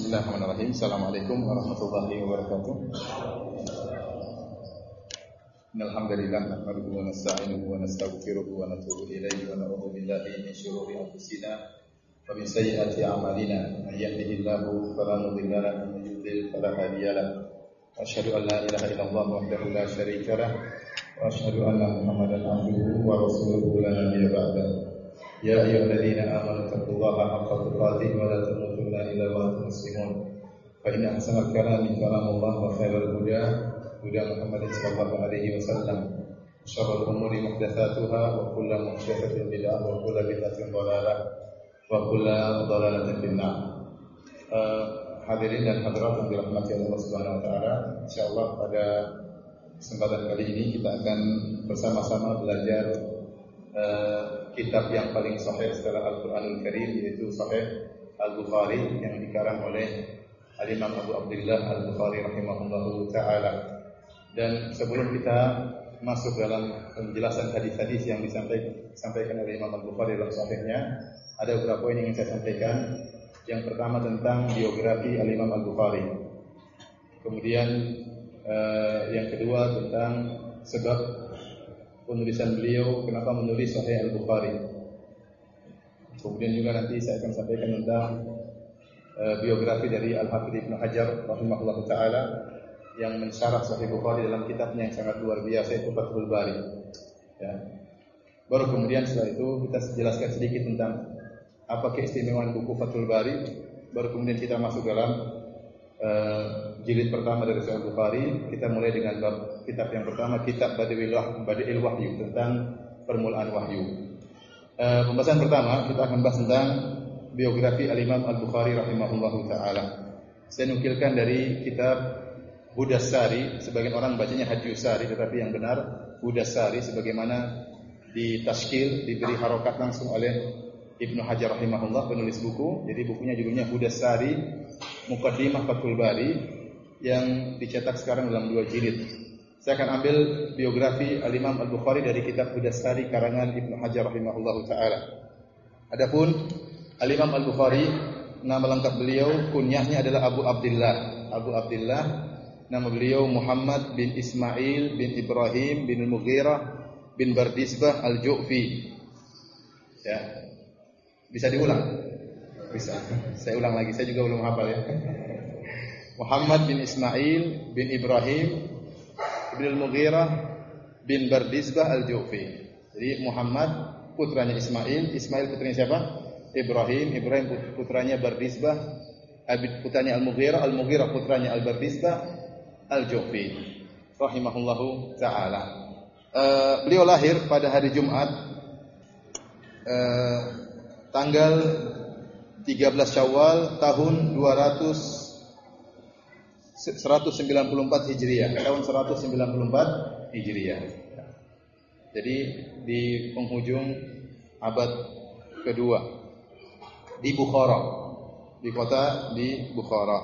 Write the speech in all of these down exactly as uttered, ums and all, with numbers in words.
Bismillahirrahmanirrahim. Assalamualaikum warahmatullahi wabarakatuh. Alhamdulillah nahmaduhu wa nasta'inuhu wa nastaghfiruhu wa natubu ilaihi wa na'udzu billahi min shururi anfusina wa min sayyiati a'malina. May yahdihillahu fala mudilla lahu wa may yudlil fala hadiya lahu. Asyhadu an la ilaha illallah wahdahu la syarika lahu wa asyhadu anna Muhammadan abduhu wa rasuluhu la nabiyya ba'dahu. Ya ayyuhalladzina amanu taqullaha haqqa tuqatih wa la tamutunna illa wa antum muslimun. Fa inna ahsanal kalami kalamullah wa khairal huda huda Muhammadin sallallahu alaihi wasallam. Syarrul umuri muhdatsatuha wa kullu muhdatsatin bid'ah wa kullu bid'atin dhalalah wa kullu dhalalatin finnar. Hadirin dan hadirat yang dirahmati Allah Subhanahu wa taala, insyaallah pada kesempatan kali ini kita akan bersama-sama belajar uh, kitab yang paling sahih setelah Al-Qur'anul Karim, yaitu Sahih Al-Bukhari yang dikarang oleh Al-Imam Abu Abdullah Al-Bukhari rahimahullahu taala. Dan sebelum kita masuk dalam penjelasan hadis-hadis yang disampaikan oleh Imam Al-Bukhari dalam sahihnya, ada beberapa poin yang ingin saya sampaikan. Yang pertama tentang biografi Al-Imam Al-Bukhari. Kemudian eh, yang kedua tentang sebab penulisan beliau, kenapa menulis Sahih Al-Bukhari. Kemudian juga nanti saya akan sampaikan tentang eh, biografi dari Al-Hafidz Ibnu Hajar rahimahullah taala yang mensyarah Sahih Bukhari dalam kitabnya yang sangat luar biasa, yaitu Fathul Bari. Ya. Baru kemudian setelah itu kita jelaskan sedikit tentang apa keistimewaan buku Fathul Bari. Baru kemudian kita masuk dalam uh, jilid pertama dari Sahih Bukhari. Kita mulai dengan bab kitab yang pertama, kitab Badi'il Wahyu, tentang permulaan wahyu. Uh, pembahasan pertama kita akan bahas tentang biografi Al-Imam Al-Bukhari rahimahullahu taala. Saya nukilkan dari kitab Hudassari, sebagian orang bacanya Hajjusari, tetapi yang benar Hudassari, sebagaimana ditashkil, diberi harokat langsung oleh Ibnu Hajar rahimahullah, penulis buku. Jadi bukunya judulnya Hudassari Muqaddimah Fathul Bari, yang dicetak sekarang dalam dua jilid. Saya akan ambil biografi Al-Imam Al-Bukhari dari kitab Hudassari karangan Ibnu Hajar rahimahullah taala. Adapun Al-Imam Al-Bukhari, nama lengkap beliau, kunyahnya adalah Abu Abdullah. Abu Abdullah, nama beliau Muhammad bin Ismail bin Ibrahim bin Al-Mughirah bin Bardisbah Al-Ju'fi. Ya. Bisa diulang? Bisa. Saya ulang lagi, saya juga belum hafal ya. Muhammad bin Ismail bin Ibrahim bin Al-Mughirah bin Bardisbah Al-Ju'fi. Jadi Muhammad putranya Ismail, Ismail putranya siapa? Ibrahim, Ibrahim putranya Bardisbah, Abid putranya Al-Mughirah, Al-Mughirah putranya Al-Bardisbah Al-Ju'fi rahimahullahu taala. Uh, beliau lahir pada hari Jumat uh, tanggal tiga belas Syawal tahun dua ratus seratus sembilan puluh empat Hijriah, tahun seratus sembilan puluh empat Hijriah. Jadi di penghujung abad kedua di Bukhara, di kota di Bukhara.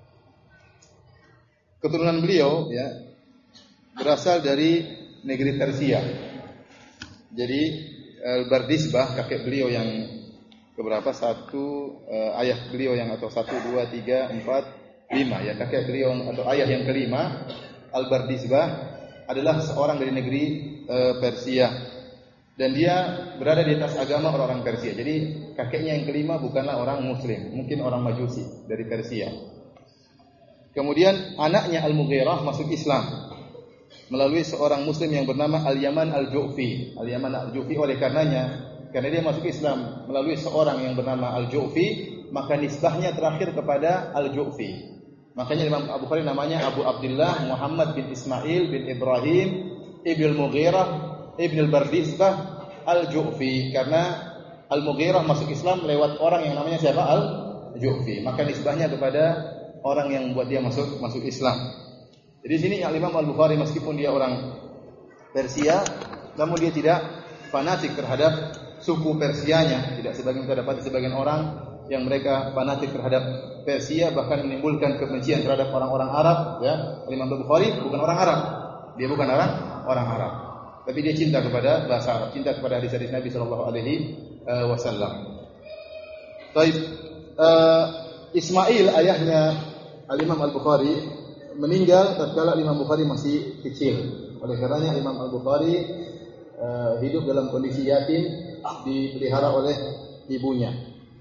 Keturunan beliau ya berasal dari negeri Persia. Jadi Al-Bardisbah, kakek beliau yang keberapa? Satu uh, ayah beliau yang atau satu, dua, tiga, empat, lima ya, kakek beliau atau ayah yang kelima, Al-Bardisbah adalah seorang dari negeri uh, Persia, dan dia berada di atas agama orang-orang Persia. Jadi kakeknya yang kelima bukanlah orang Muslim, mungkin orang Majusi dari Persia. Kemudian anaknya Al-Mughirah masuk Islam melalui seorang Muslim yang bernama Al-Yaman Al-Ju'fi. Al-Yaman Al-Ju'fi, oleh karenanya karena dia masuk Islam melalui seorang yang bernama Al-Ju'fi, maka nisbahnya terakhir kepada Al-Ju'fi. Makanya Imam Abu Bukhari namanya Abu Abdullah Muhammad bin Ismail bin Ibrahim ibn Al-Mughirah ibn Al-Bardisbah Al-Ju'fi, karena Al-Mughirah masuk Islam lewat orang yang namanya siapa? Al-Ju'fi. Maka nisbahnya kepada orang yang membuat dia masuk masuk Islam. Jadi sini Imam Al-Bukhari meskipun dia orang Persia, namun dia tidak fanatik terhadap suku Persianya. Tidak sebagaimana kita dapat sebagian orang yang mereka fanatik terhadap Persia, bahkan menimbulkan kebencian terhadap orang-orang Arab. Ya, Imam Al-Bukhari bukan orang Arab, dia bukan orang orang Arab, tapi dia cinta kepada bahasa Arab, cinta kepada hadis-hadis Nabi Shallallahu Alaihi Wasallam. Baik, uh, Ismail ayahnya Al-Imam Al-Bukhari meninggal tatkala Imam Bukhari masih kecil. Oleh karenanya Imam Al-Bukhari uh, hidup dalam kondisi yatim, dipelihara oleh ibunya.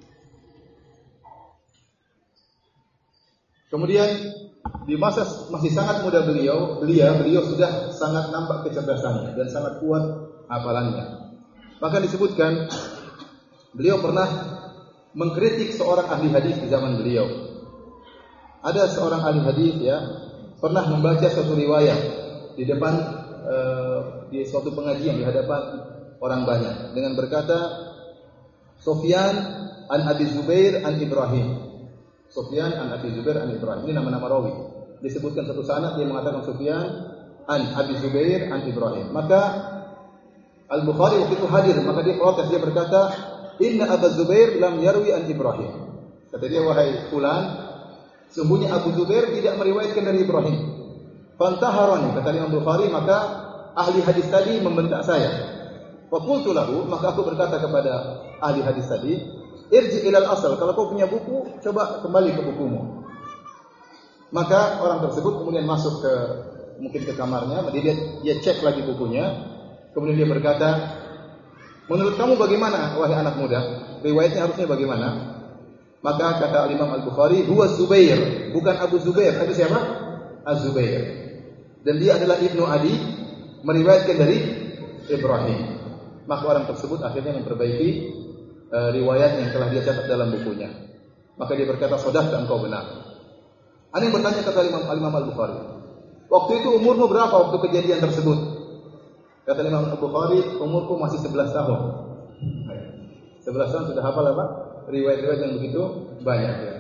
Kemudian di masa masih sangat muda beliau, beliau beliau sudah sangat nampak kecerdasannya dan sangat kuat hafalannya. Maka disebutkan beliau pernah mengkritik seorang ahli hadis di zaman beliau. Ada seorang ahli hadis ya, pernah membaca suatu riwayat di depan uh, di suatu pengajian di hadapan orang banyak dengan berkata Sufyan an Abi Zubair an Ibrahim. Sufyan an Abi Zubair an Ibrahim. Ini nama-nama rawi. Disebutkan satu sanad dia mengatakan Sufyan an Abi Zubair an Ibrahim. Maka Al-Bukhari waktu itu hadir, maka dia protes, dia berkata, "Inna Abu Zubair lam yarwi an Ibrahim." Kata dia, wahai fulan, sungguhnya Abu Zubair tidak meriwayatkan dari Ibrahim. Fantaharani, kata Imam Bukhari, maka ahli hadis tadi membentak saya. Wa qultu lahu, maka aku berkata kepada ahli hadis tadi, "Irji ilal asal, kalau kau punya buku, coba kembali ke bukumu." Maka orang tersebut kemudian masuk ke mungkin ke kamarnya, dia dia cek lagi bukunya. Kemudian dia berkata, "Menurut kamu bagaimana, wahai anak muda? Riwayatnya harusnya bagaimana?" Maka kata Imam Al-Bukhari, "Huwa Zubair." Bukan Abu Zubair, tapi siapa? Az-Zubair. Dan dia adalah Ibnu Adi, meriwayatkan dari Ibrahim. Maka orang tersebut akhirnya memperbaiki uh, riwayat yang telah dia catat dalam bukunya. Maka dia berkata, "Shadaqta, engkau benar." Ada yang bertanya kata Imam Al-Bukhari, "Waktu itu umurmu berapa waktu kejadian tersebut?" Kata Imam Al-Bukhari, "Umurku masih sebelas tahun." sebelas tahun sudah hafal apa? Riwayat-riwayat yang begitu banyak ya.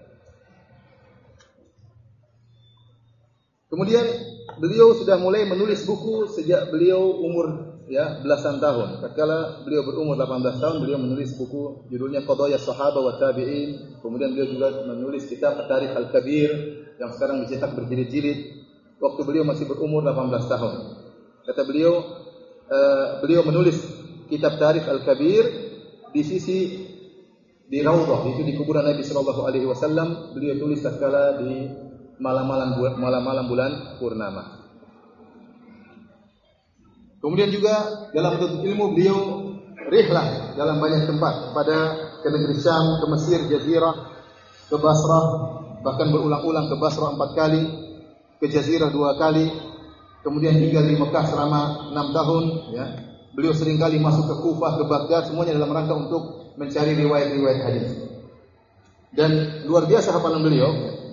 Kemudian beliau sudah mulai menulis buku sejak beliau umur ya belasan tahun. Tatkala beliau berumur delapan belas tahun, beliau menulis buku judulnya Qadaya Sahabah wa Tabi'in. Kemudian beliau juga menulis kitab At-Tarikh Al-Kabir yang sekarang dicetak berjilid-jilid. Waktu beliau masih berumur delapan belas tahun. Kata beliau, uh, beliau menulis kitab Tarikh Al-Kabir di sisi di Raudhah, itu di kuburan Nabi sallallahu alaihi wasallam. Beliau tulis tatkala di malam-malam malam-malam bulan purnama. Kemudian juga dalam menuntut ilmu beliau rihlah dalam banyak tempat, pada ke negeri Syam, ke Mesir, Jazirah, ke Basrah, bahkan berulang-ulang ke Basrah empat kali, ke Jazirah dua kali. Kemudian tinggal di Mekah selama enam tahun ya. Beliau seringkali masuk ke Kufah, ke Baghdad, semuanya dalam rangka untuk mencari riwayat-riwayat hadis. Dan luar biasa hafalan beliau.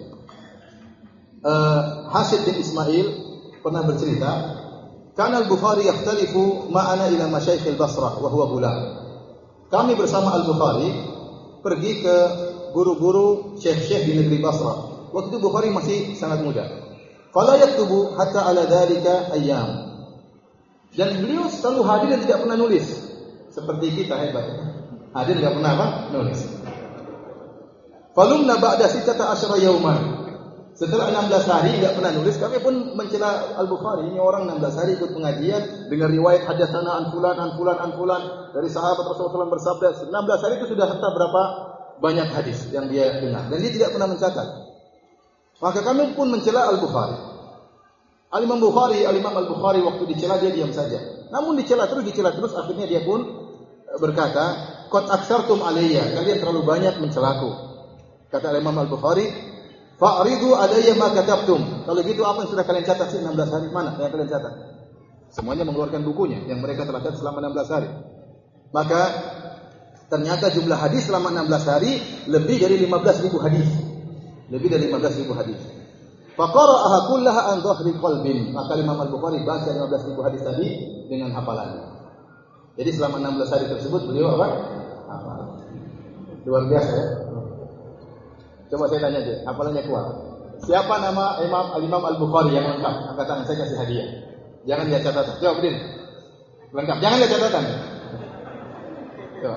Uh, Hasid bin Ismail pernah bercerita, "Kana Al-Bukhari yakhtalifu ma'ana ila masyayikh al-Basrah wa huwa gulam." Kami bersama Al-Bukhari pergi ke guru-guru syekh-syekh di negeri Basrah. Waktu itu Bukhari masih sangat muda. Fala yaktubu hatta ala dzalika ayyam. Dan beliau selalu hadir dan tidak pernah nulis. Seperti kita hebat. Hadir tidak pernah apa? Nulis. Falumna ba'da sittata asyara yauman. Setelah enam belas hari tidak pernah nulis, kami pun mencela Al-Bukhari. Ini orang enam belas hari ikut pengajian dengan riwayat hadatsana an fulan an fulan an fulan dari sahabat Rasulullah shallallahu alaihi wasallam bersabda. enam belas hari itu sudah entah berapa banyak hadis yang dia dengar dan dia tidak pernah mencatat. Maka kami pun mencela Al-Bukhari. Al-Imam Bukhari, Al-Imam Al-Bukhari waktu dicela dia diam saja. Namun dicela terus, dicela terus, akhirnya dia pun berkata, "Qad aksartum alayya." Kalian terlalu banyak mencelaku. Kata Al-Imam Al-Bukhari, "Fa'ridu alayya ma katabtum." Kalau gitu apa yang sudah kalian catat sih enam belas hari? Mana yang kalian catat? Semuanya mengeluarkan bukunya yang mereka telah catat selama enam belas hari. Maka ternyata jumlah hadis selama enam belas hari lebih dari lima belas ribu hadis. Lebih dari lima belas ribu hadis. Faqara'aha kullaha an dhahri qalbin. Maka Imam Al-Bukhari baca lima belas ribu hadis tadi dengan hafalannya. Jadi selama enam belas hari tersebut beliau apa? Hafal. Luar biasa ya. Coba saya tanya aja, hafalannya kuat. Siapa nama Imam Al-Imam Al-Bukhari yang lengkap? Angkat tangan, saya kasih hadiah. Jangan lihat catatan. Jawab, Din. Lengkap. Jangan lihat catatan. Coba.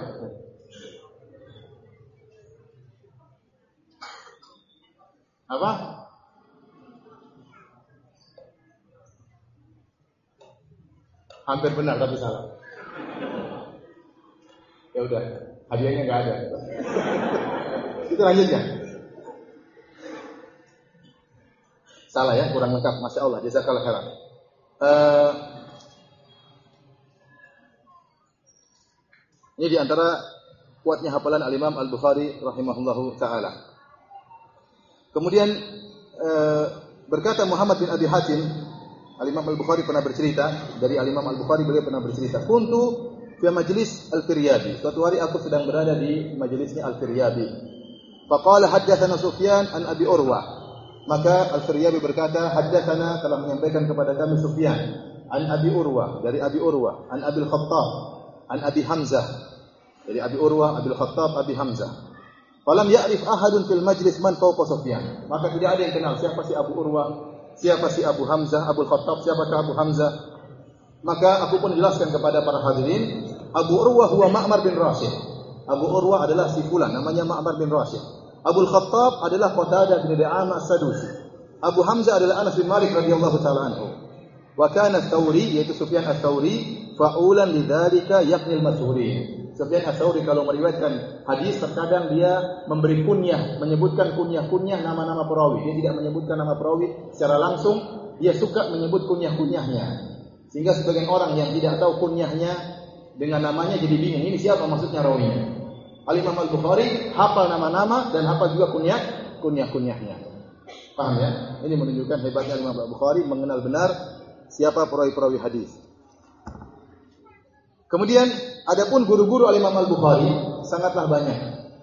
Apa? Hampir benar tapi salah. Ya udah, hadiahnya nggak ada. Itu lanjutnya. Salah ya, kurang lengkap. Masya Allah, jazakallah khairan. Uh, ini diantara kuatnya hafalan Al-Imam Al-Bukhari rahimahullahu ta'ala. Kemudian uh, berkata Muhammad bin Abi Hatim, Al-Imam Al-Bukhari pernah bercerita, dari Al-Imam Al-Bukhari beliau pernah bercerita, kuntu fi majlis Al-Firyabi. Suatu hari aku sedang berada di majelisnya Al-Firyabi. Faqala haddatsana Sufyan an Abi Urwah. Maka Al-Firyabi berkata, haddatsana, telah menyampaikan kepada kami Sufyan an Abi Urwah, dari Abi Urwah, an Abil Khattab, an Abi Hamzah, dari Abi Urwah, Abil Khattab, Abi Hamzah. Falam ya'rif ahadun fil majlis man fawqa Sufyan. Maka tidak ada yang kenal siapa si Abu Urwah, siapa si Abu Hamzah, Abu Khattab, siapakah Abu Hamzah. Maka aku pun jelaskan kepada para hadirin, Abu Urwah huwa Ma'mar bin Rashid. Abu Urwah adalah si fulan, namanya Ma'mar bin Rashid. Abu Khattab adalah Qatadah bin Di'amah As-Sadusi. Abu Hamzah adalah Anas bin Malik radhiyallahu taala anhu. Wa kana Ats-Tsauri, yaitu Sufyan Ats-Tsauri, fa'ulan lidzalika yaqnil masyhurin. Sufyan Ats-Tsauri kalau meriwayatkan hadis terkadang dia memberi kunyah, menyebutkan kunyah-kunyah nama-nama perawi. Dia tidak menyebutkan nama perawi secara langsung, dia suka menyebut kunyah-kunyahnya. Sehingga sebagian orang yang tidak tahu kunyahnya dengan namanya jadi bingung, ini siapa maksudnya rawinya. Al-Imam Al-Bukhari hafal nama-nama dan hafal juga kunyah, kunyah-kunyahnya. Paham ya? Ini menunjukkan hebatnya Imam Al-Bukhari mengenal benar siapa perawi-perawi hadis. Kemudian adapun guru-guru Al-Imam Al-Bukhari sangatlah banyak.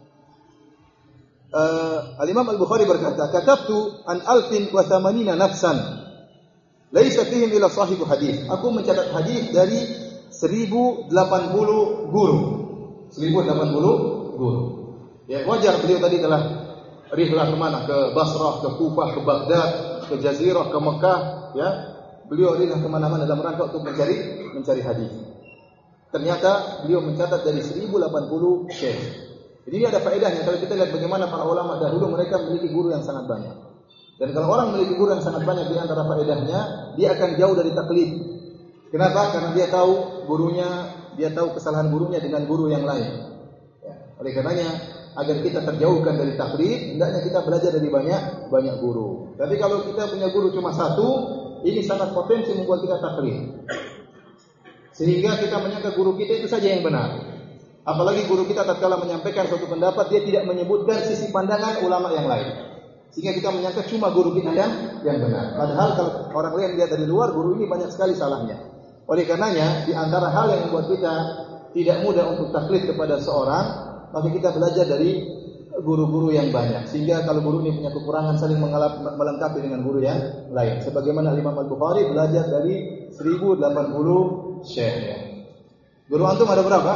Uh, Al-Imam Al-Bukhari berkata, "Katabtu an alfin wa thamanina nafsan laisa fihim illa sahibu hadis." Aku mencatat hadis dari seribu delapan puluh guru. seribu delapan puluh guru. Ya, wajar beliau tadi telah rihlah ke mana? Ke Basrah, ke Kufah, ke Baghdad, ke Jazirah, ke Mekah, ya. Beliau rihlah ke mana-mana dalam rangka untuk mencari mencari hadis. Ternyata beliau mencatat dari seribu delapan puluh syekh. Jadi ini ada faedahnya kalau kita lihat bagaimana para ulama dahulu mereka memiliki guru yang sangat banyak. Dan kalau orang memiliki guru yang sangat banyak, di antara faedahnya dia akan jauh dari taklid. Kenapa? Karena dia tahu gurunya, dia tahu kesalahan gurunya dengan guru yang lain. Ya, oleh karenanya agar kita terjauhkan dari taklid, hendaknya kita belajar dari banyak banyak guru. Tapi kalau kita punya guru cuma satu, ini sangat potensi membuat kita taklid. Sehingga kita menyangka guru kita itu saja yang benar. Apalagi guru kita tatkala menyampaikan suatu pendapat, dia tidak menyebutkan sisi pandangan ulama yang lain. Sehingga kita menyangka cuma guru kita yang yang benar. Padahal kalau orang lain lihat dari luar, guru ini banyak sekali salahnya. Oleh karenanya, di antara hal yang membuat kita tidak mudah untuk taklid kepada seorang, maka kita belajar dari guru-guru yang banyak. Sehingga kalau guru ini punya kekurangan, saling mengalap, melengkapi dengan guru yang lain. Sebagaimana Imam Al-Bukhari belajar dari seribu delapan puluh syekh. Guru antum ada berapa?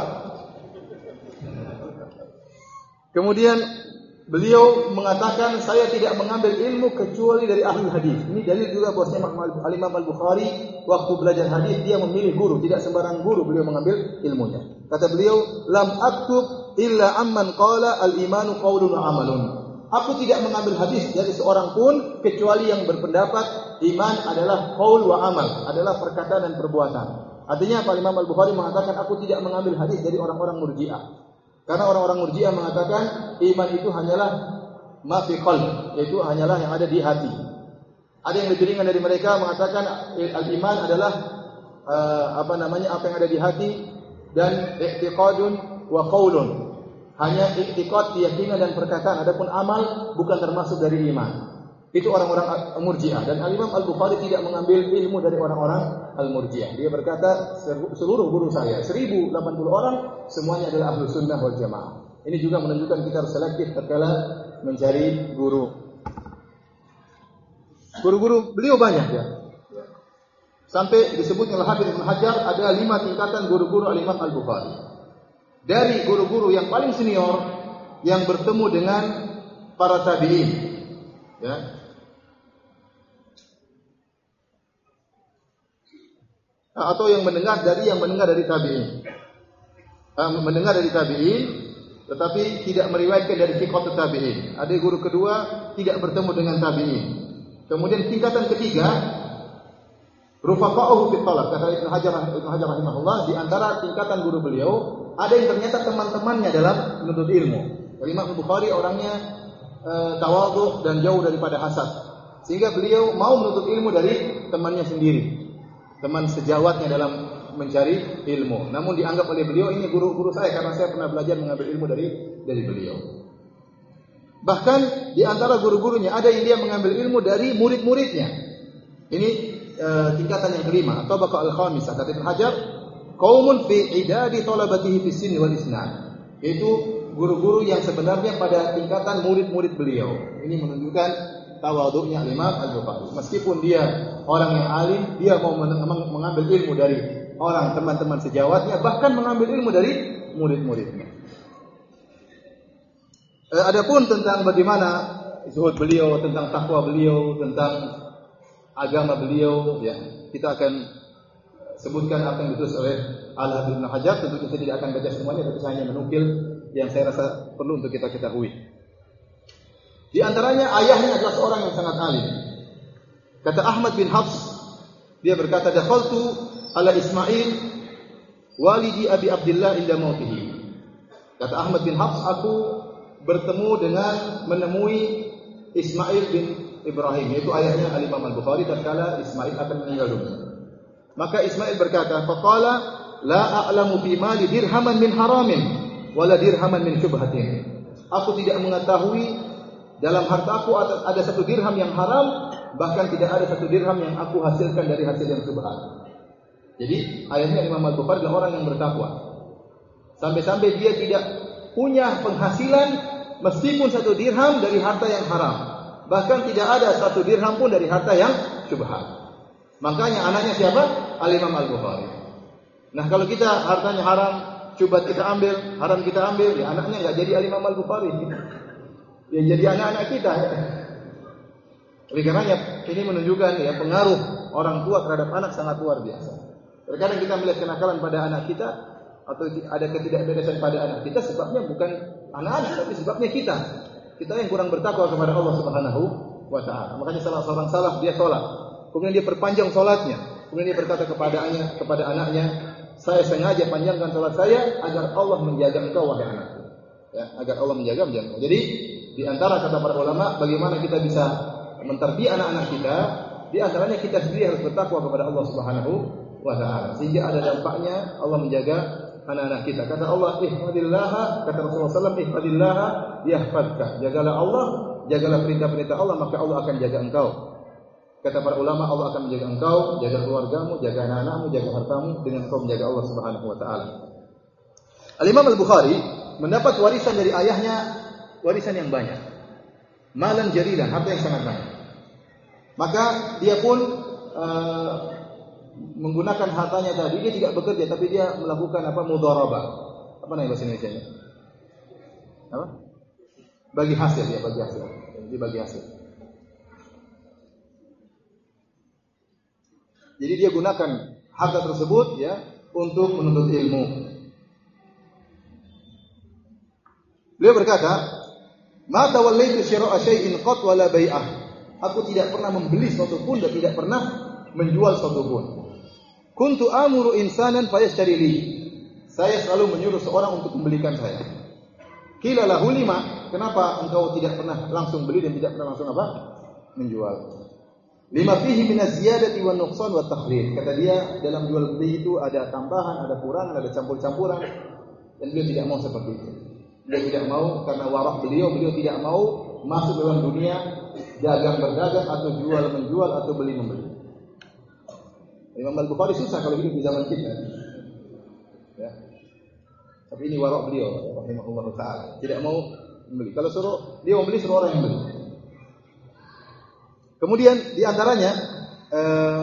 Kemudian beliau mengatakan, saya tidak mengambil ilmu kecuali dari ahli hadis. Ini dalil juga bahwasanya Al-Imam Al-Bukhari waktu belajar hadis dia memilih guru, tidak sembarang guru beliau mengambil ilmunya. Kata beliau, lam aktub illa amman qala al-imanu qaulun wa amalun. Aku tidak mengambil hadis dari seorang pun kecuali yang berpendapat iman adalah qaul wa amal, adalah perkataan dan perbuatan. Artinya apa? Imam Al-Bukhari mengatakan aku tidak mengambil hadis dari orang-orang Murji'ah. Karena orang-orang Murji'ah mengatakan iman itu hanyalah ma fi qalb, yaitu hanyalah yang ada di hati. Ada yang lebih ringan dari mereka mengatakan al-iman adalah uh, apa namanya apa yang ada di hati dan i'tiqadun wa qaulun. Hanya i'tiqad, keyakinan dan perkataan. Adapun amal bukan termasuk dari iman. Itu orang-orang Murji'ah, dan Al-Imam Al-Bukhari tidak mengambil ilmu dari orang-orang Al-Murji'ah. Dia berkata, seluruh guru saya seribu delapan puluh orang semuanya adalah ahlu sunnah wal jamaah. Ini juga menunjukkan kita harus selektif tatkala mencari guru. Guru-guru beliau banyak ya. Sampai disebutnya Al-Hafidz Ibnu Hajar ada lima tingkatan guru-guru Al-Imam Al-Bukhari. Dari guru-guru yang paling senior yang bertemu dengan para tabi'in, ya. Atau yang mendengar dari yang mendengar dari tabi'in. Uh, mendengar dari tabi'in tetapi tidak meriwayatkan dari thiqat tabi'in. Ada guru kedua tidak bertemu dengan tabi'in. Kemudian tingkatan ketiga rufaqa'uhu fit talab. Kata Ibnu Hajar Ibnu Hajar rahimahullah, di antara tingkatan guru beliau ada yang ternyata teman-temannya dalam menuntut ilmu. Imam Bukhari orangnya uh, tawadhu dan jauh daripada hasad. Sehingga beliau mau menuntut ilmu dari temannya sendiri, teman sejawatnya dalam mencari ilmu. Namun dianggap oleh beliau ini guru-guru saya karena saya pernah belajar mengambil ilmu dari dari beliau. Bahkan di antara guru-gurunya ada yang dia mengambil ilmu dari murid-muridnya. Ini e, tingkatan yang kelima atau baqa al-khamisah kata Ibnu Hajar, qaumun fi idadi talabatihi fi sinni wal isnad. Yaitu guru-guru yang sebenarnya pada tingkatan murid-murid beliau. Ini menunjukkan tawadhu'nya Imam Al-Bukhari. Meskipun dia orang yang alim, dia mau mengambil ilmu dari orang teman-teman sejawatnya, bahkan mengambil ilmu dari murid-muridnya. Adapun tentang bagaimana zuhud beliau, tentang takwa beliau, tentang agama beliau, ya, kita akan sebutkan apa yang ditulis oleh Al-Hafidz Ibnu Hajar. Tentu saya tidak akan baca semuanya, tapi saya hanya menukil yang saya rasa perlu untuk kita ketahui. Di antaranya ayahnya adalah seorang yang sangat alim. Kata Ahmad bin Hafs, dia berkata, "Dakhaltu ala Ismail walidi Abi Abdullah inda mautihi." Kata Ahmad bin Hafs, aku bertemu dengan menemui Ismail bin Ibrahim, yaitu ayahnya Al-Imam Al-Bukhari tatkala Ismail akan meninggal dunia. Maka Ismail berkata, "Faqala la a'lamu fi mali dirhaman min haramin wala dirhaman min syubhatin." Aku tidak mengetahui dalam hartaku ada satu dirham yang haram, bahkan tidak ada satu dirham yang aku hasilkan dari hasil yang syubhat. Jadi ayahnya Imam Al-Bukhari adalah orang yang bertakwa. Sampai-sampai dia tidak punya penghasilan meskipun satu dirham dari harta yang haram. Bahkan tidak ada satu dirham pun dari harta yang syubhat. Makanya anaknya siapa? Al-Imam Al-Bukhari. Nah, kalau kita hartanya haram, syubhat kita ambil, haram kita ambil, ya anaknya enggak jadi Al-Imam Al-Bukhari. Ya jadi anak-anak kita. Oleh karenanya ini menunjukkan ya pengaruh orang tua terhadap anak sangat luar biasa. Terkadang kita melihat kenakalan pada anak kita atau ada ketidakberesan pada anak kita, sebabnya bukan anak-anak, tapi sebabnya kita. Kita yang kurang bertakwa kepada Allah Subhanahu wa taala. Makanya salah seorang salaf dia salat, kemudian dia perpanjang salatnya, kemudian dia berkata kepadanya kepada anaknya, "Saya sengaja panjangkan salat saya agar Allah menjaga engkau wahai anakku." Ya, agar Allah menjaga menjaga. Jadi di antara kata para ulama bagaimana kita bisa menterbiah anak-anak kita, di antaranya kita sendiri harus bertakwa kepada Allah Subhanahu wa taala. Sehingga ada dampaknya Allah menjaga anak-anak kita. Kata Allah, "Ihfadillah," kata Rasulullah sallallahu alaihi wasallam, "Ihfadillah yahfadka." Jagalah Allah, jagalah perintah-perintah Allah, maka Allah akan jaga engkau. Kata para ulama, Allah akan menjaga engkau, jaga keluargamu, jaga anak-anakmu, jaga hartamu dengan engkau menjaga Allah Subhanahu wa taala. Al-Imam Al-Bukhari mendapat warisan dari ayahnya, warisan yang banyak. Malan jaridan, harta yang sangat banyak. Maka dia pun uh, menggunakan hartanya tadi, dia tidak bekerja tapi dia melakukan apa? Mudharabah. Apa namanya bahasa Indonesianya? Apa? Bagi hasil ya, bagi hasil. Dia bagi hasil. Jadi dia gunakan harta tersebut ya untuk menuntut ilmu. Beliau berkata, "Ma tawallaitu syira'a syai'in qat wala bai'ah." Aku tidak pernah membeli sesuatu pun dan tidak pernah menjual sesuatu pun. Kuntu amuru insanan fayashtari li. Saya selalu menyuruh seorang untuk membelikan saya. Qila lahu lima, kenapa engkau tidak pernah langsung beli dan tidak pernah langsung apa? Menjual. Lima fihi min az-ziyadati wan nuqsan wa takhlid. Kata dia, dalam jual beli itu ada tambahan, ada kurangan, ada campur-campuran, dan beliau tidak mau seperti itu. Beliau tidak mau karena warak beliau, beliau tidak mau masuk dalam dunia dagang berdagang atau jual menjual atau beli membeli. Imam Al-Bukhari susah kalau hidup di zaman kita. Ya. Tapi ini warak beliau, rahimahullah taala. Tidak mau membeli. Kalau suruh dia membeli, suruh orang yang beli. Kemudian di antaranya eh,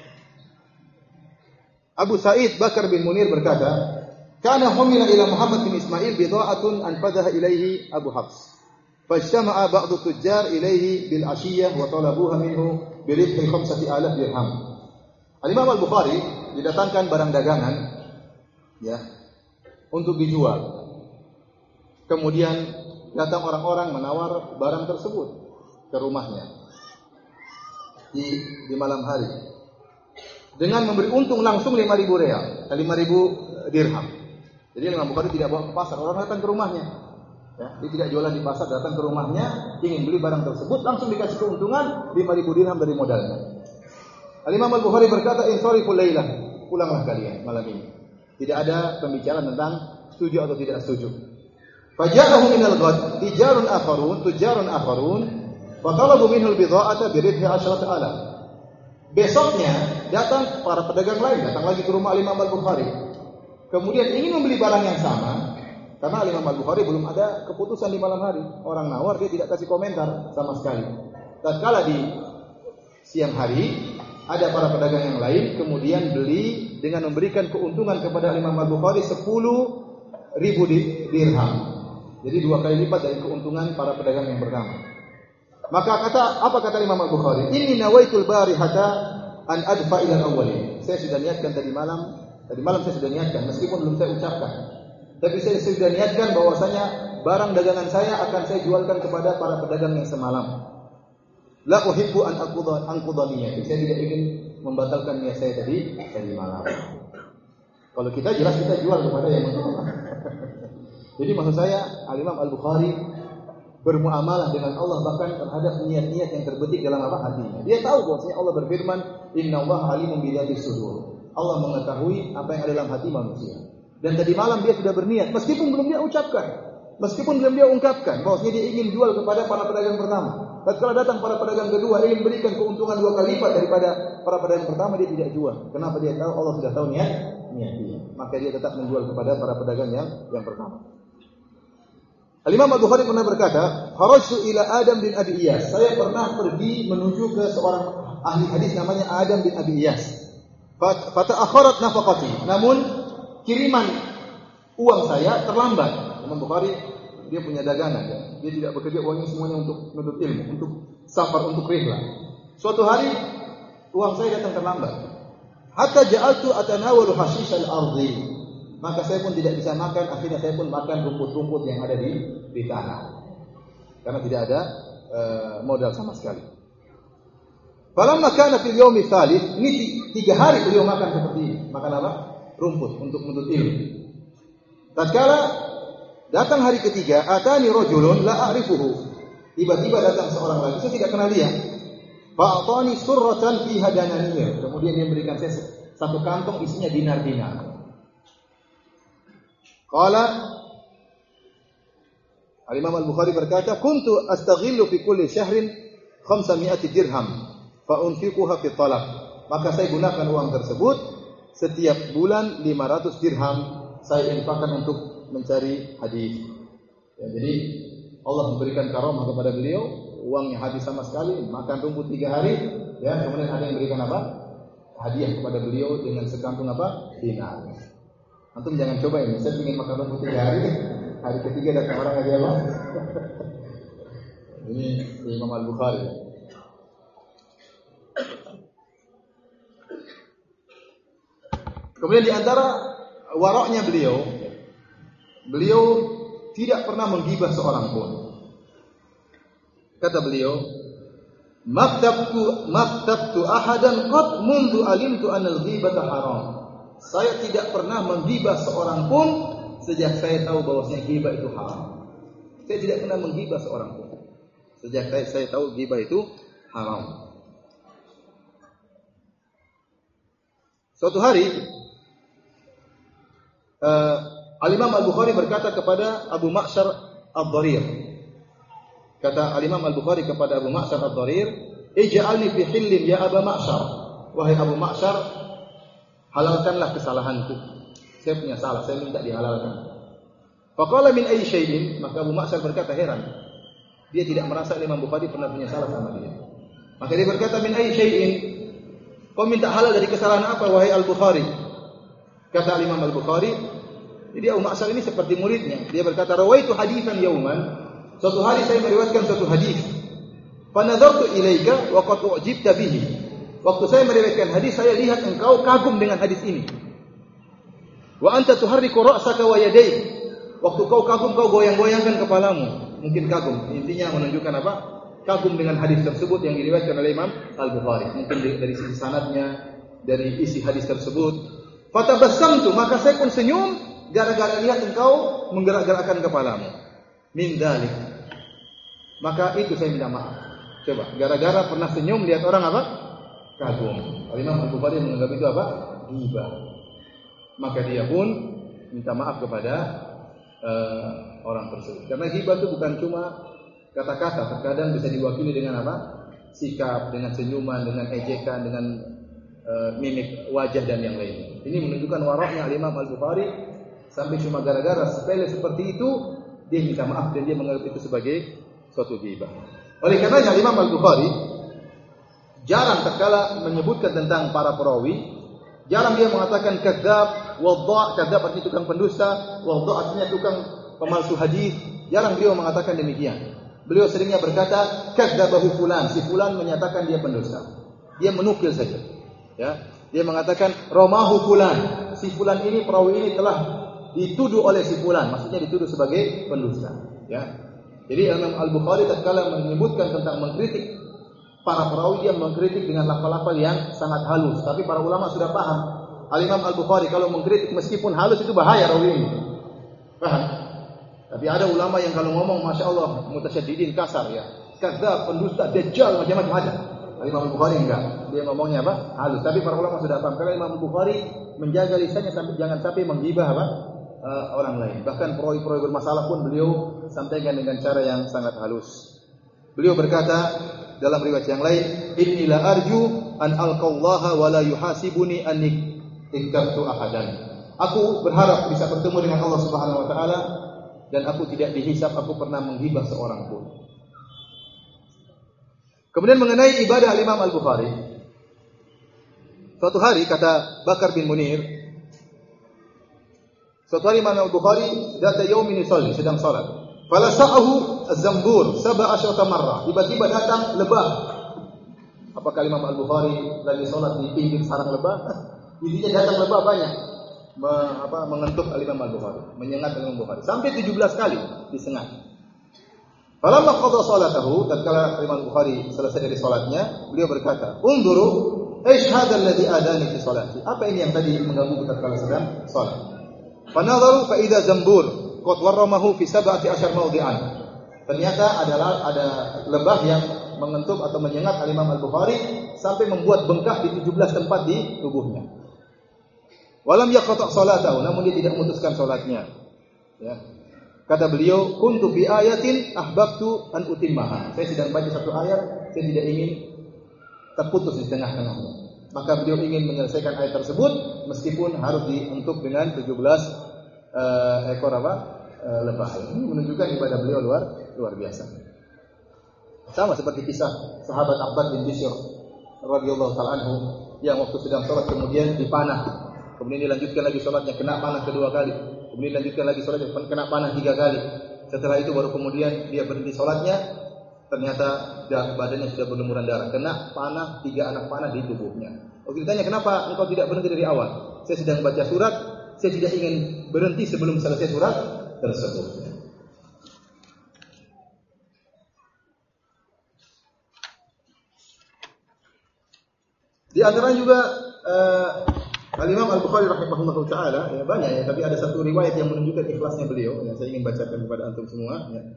Abu Sa'id Bakar bin Munir berkata, "Kana humila ila Muhammad bin Ismail bidha'atun anfadaha ilaihi Abu Hafs. Fajtama'a ba'du tujjar ilaihi bil 'ashiyyah wa talabuha minhu bi ribhi khamsati alaf dirham." Al-Imam Al-Bukhari didatangkan barang dagangan ya untuk dijual. Kemudian datang orang-orang menawar barang tersebut ke rumahnya di di malam hari dengan memberi untung langsung lima ribu real, lima ribu dirham. Jadi Imam Bukhari tidak bawa ke pasar, orang datang ke rumahnya. Ya, dia tidak jualan di pasar, datang ke rumahnya, ingin beli barang tersebut, langsung dikasih keuntungan lima ribu dirham dari modalnya. Al-Imam Al-Bukhari berkata, "Inshariful lailah," pulanglah kalian malam ini. Tidak ada pembicaraan tentang setuju atau tidak setuju. Faja'ahu minal ghad tijarun akharun, tujarun akharun, fa talabu minhu al-bidha'ata bi ribhi asyrata alaf. Besoknya datang para pedagang lain, datang lagi ke rumah Imam Al-Bukhari. Kemudian ingin membeli barang yang sama, karena Imam Al-Bukhari belum ada keputusan di malam hari. Orang nawar dia tidak kasih komentar sama sekali. Tatkala di siang hari ada para pedagang yang lain, kemudian beli dengan memberikan keuntungan kepada Imam Al-Bukhari sepuluh ribu dirham. Jadi dua kali lipat dari keuntungan para pedagang yang pertama. Maka kata apa kata Imam Al-Bukhari? Inni nawaitul barihata an adfa ila al-awwalin. Saya sudah niatkan tadi malam, tadi malam saya sudah niatkan meskipun belum saya ucapkan. Tapi saya sudah niatkan bahwasanya barang dagangan saya akan saya jualkan kepada para pedagang yang semalam. La uhibbu an aqudha an qudhaniyati. Saya tidak ingin membatalkan niat saya tadi tadi malam. Kalau kita jelas kita jual kepada yang menolak. Jadi maksud saya Al-Imam Al-Bukhari bermuamalah dengan Allah bahkan terhadap niat-niat yang terbetik dalam apa hatinya. Dia tahu bahwasanya Allah berfirman, "Innallaha alimun bi dzatis sudur." Allah mengetahui apa yang ada dalam hati manusia. Dan tadi malam dia sudah berniat meskipun belum dia ucapkan, meskipun belum dia ungkapkan bahwasanya dia ingin jual kepada para pedagang pertama. Tatkala datang para pedagang kedua ingin berikan keuntungan dua kali lipat daripada para pedagang pertama, dia tidak jual. Kenapa? Dia tahu Allah sudah tahu niat niat dia. Maka dia tetap menjual kepada para pedagang yang yang pertama. Al-Imam Al-Bukhari pernah berkata, "Kharajtu ila Adam bin Abi Iyas." Saya pernah pergi menuju ke seorang ahli hadis namanya Adam bin Abi Iyas. Fata'akharat nafaqati. Namun kiriman uang saya terlambat. Imam Bukhari dia punya dagangan ya. Dia tidak bekerja uangnya semuanya untuk menuntut ilmu, untuk safar, untuk rihlah. Suatu hari uang saya datang terlambat. Hatta ja'altu atanawalu hashish al-ardi. Maka saya pun tidak bisa makan, akhirnya saya pun makan rumput-rumput yang ada di di tanah. Karena tidak ada uh, modal sama sekali. Falamma kana fil yaumi tsalits, ini tiga hari beliau makan seperti ini. Makan apa? Rumput untuk menuntut ilmu. Tatkala datang hari ketiga, atani rajulun la a'rifuhu. Tiba-tiba datang seorang lagi, saya tidak kenal dia. Fa'atani surratan fiha dananir. Kemudian dia memberikan saya satu kantong isinya dinar-dinar. Qala Al-Imam Al-Bukhari berkata, "Kuntu astaghillu fi kulli syahrin khamsami'ah dirham fa unfiquha fi talab." Maka saya gunakan uang tersebut setiap bulan lima ratus dirham saya infakkan untuk mencari hadis. Ya, jadi Allah memberikan karamah kepada beliau, uangnya habis sama sekali, makan rumput tiga hari, ya, kemudian ada yang memberikan apa? Hadiah kepada beliau dengan sekantung apa? Dinar. Antum jangan coba ini, saya ingin makan rumput tiga hari, hari ketiga datang orang hadiah apa? Ini Imam Al-Bukhari. Kemudian di antara waroknya beliau, beliau tidak pernah menggibah seorang pun. Kata beliau, "Maktabtu maktabtu ahadan qad mundu alimtu anal ghibata haram." Saya tidak pernah menggibah seorang pun sejak saya tahu bahwasanya ghibah itu haram. Saya tidak pernah menggibah seorang pun sejak saya, saya tahu ghibah itu haram. Suatu hari uh, Al-Imam Al-Bukhari berkata kepada Abu Ma'syar Ad-Dharir. Kata Al-Imam Al-Bukhari kepada Abu Ma'syar Ad-Dharir, "Ij'alni fi hillin ya Abu Ma'syar." Wahai Abu Ma'syar, halalkanlah kesalahanku. Saya punya salah, saya minta dihalalkan. Faqala min ayyi syai'in? Maka Abu Ma'syar berkata heran. Dia tidak merasa Imam Bukhari pernah punya salah sama dia. Maka dia berkata, "Min ayyi syai'in?" Kau minta halal dari kesalahan apa wahai Al-Bukhari? Kata Imam Al-Bukhari, jadi Abu Ma'syar ini seperti muridnya. Dia berkata, "Rawaitu haditsan yauman." Suatu hari saya meriwayatkan suatu hadis. Fa nadartu ilaika wa qad u'jibta bihi. Waktu saya meriwayatkan hadis, saya lihat engkau kagum dengan hadis ini. Wa anta tuharriku ra'saka wa yadayk. Waktu kau kagum, kau goyang-goyangkan kepalamu. Mungkin kagum. Intinya menunjukkan apa? Kagum dengan hadis tersebut yang diriwayatkan oleh Imam Al-Bukhari. Mungkin dari sisi sanadnya, dari isi hadis tersebut. Fatabassamtu, maka saya pun senyum gara-gara lihat engkau menggerak-gerakkan kepalamu. min dzalik. Maka itu saya minta maaf. Coba, gara-gara pernah senyum lihat orang apa? Kagum. Imam Al-Bukhari menganggap itu apa? Ghibah. Maka dia pun minta maaf kepada uh, orang tersebut. Karena ghibah itu bukan cuma kata-kata, terkadang bisa diwakili dengan apa? Sikap, dengan senyuman, dengan ejekan, dengan uh, mimik wajah dan yang lainnya. Ini menunjukkan waraknya Imam Al-Bukhari sampai cuma gara-gara sepele seperti itu dia minta maaf dan dia menganggap itu sebagai suatu ghibah. Oleh karenanya Imam Al-Bukhari jarang tatkala menyebutkan tentang para perawi, jarang dia mengatakan kadzdzab, wadha', kadzdzab artinya tukang pendusta, wadha' artinya tukang pemalsu hadis. Jarang beliau mengatakan demikian. Beliau seringnya berkata kadzdzabahu fulan, si fulan menyatakan dia pendusta. Dia menukil saja. Ya, dia mengatakan ramahu fulan, si fulan ini perawi ini telah dituduh oleh si fulan, maksudnya dituduh sebagai pendusta. Ya. Jadi Imam Al-Bukhari tatkala menyebutkan tentang mengkritik para perawi, dia mengkritik dengan lafal-lafal yang sangat halus. Tapi para ulama sudah paham. Al-Imam Al-Bukhari kalau mengkritik meskipun halus itu bahaya rawi ini. Paham? Tapi ada ulama yang kalau ngomong Masya Allah mutasyaddidin, kasar ya. Kadzdzab, pendusta, dajjal, macam-macam ada. Al-Imam Al-Bukhari enggak. Dia ngomongnya apa? Halus. Tapi para ulama sudah paham. Karena Imam Al-Bukhari menjaga lisannya sampai jangan sampai menggibah apa? Uh, orang lain. Bahkan perawi-perawi bermasalah pun beliau sampaikan dengan cara yang sangat halus. Beliau berkata dalam riwayat yang lain, inni la arju an alqallaha wa la yuhasibuni anni iktabtu ahadan. Aku berharap bisa bertemu dengan Allah Subhanahu wa taala dan aku tidak dihisab aku pernah menghibah seorang pun. Kemudian mengenai ibadah Imam Al-Bukhari. Suatu hari kata Bakar bin Munir, suatu hari Imam Al-Bukhari data yaumin yusalli, sedang salat. Falasa'ahu az-zambur sab'a asyrata marrah. Tiba-tiba datang lebah. Apakah Imam Al-Bukhari lagi salat di pinggir sarang lebah? Intinya datang lebah banyak. Me, apa, mengentuk Imam Al-Bukhari, menyengat Imam Al-Bukhari sampai tujuh belas kali disengat. Falamma qada salatahu, tatkala Imam Al-Bukhari selesai dari salatnya, beliau berkata, "Unduru, aish hadzal ladzi adani fi salati." Apa ini yang tadi mengganggu tatkala sedang salat? Fanadharu fa idza zambur qad warramahu fi sab'ati asyar mawdi'an. Ternyata adalah ada lebah yang mengentuk atau menyengat Imam Al-Bukhari sampai membuat bengkak di tujuh belas tempat di tubuhnya. Walam yaqta' salatahu, namun dia tidak memutuskan salatnya. Ya. Kata beliau, kuntu fi ayatin ahbabtu an utimmaha. Saya sedang baca satu ayat, saya tidak ingin terputus di tengah-tengahnya. Maka beliau ingin menyelesaikan ayat tersebut meskipun harus dientuk dengan tujuh belas uh, ekor apa? Uh, lebah. Ini menunjukkan ibadah beliau luar luar biasa. Sama seperti kisah sahabat Abbad bin Bishr radhiyallahu ta'ala anhu yang waktu sedang salat kemudian dipanah. Kemudian dilanjutkan lagi salatnya, kena panah kedua kali. Kemudian dilanjutkan lagi salatnya, kena panah tiga kali. Setelah itu baru kemudian dia berhenti salatnya. Ternyata badannya sudah berlumuran darah, kena panah, tiga anak panah di tubuhnya. Waktu ditanya, kenapa engkau tidak berhenti dari awal? Saya sedang baca surat, saya tidak ingin berhenti sebelum selesai surat tersebut. Di antara juga uh, Al-Imam Al-Bukhari rahimahullah ta'ala, ya banyak ya, tapi ada satu riwayat yang menunjukkan ikhlasnya beliau, yang saya ingin bacakan kepada antum semua. Ya.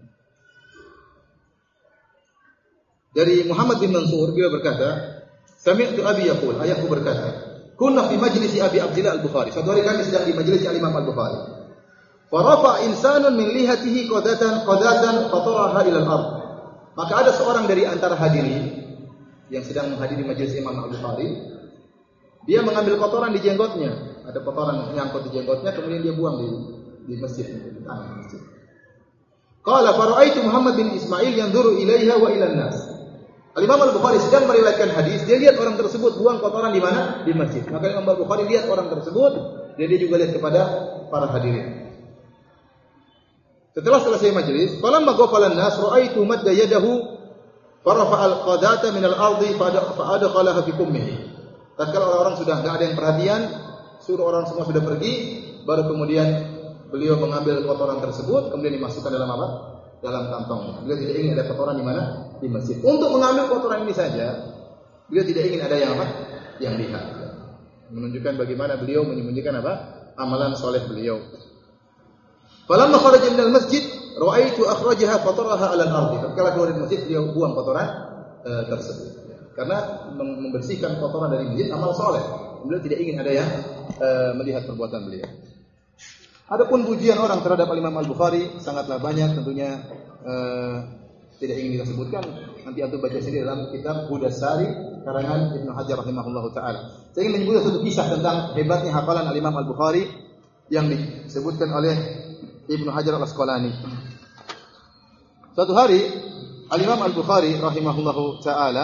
Dari Muhammad bin Mansur, beliau berkata, sami'tu abi yaqul, ayahku berkata, kunna fi majlisi Abi Abdillah Al-Bukhari. Suatu hari kami sedang di majelis Imam Al-Bukhari. Fa rafa insanun min lihatihi qadatan qadatan fataraha ila al-ard. Maka ada seorang dari antara hadirin yang sedang menghadiri majelis Imam Al-Bukhari, dia mengambil kotoran di jenggotnya. Ada kotoran nyangkut di jenggotnya, kemudian dia buang di di masjid, di tanah masjid. Qala fara'aitu Muhammad bin Ismail yanzuru ilaiha wa ila an-nas. Al-Imam Al-Bukhari sedang meriwayatkan hadis, dia lihat orang tersebut buang kotoran di mana? Di masjid. Maka Imam Al-Bukhari lihat orang tersebut, dan dia juga lihat kepada para hadirin. Setelah selesai majelis, falamma ghafala an-nas ra'aitu madda yadahu farafa al-qadata min al-ardi fa adkhalaha fi kummihi. Tatkala orang-orang sudah enggak ada yang perhatian, suruh orang semua sudah pergi, baru kemudian beliau mengambil kotoran tersebut kemudian dimasukkan dalam apa? Dalam kantongnya. Beliau tidak ingin ada kotoran di mana? Di masjid. Untuk mengambil kotoran ini saja, beliau tidak ingin ada yang apa? Yang lihat. Menunjukkan bagaimana beliau menyembunyikan apa? Amalan soleh beliau. Falamma kharaja minal masjid Ra'aitu akhrajaha fataraha 'ala al-ardi. Tatkala keluar dari masjid beliau buang kotoran uh, tersebut. Karena membersihkan kotoran dari masjid amal soleh. Beliau tidak ingin ada yang uh, melihat perbuatan beliau. Adapun pujian orang terhadap Imam Al-Bukhari sangatlah banyak, tentunya uh, tidak ingin kita sebutkan. Nanti antum baca sendiri dalam kitab Hudasari karangan Ibnu Hajar rahimahullahu taala. Saya ingin menyebutkan satu kisah tentang hebatnya hafalan Imam Al-Bukhari yang disebutkan oleh Ibnu Hajar Al-Asqalani. Suatu hari Imam Al-Bukhari rahimahullahu taala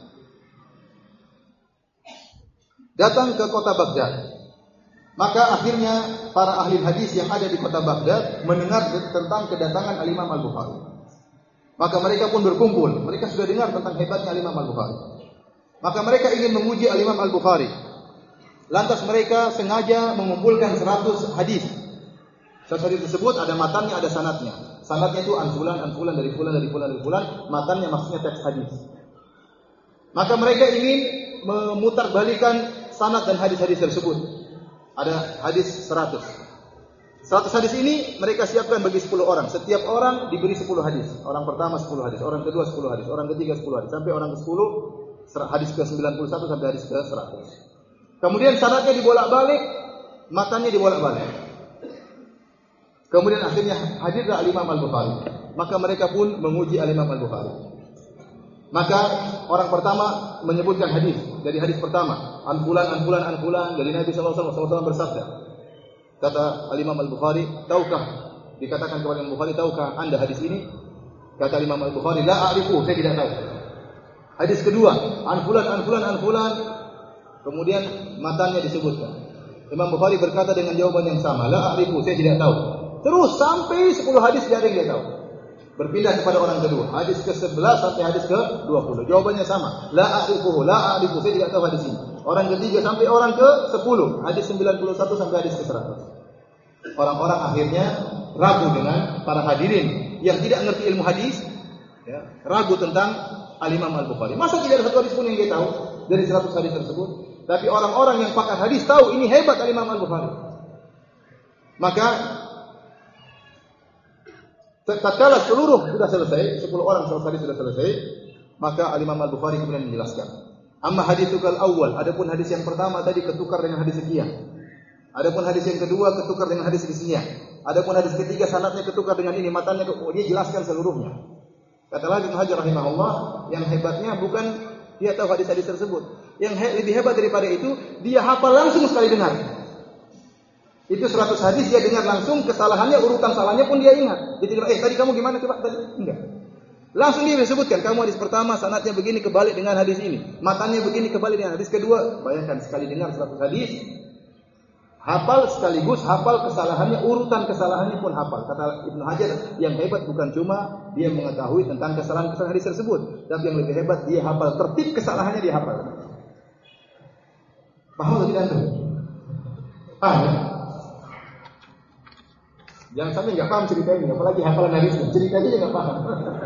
datang ke kota Baghdad. Maka akhirnya para ahli hadis yang ada di kota Baghdad mendengar tentang kedatangan Imam Al-Bukhari. Maka mereka pun berkumpul. Mereka sudah dengar tentang hebatnya Imam Al-Bukhari. Maka mereka ingin menguji Imam Al-Bukhari. Lantas mereka sengaja mengumpulkan seratus hadis. seratus hadis tersebut ada matannya, ada sanadnya. Sanadnya itu an fulan, an fulan, dari fulan, dari fulan, dari fulan. Matannya maksudnya teks hadis. Maka mereka ingin memutarbalikan sanad dan hadis-hadis tersebut. Ada hadis seratus. seratus hadis ini mereka siapkan bagi sepuluh orang. Setiap orang diberi sepuluh hadis. Orang pertama sepuluh hadis, orang kedua sepuluh hadis, orang ketiga sepuluh hadis, sampai orang ke sepuluh, hadis ke sembilan puluh satu sampai hadis ke seratus. Kemudian sanadnya dibolak-balik, matanya dibolak-balik. Kemudian akhirnya hadirlah Imam Al-Bukhari. Maka mereka pun menguji Imam Al-Bukhari. Maka orang pertama menyebutkan hadis. Dari hadis pertama, an fulan, an fulan, an fulan, dari Nabi sallallahu alaihi wasallam bersabda. Kata Imam Al-Bukhari, tahukah? Dikatakan kepada Imam Al-Bukhari, tahukah Anda hadis ini? Kata Imam Al-Bukhari, la a'rifu, saya tidak tahu. Hadis kedua, an fulan, an fulan, an fulan. Kemudian matanya disebutkan. Imam Bukhari berkata dengan jawaban yang sama, la a'rifu, saya tidak tahu. Terus sampai sepuluh hadis tidak ada yang dia tahu. Berpindah kepada orang kedua, hadis ke sebelas sampai hadis ke dua puluh. Jawabannya sama, la a'rifu, la a'rifu, saya tidak tahu hadis ini. Orang ketiga sampai orang ke sepuluh, hadis sembilan puluh satu sampai hadis ke seratus. Orang-orang akhirnya ragu dengan para hadirin yang tidak mengerti ilmu hadis, ya, ragu tentang Al-Imam Al-Bukhari. Masa tidak ada satu hadis pun yang dia tahu dari seratus hadis tersebut? Tapi orang-orang yang pakar hadis tahu ini hebat Al-Imam Al-Bukhari. Maka tatkala seluruh sudah selesai, sepuluh orang selesai sudah selesai, maka Imam Al-Bukhari kemudian menjelaskan. Amma haditsukal awal, adapun hadis yang pertama tadi ketukar dengan hadis sekian. Adapun hadis yang kedua ketukar dengan hadis sekian. Adapun hadis ketiga sanadnya ketukar dengan ini, matanya dia jelaskan seluruhnya. Kata lagi Ibnu Hajar rahimahullah, yang hebatnya bukan dia tahu hadis-hadis tersebut. Yang he- lebih hebat daripada itu, dia hafal langsung sekali dengar. Itu seratus hadis dia dengar langsung, kesalahannya, urutan salahnya pun dia ingat. Dia tidak, eh tadi kamu gimana coba tadi? Enggak. Langsung dia disebutkan, kamu hadis pertama sanadnya begini kebalik dengan hadis ini. Matanya begini kebalik dengan hadis kedua. Bayangkan sekali dengar seratus hadis, hafal sekaligus hafal kesalahannya, urutan kesalahannya pun hafal. Kata Ibnu Hajar, yang hebat bukan cuma dia mengetahui tentang kesalahan-kesalahan hadis tersebut, tapi yang lebih hebat dia hafal tertib kesalahannya, dia hafal. Paham atau tidak? Paham ya? Jangan sampai nggak paham cerita ini, apalagi hafalan hadisnya. Ceritanya juga nggak paham.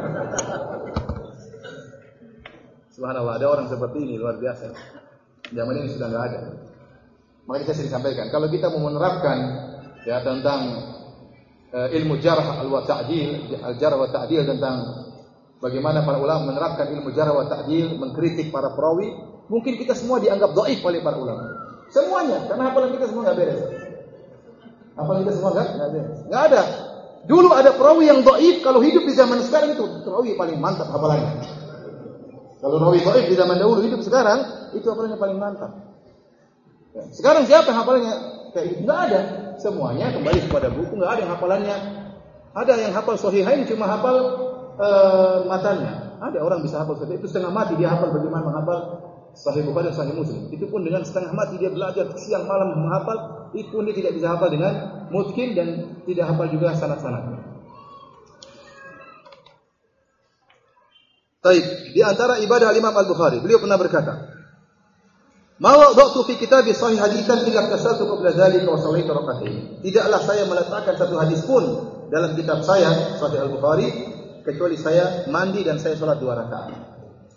Subhanallah, ada orang seperti ini luar biasa. Zaman ini sudah nggak ada. Makanya saya sering sampaikan, kalau kita mau menerapkan ya tentang uh, ilmu jarh al wa ta'dil, al-jarh wa ta'dil, tentang bagaimana para ulama menerapkan ilmu jarh wa ta'dil, mengkritik para perawi, mungkin kita semua dianggap dhaif oleh para ulama. Semuanya, karena hafalan kita semua nggak beres. Hafalan kita semua nggak ada. Nggak ada. Dulu ada perawi yang dhaif, kalau hidup di zaman sekarang itu perawi paling mantap hafalannya. Kalau perawi dhaif di zaman dahulu, hidup sekarang itu hafalannya paling mantap. Ya. Sekarang siapa yang hafalannya kayak gitu? Nggak ada. Semuanya kembali kepada buku, nggak ada yang hafalannya. Ada yang hafal Sahihain cuma hafal uh, matanya. Ada orang bisa hafal Sahih itu setengah mati dia hafal bagaimana menghafal Sahih Bukhari dan Sahih Muslim. Itu pun dengan setengah mati dia belajar siang malam menghafal, itu pun dia tidak bisa hafal dengan mungkin dan tidak hafal juga sanad-sanadnya. Baik, di antara ibadah Imam Al-Bukhari, beliau pernah berkata, "Ma wada'tu fi kitab sahih haditsan illa kasaltu qabla dzalika wa sallaitu rak'atayn." Tidaklah saya meletakkan satu hadis pun dalam kitab saya Sahih Al-Bukhari kecuali saya mandi dan saya salat dua rakaat.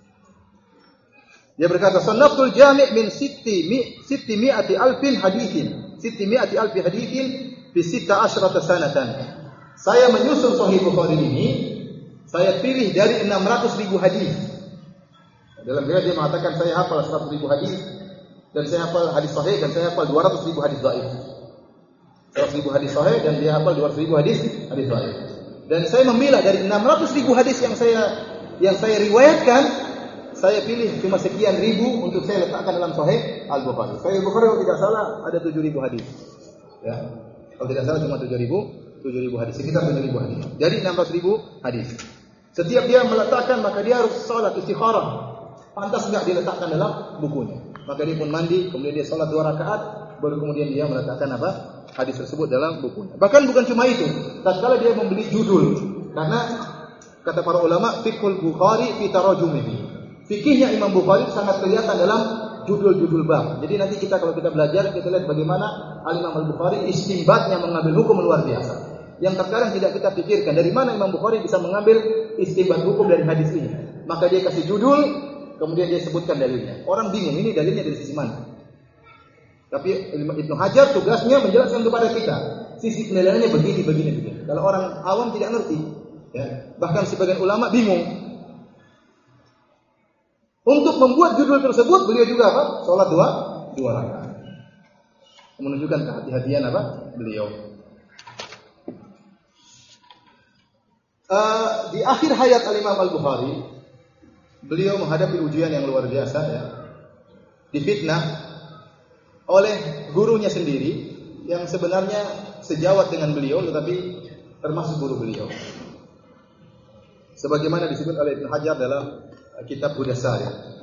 Dia berkata, "Sannaftul jami' min sitti mi sitti mi'ati alfin haditsin, sitti mi'ati alfi haditsin fi sitta asyrata sanatan." Saya menyusun Sahih Bukhari ini, saya pilih dari enam ratus ribu hadis. Dalam riwayat dia mengatakan saya hafal seratus ribu hadis dan saya hafal hadis sahih dan saya hafal dua ratus ribu hadis dhaif. seratus ribu hadis sahih dan dia hafal dua ratus ribu hadis hadis dhaif. Dan saya memilah dari enam ratus ribu hadis yang saya yang saya riwayatkan, saya pilih cuma sekian ribu untuk saya letakkan dalam Sahih Al-Bukhari. Sahih Al-Bukhari kalau tidak salah ada tujuh ribu hadis. Ya. Kalau tidak salah cuma tujuh ribu, tujuh ribu hadis, sekitar tujuh ribu hadis. Dari enam ratus ribu hadis. Setiap dia meletakkan maka dia harus salat istikharah. Pantas enggak diletakkan dalam bukunya. Maka dia pun mandi, kemudian dia salat dua rakaat, baru kemudian dia meletakkan apa? Hadis tersebut dalam bukunya. Bahkan bukan cuma itu, tatkala dia membeli judul. Karena kata para ulama, fiqhul Bukhari fi tarajumihi. Fikihnya Imam Bukhari sangat kelihatan dalam judul-judul bab. Jadi nanti kita kalau kita belajar, kita lihat bagaimana Al-Imam Al-Bukhari istinbatnya mengambil hukum luar biasa. Yang terkadang tidak kita pikirkan, dari mana Imam Bukhari bisa mengambil istinbat hukum dari hadis ini. Maka dia kasih judul, kemudian dia sebutkan dalilnya. Orang bingung, ini dalilnya dari sisi mana? Tapi Ibnu Hajar tugasnya menjelaskan kepada kita. Sisi penilaiannya begini, begini, begini. Kalau orang awam tidak ngerti, ya. Bahkan sebagian ulama bingung. Untuk membuat judul tersebut, beliau juga apa? Salat dua, dua rakaat. Menunjukkan kehati-hatian apa? Beliau. Uh, di akhir hayat Al-Imam Al-Bukhari, beliau menghadapi ujian yang luar biasa, ya. Difitnah oleh gurunya sendiri yang sebenarnya sejawat dengan beliau tetapi termasuk guru beliau. Sebagaimana disebut oleh Ibnu Hajar dalam kitab Hudasar.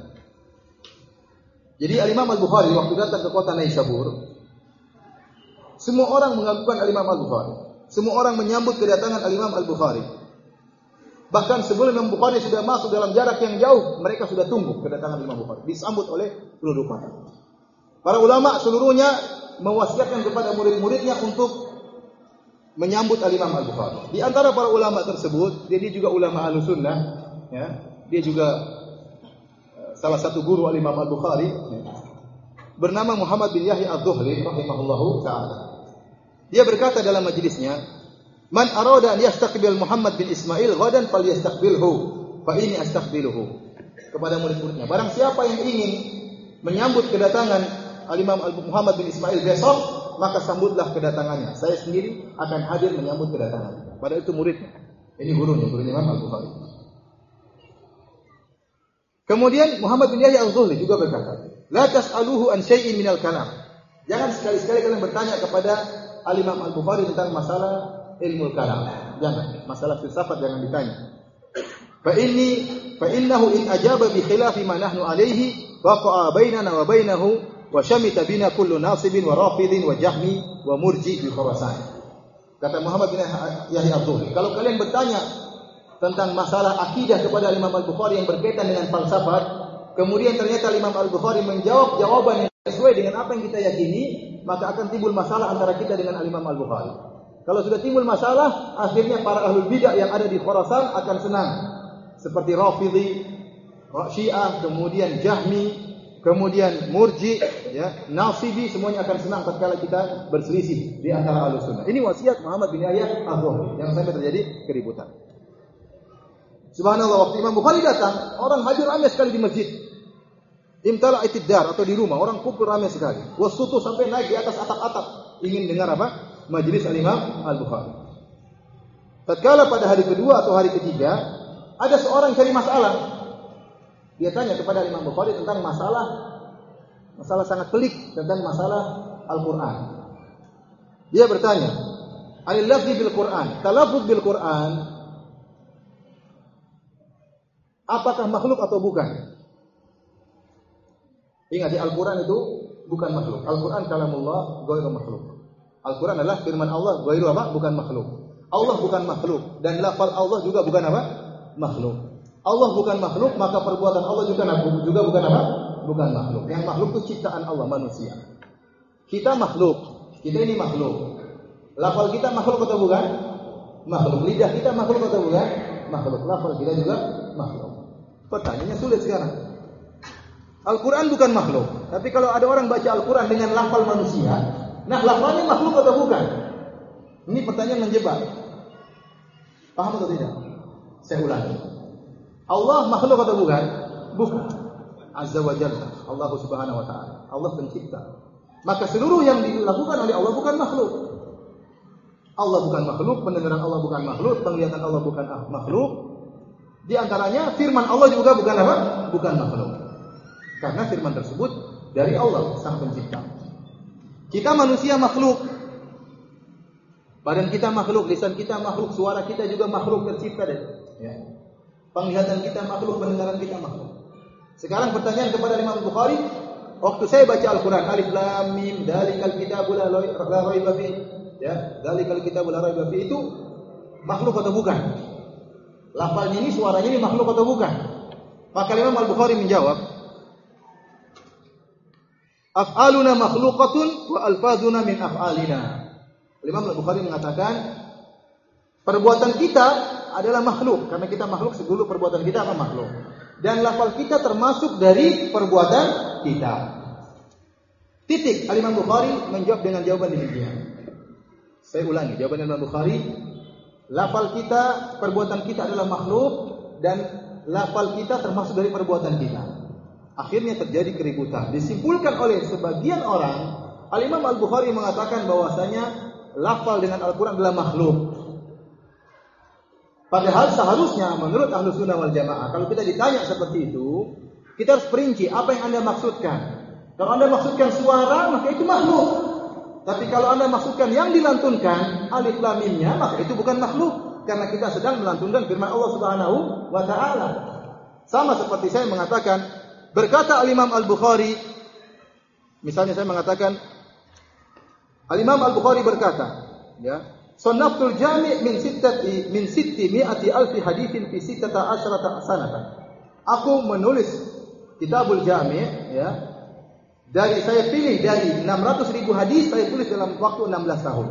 Jadi Al-Imam Al-Bukhari waktu datang ke kota Naisabur, semua orang mengagungkan Al-Imam Al-Bukhari. Semua orang menyambut kedatangan Al-Imam Al-Bukhari. Bahkan sebelum Imam Bukhari sudah masuk dalam jarak yang jauh, mereka sudah tunggu kedatangan Imam Bukhari. Disambut oleh penduduk kota. Para ulama seluruhnya mewasiatkan kepada murid-muridnya untuk menyambut Al-Imam Al-Bukhari. Di antara para ulama tersebut, dia juga ulama Ahlussunnah, ya. Dia juga uh, salah satu guru Al-Imam Al-Bukhari, ya. Bernama Muhammad bin Yahya Ad-Dhuhli rahimahullahu taala. Dia berkata dalam majelisnya, "Man arada an yastaqbil Muhammad bin Ismail ghadan falyastaqbilhu, fa inni astaqbiluhu." Kepada murid-muridnya, barang siapa yang ingin menyambut kedatangan Al-Imam Muhammad bin Ismail besok, maka sambutlah kedatangannya. Saya sendiri akan hadir menyambut kedatangannya. Padahal itu muridnya. Ini gurunya, guru Imam Al-Bukhari. Kemudian Muhammad bin Yahya Al-Dhuhli juga berkata, "La tas'aluhu an syai'in minal kalam." Jangan sekali-sekali kalian bertanya kepada Al-Imam Al-Bukhari tentang masalah ilmu kalam. Jangan, masalah filsafat jangan ditanya. Fa inni fa innahu in ajaba bi khilafi ma nahnu alaihi waqa'a bainana wa bainahu wa syamita bina kullu nasibin wa rafidin wa jahmi wa murji bi Khurasan. Kata Muhammad bin Yahya Ad-Dhuhli, kalau kalian bertanya tentang masalah akidah kepada Imam Al-Bukhari yang berkaitan dengan falsafat, kemudian ternyata Imam Al-Bukhari menjawab jawaban yang sesuai dengan apa yang kita yakini, maka akan timbul masalah antara kita dengan Imam Al-Bukhari. Kalau sudah timbul masalah, akhirnya para ahlul bidah yang ada di Khurasan akan senang. Seperti Rafidhi, Syiah, kemudian Jahmi, kemudian Murji, ya, Nasibi, semuanya akan senang tatkala kita berselisih di antara Ahlussunnah. Ini wasiat Muhammad bin Yahya Ad-Dhuhli yang sampai terjadi keributan. Subhanallah, waktu Imam Bukhari datang, orang hadir ramai sekali di masjid. Imtala itidar atau di rumah, orang kumpul ramai sekali. Wasutu sampai naik di atas atap-atap ingin dengar apa? Majelis Al-Imam Al-Bukhari. Tatkala pada hari kedua atau hari ketiga, ada seorang cari masalah. Dia tanya kepada Imam Bukhari tentang masalah masalah sangat pelik tentang masalah Al-Qur'an. Dia bertanya, "Anil lafzi bil Qur'an, talaffuz bil Qur'an, apakah makhluk atau bukan?" Ingat, di Al-Qur'an itu bukan makhluk. Al-Qur'an kalamullah, ghairu makhluk. Al-Qur'an adalah firman Allah, ghairu apa? Bukan makhluk. Allah bukan makhluk dan lafal Allah juga bukan apa? Makhluk. Allah bukan makhluk, maka perbuatan Allah juga juga bukan apa? Bukan makhluk. Yang makhluk itu ciptaan Allah, manusia. Kita makhluk. Kita ini makhluk. Lafal kita makhluk atau bukan? Makhluk. Lidah kita makhluk atau bukan? Makhluk. Lafal kita juga makhluk. Pertanyaannya sulit sekarang. Al-Quran bukan makhluk. Tapi kalau ada orang baca Al-Quran dengan lafal manusia, nah lafalnya makhluk atau bukan? Ini pertanyaan menjebak. Paham atau tidak? Saya ulangi. Allah makhluk atau bukan? Bukan. Azza wa Jalla, Allah Subhanahu wa taala. Allah pencipta. Maka seluruh yang dilakukan oleh Allah bukan makhluk. Allah bukan makhluk, pendengaran Allah bukan makhluk, penglihatan Allah bukan makhluk. Di antaranya firman Allah juga bukan apa? Bukan makhluk. Karena firman tersebut dari Allah Sang Pencipta. Kita manusia makhluk. Badan kita makhluk, lisan kita makhluk, suara kita juga makhluk tercipta deh. Ya. Penglihatan kita makhluk, pendengaran kita makhluk. Sekarang pertanyaan kepada Imam Bukhari, waktu saya baca Al-Quran, Alif Lam Mim, Dzalikal Kitabul La Raiba Fihi, ya, Dzalikal Kitabul La Raiba Fihi, itu makhluk atau bukan? Lafalnya ini, suaranya ini makhluk atau bukan? Maka Imam Al-Bukhari menjawab, af'aluna makhluqatun wa alfaduna min af'alina. Imam Al-Bukhari mengatakan perbuatan kita adalah makhluk, karena kita makhluk, sebelum perbuatan kita apa makhluk. Dan lafal kita termasuk dari perbuatan kita. Titik. Imam Bukhari menjawab dengan jawaban demikian. Saya ulangi jawaban Imam Bukhari. Lafal kita, perbuatan kita adalah makhluk, dan lafal kita termasuk dari perbuatan kita. Akhirnya terjadi keributan. Disimpulkan oleh sebagian orang, Al-Imam Al-Bukhari mengatakan bahwasanya lafal dengan Al-Quran adalah makhluk. Padahal seharusnya menurut Ahlus Sunnah wal Jamaah, kalau kita ditanya seperti itu, kita harus perinci apa yang Anda maksudkan. Kalau Anda maksudkan suara, maka itu makhluk. Tapi kalau Anda maksudkan yang dilantunkan, alif lam mimnya, maka itu bukan makhluk, karena kita sedang melantunkan firman Allah Subhanahu wa taala. Sama seperti saya mengatakan, berkata Al-Imam Al-Bukhari, misalnya saya mengatakan Al-Imam Al-Bukhari berkata, ya, Sannaftul Jami' min sittati min sitti mi'ati alfi haditsin fi sittata asyrata sanatan. Aku menulis Kitabul Jami', ya. Dari saya pilih dari enam ratus ribu hadis, saya tulis dalam waktu enam belas tahun.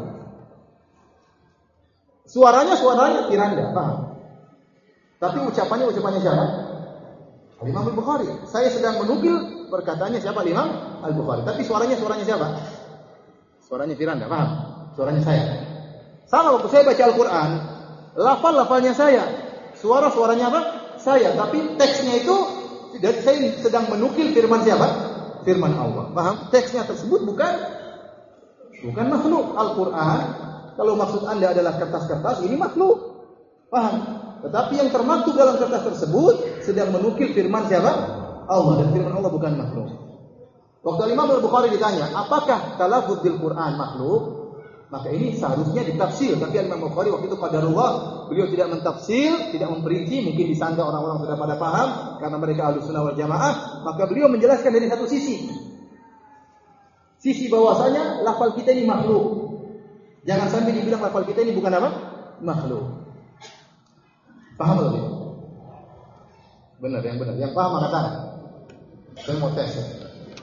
Suaranya suaranya Firanda, paham? Tapi ucapannya ucapannya siapa? Imam Al-Bukhari. Saya sedang menukil perkataannya siapa? Imam Al-Bukhari. Tapi suaranya suaranya siapa? Suaranya Firanda, paham? Suaranya saya. Sama waktu saya baca Al-Quran, lafal-lafalnya saya, suara-suaranya apa? Saya. Tapi teksnya itu, saya sedang menukil firman siapa? Firman Allah. Paham? Teksnya tersebut bukan bukan makhluk. Al-Quran, kalau maksud Anda adalah kertas-kertas, ini makhluk. Paham? Tetapi yang termaktub dalam kertas tersebut sedang menukil firman siapa? Allah. Dan firman Allah bukan makhluk. Waktu Imam Al-Bukhari ditanya, apakah talaffuz bil Quran makhluk? Maka ini seharusnya ditafsir. Tapi Imam Al-Bukhari waktu itu qadarullah, beliau tidak mentafsir, tidak memperinci. Mungkin disangka orang-orang sudah pada paham karena mereka Ahlus Sunnah wal Jamaah. Maka beliau menjelaskan dari satu sisi, sisi bahwasanya lafal kita ini makhluk. Jangan sampai dibilang lafal kita ini bukan apa? Makhluk. Paham atau tidak? Benar, yang benar. Yang paham angkat tangan. Saya mau tes. Ya.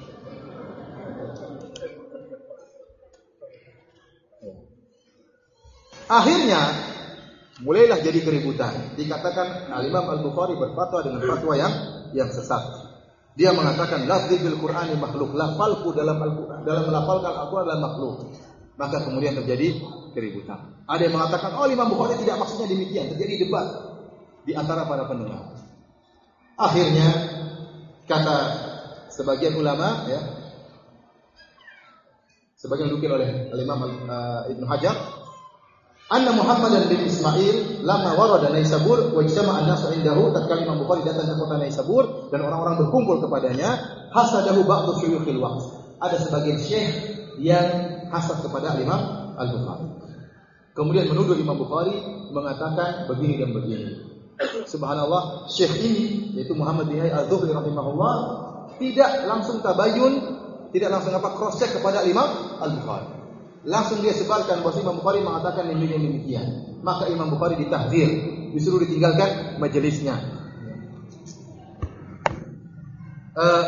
Akhirnya mulailah jadi keributan. Dikatakan Al-Imam Al-Bukhari berfatwa dengan fatwa yang yang sesat. Dia mengatakan lafzi bil Qur'ani makhluk, lafalku dalam Al-Qur'an, dalam melafalkan Al-Qur'an adalah makhluk. Maka kemudian terjadi keributan. Ada yang mengatakan, oh Imam Bukhari tidak maksudnya demikian. Terjadi debat di antara para pendengar. Akhirnya kata sebagian ulama, ya, sebagian dinukil oleh Al-Imam uh, Ibnu Hajar, anna Muhammadan bin Ismail lama warada Naisabur wa ijtama'a an-nasu indahu, tatkala Imam Bukhari datang ke kota Naisabur dan orang-orang berkumpul kepadanya, hasadahu ba'du syuyukhil waqt. Ada sebagian syekh yang hasad kepada Imam Al-Bukhari. Kemudian menuduh Imam Bukhari mengatakan begini dan begini. Subhanallah, syekh ini yaitu Muhammad bin Al-Zuhri rahimahullah tidak langsung tabayun, tidak langsung apa cross check kepada Imam Al-Bukhari. Langsung dia sebarkan bahwa Imam Bukhari mengatakan demikian demikian. Maka Imam Bukhari ditahzir, disuruh ditinggalkan majelisnya. Uh,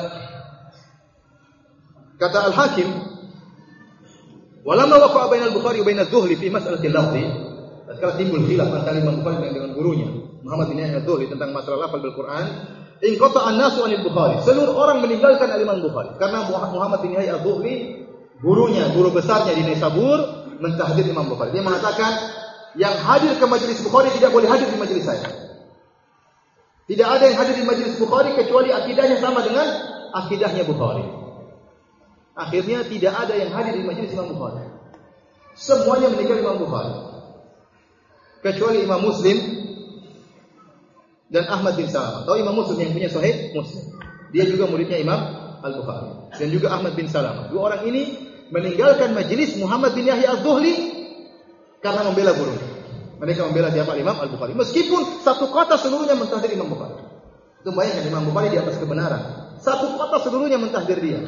kata Al-Hakim, walamma waqa'a bainal Bukhari wa bainaz Zuhri fi mas'alatil lafzi, tatkala timbul khilaf antara Imam Bukhari dengan gurunya Muhammad bin Az-Zuhri tentang masalah lafal bil Quran, in qata'a an-nasu 'anil Bukhari. Seluruh orang meninggalkan Imam Bukhari karena Muhammad bin Az-Zuhri, gurunya, guru besarnya di Naisabur, mentahdir Imam Bukhari. Dia mengatakan, yang hadir ke majelis Bukhari tidak boleh hadir di majelis saya. Tidak ada yang hadir di majelis Bukhari kecuali akidahnya sama dengan akidahnya Bukhari. Akhirnya tidak ada yang hadir di majelis Imam Bukhari. Semuanya meninggal Imam Bukhari. Kecuali Imam Muslim dan Ahmad bin Salamah. Tahu Imam Muslim yang punya Sahih Muslim. Dia juga muridnya Imam Al-Bukhari. Dan juga Ahmad bin Salamah. Dua orang ini meninggalkan majelis Muhammad bin Yahya Az-Zuhli karena membela guru. Mereka membela siapa? Imam Al-Bukhari. Meskipun satu kota seluruhnya mentahdir Imam Bukhari. Itu bayangkan Imam Bukhari di atas kebenaran. Satu kota seluruhnya mentahdir dia.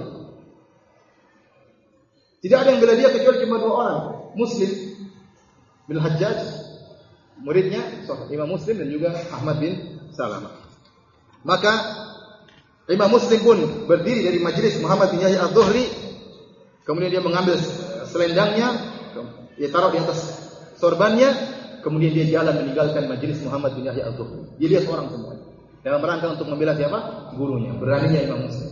Tidak ada yang bela dia kecuali cuma dua orang. Muslim bin Hajjaj, muridnya Imam Muslim, dan juga Ahmad bin Salamah. Maka Imam Muslim pun berdiri dari majelis Muhammad bin Yahya Az-Zuhli. Kemudian dia mengambil selendangnya, dia taruh di atas sorbannya. Kemudian dia jalan meninggalkan majelis Muhammad bin Yahya Az-Zuhli. Dia lihat orang semua dalam rangka untuk membela siapa? Gurunya. Beraninya Imam Muslim.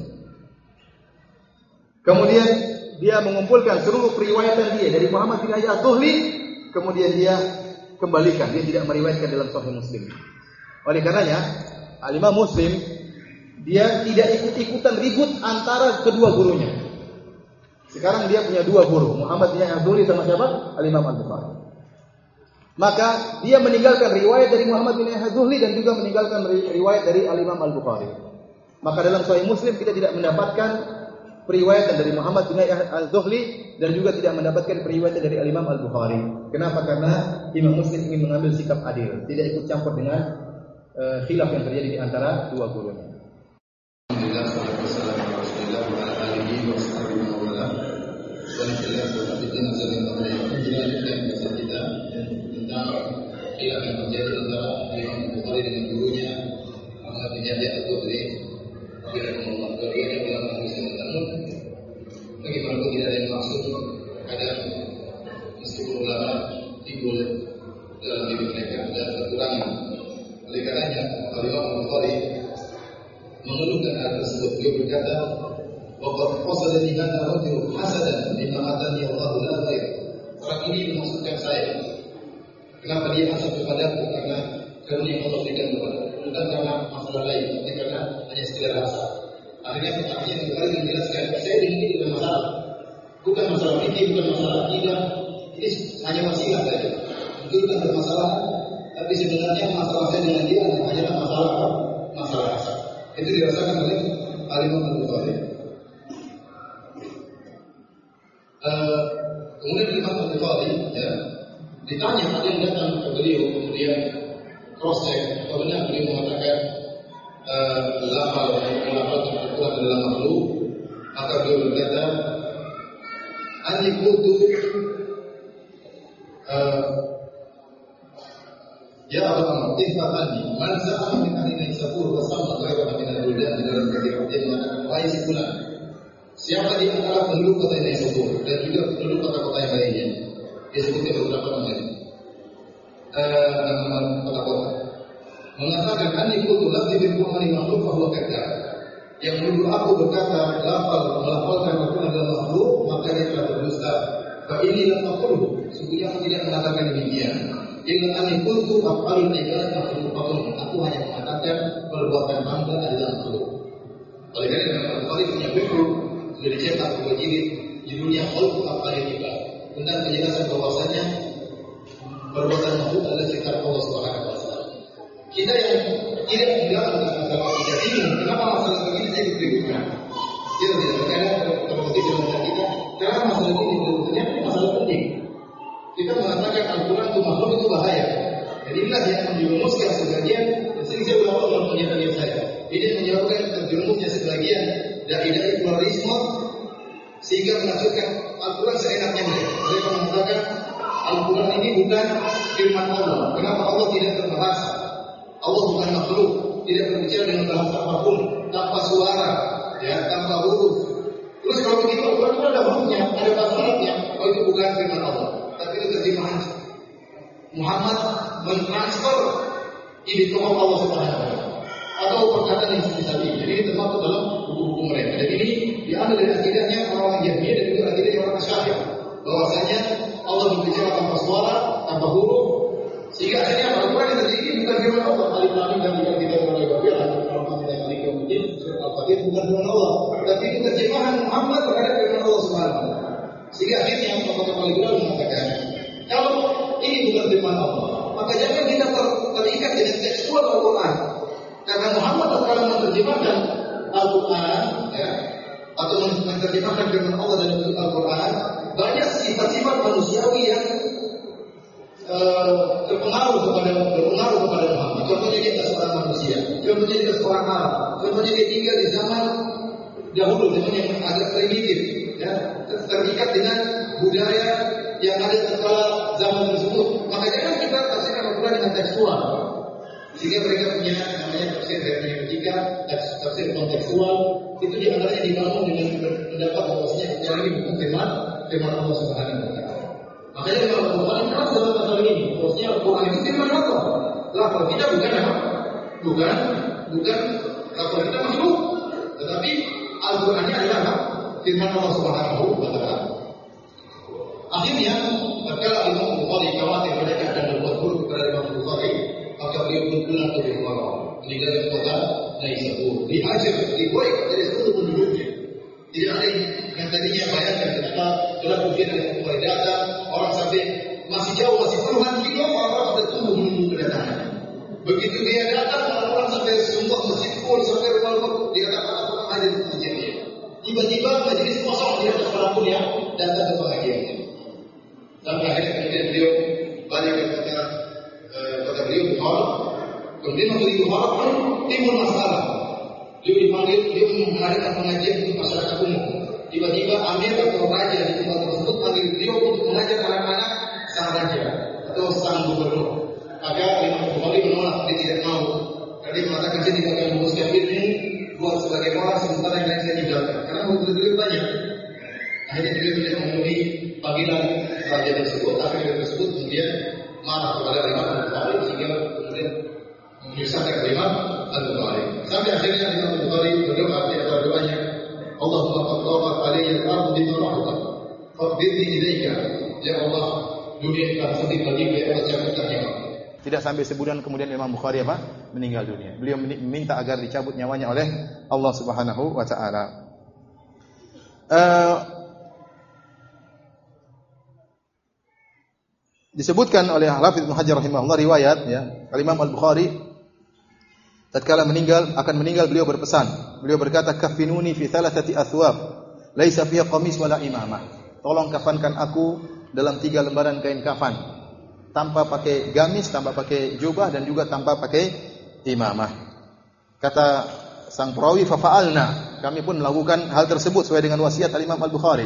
Kemudian dia mengumpulkan seluruh periwayatan dia dari Muhammad bin Yahya Az-Zuhli. Kemudian dia kembalikan. Dia tidak meriwayatkan dalam Sahih Muslim. Oleh karenanya, Al-Imam Muslim dia tidak ikut-ikutan ribut antara kedua gurunya. Sekarang dia punya dua guru, Muhammad bin Yahya Az-Zuhli sama siapa? Al-Imam Al-Bukhari. Maka dia meninggalkan riwayat dari Muhammad bin Yahya Az-Zuhli dan juga meninggalkan riwayat dari Al-Imam Al-Bukhari. Maka dalam Sahih Muslim kita tidak mendapatkan periwayatan dari Muhammad bin Yahya Az-Zuhli dan juga tidak mendapatkan periwayatan dari Al-Imam Al-Bukhari. Kenapa? Karena Imam Muslim ingin mengambil sikap adil, tidak ikut campur dengan uh, khilaf yang terjadi di antara dua gurunya. Alhamdulillah, salatu wassalamu ala Rasulillah wa ala alihi wa sahbihi wa wala. Walhamdulillah, wa bi'idin azalin wa dilanjutkan kisah kita tentang khilaf yang terjadi antara Imam Bukhari dengan gurunya Muhammad bin Yahya Az-Zuhli. Rahimahullah, keduanya dalam Muslim Tamun. Bagaimanapun tidak ada yang maksud, kadang meskipun ulama timbul dalam diri mereka dan kekurangan. Oleh karenanya, Imam Bukhari mengeluhkan hal tersebut. Beliau berkata, "Waqad qasada li hadha rajul hasadan lima atani Allahu la khair." Orang ini memaksudkan saya. Kenapa dia hasad kepadaku? Karena karunia Allah berikan kepada. Bukan karena masalah lain, tapi karena hanya sekedar hasad. Akhirnya artinya Bukhari menjelaskan, saya ini bukan masalah, bukan masalah fikih, bukan masalah akidah. Ini hanya wasilah saja. Itu bukan bermasalah, tapi sebenarnya masalah saya dengan dia hanyalah masalah apa? Masalah hasad. Itu dirasakan oleh Al-Imam Al-Bukhari. Uh, kemudian Imam Al-Bukhari ya, ditanya ada yang datang ke beliau, kemudian cross check, kemudian beliau mengatakan lafal melafalkan Al-Quran dalam makhluk, maka beliau berkata, "Ani kuntu ya Abu Amr, ihfadni, man sa'ala min ahli Naisabur wa sama ghairu min al-buldan." Dalam hadis dia mengatakan, "Wahai si fulan, siapa di antara penduduk kota Naisabur dan juga penduduk kota-kota yang lainnya?" Dia sebutkan beberapa namanya. Eh, nama kota-kota. Mengatakan, "Ani kuntu lafzi bil Qur'ani makhluk fa huwa kadzdzab." Yang menuduh aku berkata lafal melafalkan Al-Quran dalam makhluk, maka dia telah berdusta. Fa ini lam aqulu, sesungguhnya aku tidak mengatakan demikian. Illa ani kuntu af'alul ibadat makhluk. Aku hanya mengatakan perbuatan hamba adalah makhluk. Oleh karena itu Al-Bukhari punya buku sudah dicetak dua jilid, judulnya Khalqu Af'alil Ibad, tentang penjelasan bahwasanya perbuatan makhluk adalah ciptaan Allah Subhanahu wa taala. Kita yang tidak mendapat masalah tidak bingung kenapa masalah begini saya diberikan. Kita tidak berkata terjadi dalam kita karena masalah ini ternyata masalah penting. Kita mengatakan Al-Quran itu makhluk itu bahaya. Dan inilah yang menjerumuskan sebagian. Dan sering saya ulang dalam pernyataan saya. Ini menyebabkan terjerumusnya sebagian dai-dai pluralisme sehingga menafsirkan Al-Quran seenaknya mereka. Mereka mengatakan Al-Quran ini bukan firman Allah. Kenapa Allah tidak berbahasa? Allah bukan makhluk, tidak berbicara dengan bahasa apapun, tanpa suara, ya, tanpa huruf. Terus kalau begitu Al-Quran itu ada hurufnya, ada bahasa Arabnya. Oh itu bukan firman Allah, tapi itu terjemahan Muhammad mentransfer ide tokoh Allah Subhanahu wa taala atau perkataan yang semisal ini. Jadi ini termasuk dalam buku-buku mereka. Dan ini diambil dari akidahnya orang Yahudi dan juga akidahnya orang Asy'ariyah, bahwasanya Allah berbicara tanpa suara, tanpa huruf, bukan firman Allah, tapi itu terjemahan Muhammad terhadap firman Allah Subhanahu. Sehingga akhirnya tokoh-tokoh liberal mengatakan, kalau ini bukan firman Allah, maka jangan kita ter terikat dengan tekstual Al-Quran. Karena Muhammad telah menerjemahkan Al-Quran, ya, atau menerjemahkan firman Allah dalam bentuk Al-Quran, banyak sifat-sifat manusiawi yang uh, terpengaruh kepada berpengaruh kepada Muhammad. Contohnya dia adalah seorang manusia, contohnya dia adalah seorang Arab, contohnya dia tinggal di zaman dahulu, zaman yang agak primitif, ya, terikat dengan budaya yang ada setelah zaman tersebut. Maka jangan kita tafsirkan Al-Quran dengan tekstual. Sehingga mereka punya namanya tafsir hermeneutika, tafsir kontekstual. Itu diantaranya dibangun dengan pendapat bahwasanya yang ini bukan firman firman Allah Subhanahu wa taala. Makanya Imam Al-Bukhari keras dalam masalah ini. Bahwasanya Al-Quran itu firman Allah. Lafaz kita bukan apa? Bukan bukan lafaz kita makhluk. Tetapi Al-Quran ini adalah apa? Firman Allah Subhanahu wa taala. Akhirnya, tatkala Imam Al-Bukhari khawatir mereka akan berbuat buruk kepada Imam Al-Bukhari, maka beliau pun pulang ke Bukhara, meninggal di kota Naisabur, dihajar, diboik dari seluruh penduduknya. Tidak ada yang tadinya bayangkan kenapa telah kemudian ada Bukhari datang, orang sampai masih jauh, masih puluhan kilo, orang sudah tunggu menunggu kedatangan. Begitu dia datang, orang sampai semua masjid full, sampai rumah-rumah dia datang atau hadir di pengajiannya. Tiba-tiba majelis kosong, tidak ada seorang pun yang datang ke pengajiannya. Sampai akhirnya kemudian beliau balik ke kota eh, kota beliau Bukhara. Kemudian waktu di Bukhara pun timbul masalah. Beliau dipanggil, beliau mengadakan pengajian untuk masyarakat umum. Tiba-tiba amir atau raja di tempat tersebut panggil beliau untuk mengajar anak-anak sang raja atau sang gubernur. Maka Imam Bukhari menolak, dia tidak mau. Karena dia mengatakan saya tidak akan menguruskan ilmu buat sebagai orang sementara yang lain saya tinggalkan. Karena murid beliau banyak. Akhirnya beliau tidak memenuhi panggilan raja tersebut. Akhirnya tersebut kemudian marah kepada Imam Al-Bukhari sehingga kemudian menyusahkan Imam Al-Bukhari. Sampai akhirnya Imam Al-Bukhari berdoa di antara doanya, Allahumma qaddafat alayya al-ardu bima rahabat, faqbidni ilaika. Ya Allah, dunia telah sempit bagiku, ya Allah, cabutkan nyawa. Tidak sampai sebulan kemudian Imam Bukhari apa? Meninggal dunia. Beliau meminta agar dicabut nyawanya oleh Allah Subhanahu wa taala. Uh, disebutkan oleh Al-Hafidz Ibnu Hajar rahimahullah riwayat ya, Imam Al-Bukhari tatkala meninggal akan meninggal beliau berpesan. Beliau berkata, "Kafinuni fi thalathati athwab, laisa fiha qamis wala imamah." Tolong kafankan aku dalam tiga lembaran kain kafan, tanpa pakai gamis, tanpa pakai jubah dan juga tanpa pakai imamah. Kata sang perawi, "Fa fa'alna." Kami pun melakukan hal tersebut sesuai dengan wasiat Al-Imam Al-Bukhari.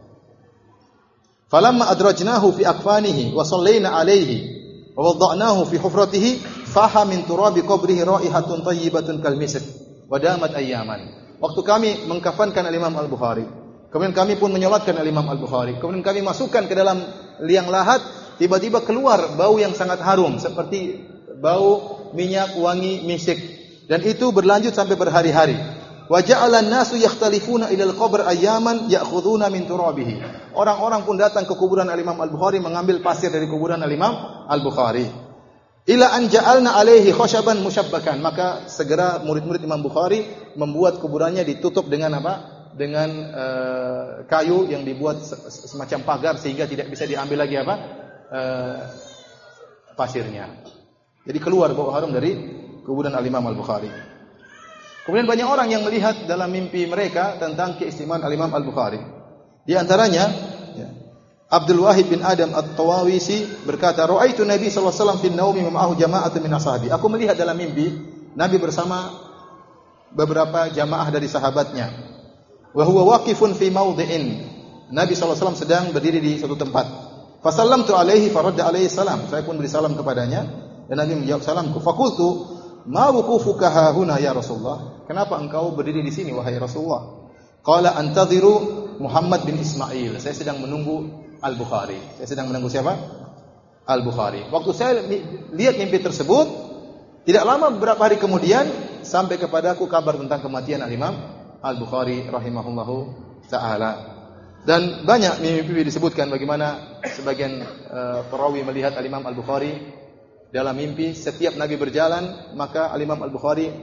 Falamma adrajnahu fi akfanihi wa sallayna alayhi wa wada'nahu fi hufratihi faha min turabi qabrihi raihatun tayyibatun kal misk wa damat ayyaman. Waktu kami mengkafankan Al-Imam Al-Bukhari, kemudian kami pun menyolatkan Al-Imam Al-Bukhari, kemudian kami masukkan ke dalam liang lahat, tiba-tiba keluar bau yang sangat harum seperti bau minyak wangi misik, dan itu berlanjut sampai berhari-hari. Wa ja'alan nasu yakhtalifuna ila al-qabr ayyaman ya'khuduna min turabihi. Orang-orang pun datang ke kuburan Al-Imam Al-Bukhari mengambil pasir dari kuburan Al-Imam Al-Bukhari. Ila an ja'alna alaihi khashaban musyabbakan. Maka segera murid-murid Imam Bukhari membuat kuburannya ditutup dengan apa? Dengan uh, kayu yang dibuat semacam pagar sehingga tidak bisa diambil lagi apa? Uh, pasirnya. Jadi keluar bau harum dari kuburan Al-Imam Al-Bukhari. Kemudian banyak orang yang melihat dalam mimpi mereka tentang keistimewaan Al-Imam Al-Bukhari. Di antaranya ya, Abdul Wahid bin Adam At-Tawawisi berkata, "Ra'aitu Nabi sallallahu alaihi wasallam fi an-naumi ma'ahu jama'atun min ashabi." Aku melihat dalam mimpi Nabi bersama beberapa jamaah dari sahabatnya. Wa huwa waqifun fi mawdhi'in. Nabi sallallahu alaihi wasallam sedang berdiri di suatu tempat. Fa sallamtu alaihi faradda alaihi salam. Saya pun beri salam kepadanya dan Nabi menjawab salamku. Faqultu, "Ma wuqufuka hahuna ya Rasulullah?" Kenapa engkau berdiri di sini wahai Rasulullah? Qala antadhiru Muhammad bin Ismail. Saya sedang menunggu Al-Bukhari. Saya sedang menunggu siapa? Al-Bukhari. Waktu saya lihat mimpi tersebut, tidak lama beberapa hari kemudian sampai kepadaku kabar tentang kematian Al-Imam Al-Bukhari rahimahullahu taala. Dan banyak mimpi disebutkan bagaimana sebagian uh, perawi melihat Al-Imam Al-Bukhari dalam mimpi. Setiap Nabi berjalan, maka Al-Imam Al-Bukhari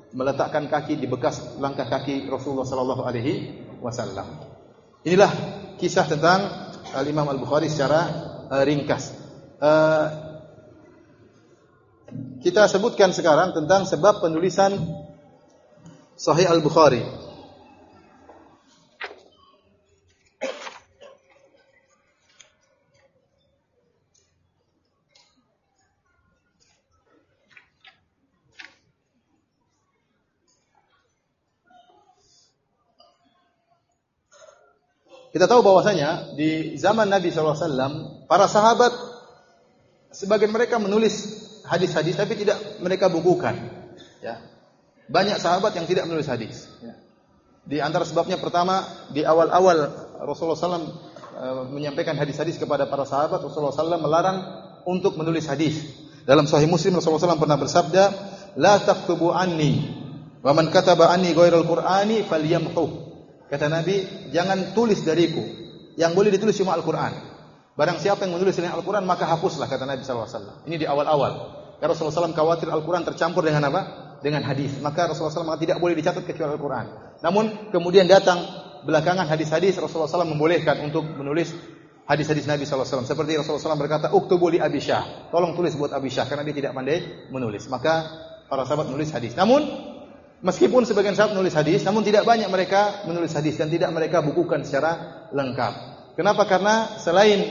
meletakkan kaki di bekas langkah kaki Rasulullah sallallahu alaihi wasallam. Inilah kisah tentang Al-Imam Al-Bukhari secara uh, ringkas. Uh, kita sebutkan sekarang tentang sebab penulisan Sahih Al-Bukhari. Kita tahu bahwasanya di zaman Nabi shallallahu alaihi wasallam para sahabat sebagian mereka menulis hadis-hadis tapi tidak mereka bukukan. Ya. Banyak sahabat yang tidak menulis hadis. Ya. Di antara sebabnya pertama di awal-awal Rasulullah shallallahu alaihi wasallam uh, menyampaikan hadis-hadis kepada para sahabat, Rasulullah shallallahu alaihi wasallam melarang untuk menulis hadis. Dalam Sahih Muslim Rasulullah shallallahu alaihi wasallam pernah bersabda, "La taktubu anni, wa man kataba anni ghairal Qur'ani falyamhu." Kata Nabi, jangan tulis dariku. Yang boleh ditulis cuma Al-Quran. Barang siapa yang menulis selain Al-Quran, maka hapuslah, kata Nabi shallallahu alaihi wasallam. Ini di awal-awal. Karena Rasulullah shallallahu alaihi wasallam khawatir Al-Quran tercampur dengan apa? Dengan hadis. Maka Rasulullah shallallahu alaihi wasallam tidak boleh dicatat kecuali Al-Quran. Namun kemudian datang belakangan hadis-hadis, Rasulullah shallallahu alaihi wasallam membolehkan untuk menulis hadis-hadis Nabi shallallahu alaihi wasallam. Seperti Rasulullah shallallahu alaihi wasallam berkata, "Uktubu li Abi Syah." Tolong tulis buat Abi Syah, karena dia tidak pandai menulis. Maka para sahabat menulis hadis. Namun meskipun sebagian sahabat menulis hadis, namun tidak banyak mereka menulis hadis dan tidak mereka bukukan secara lengkap. Kenapa? Karena selain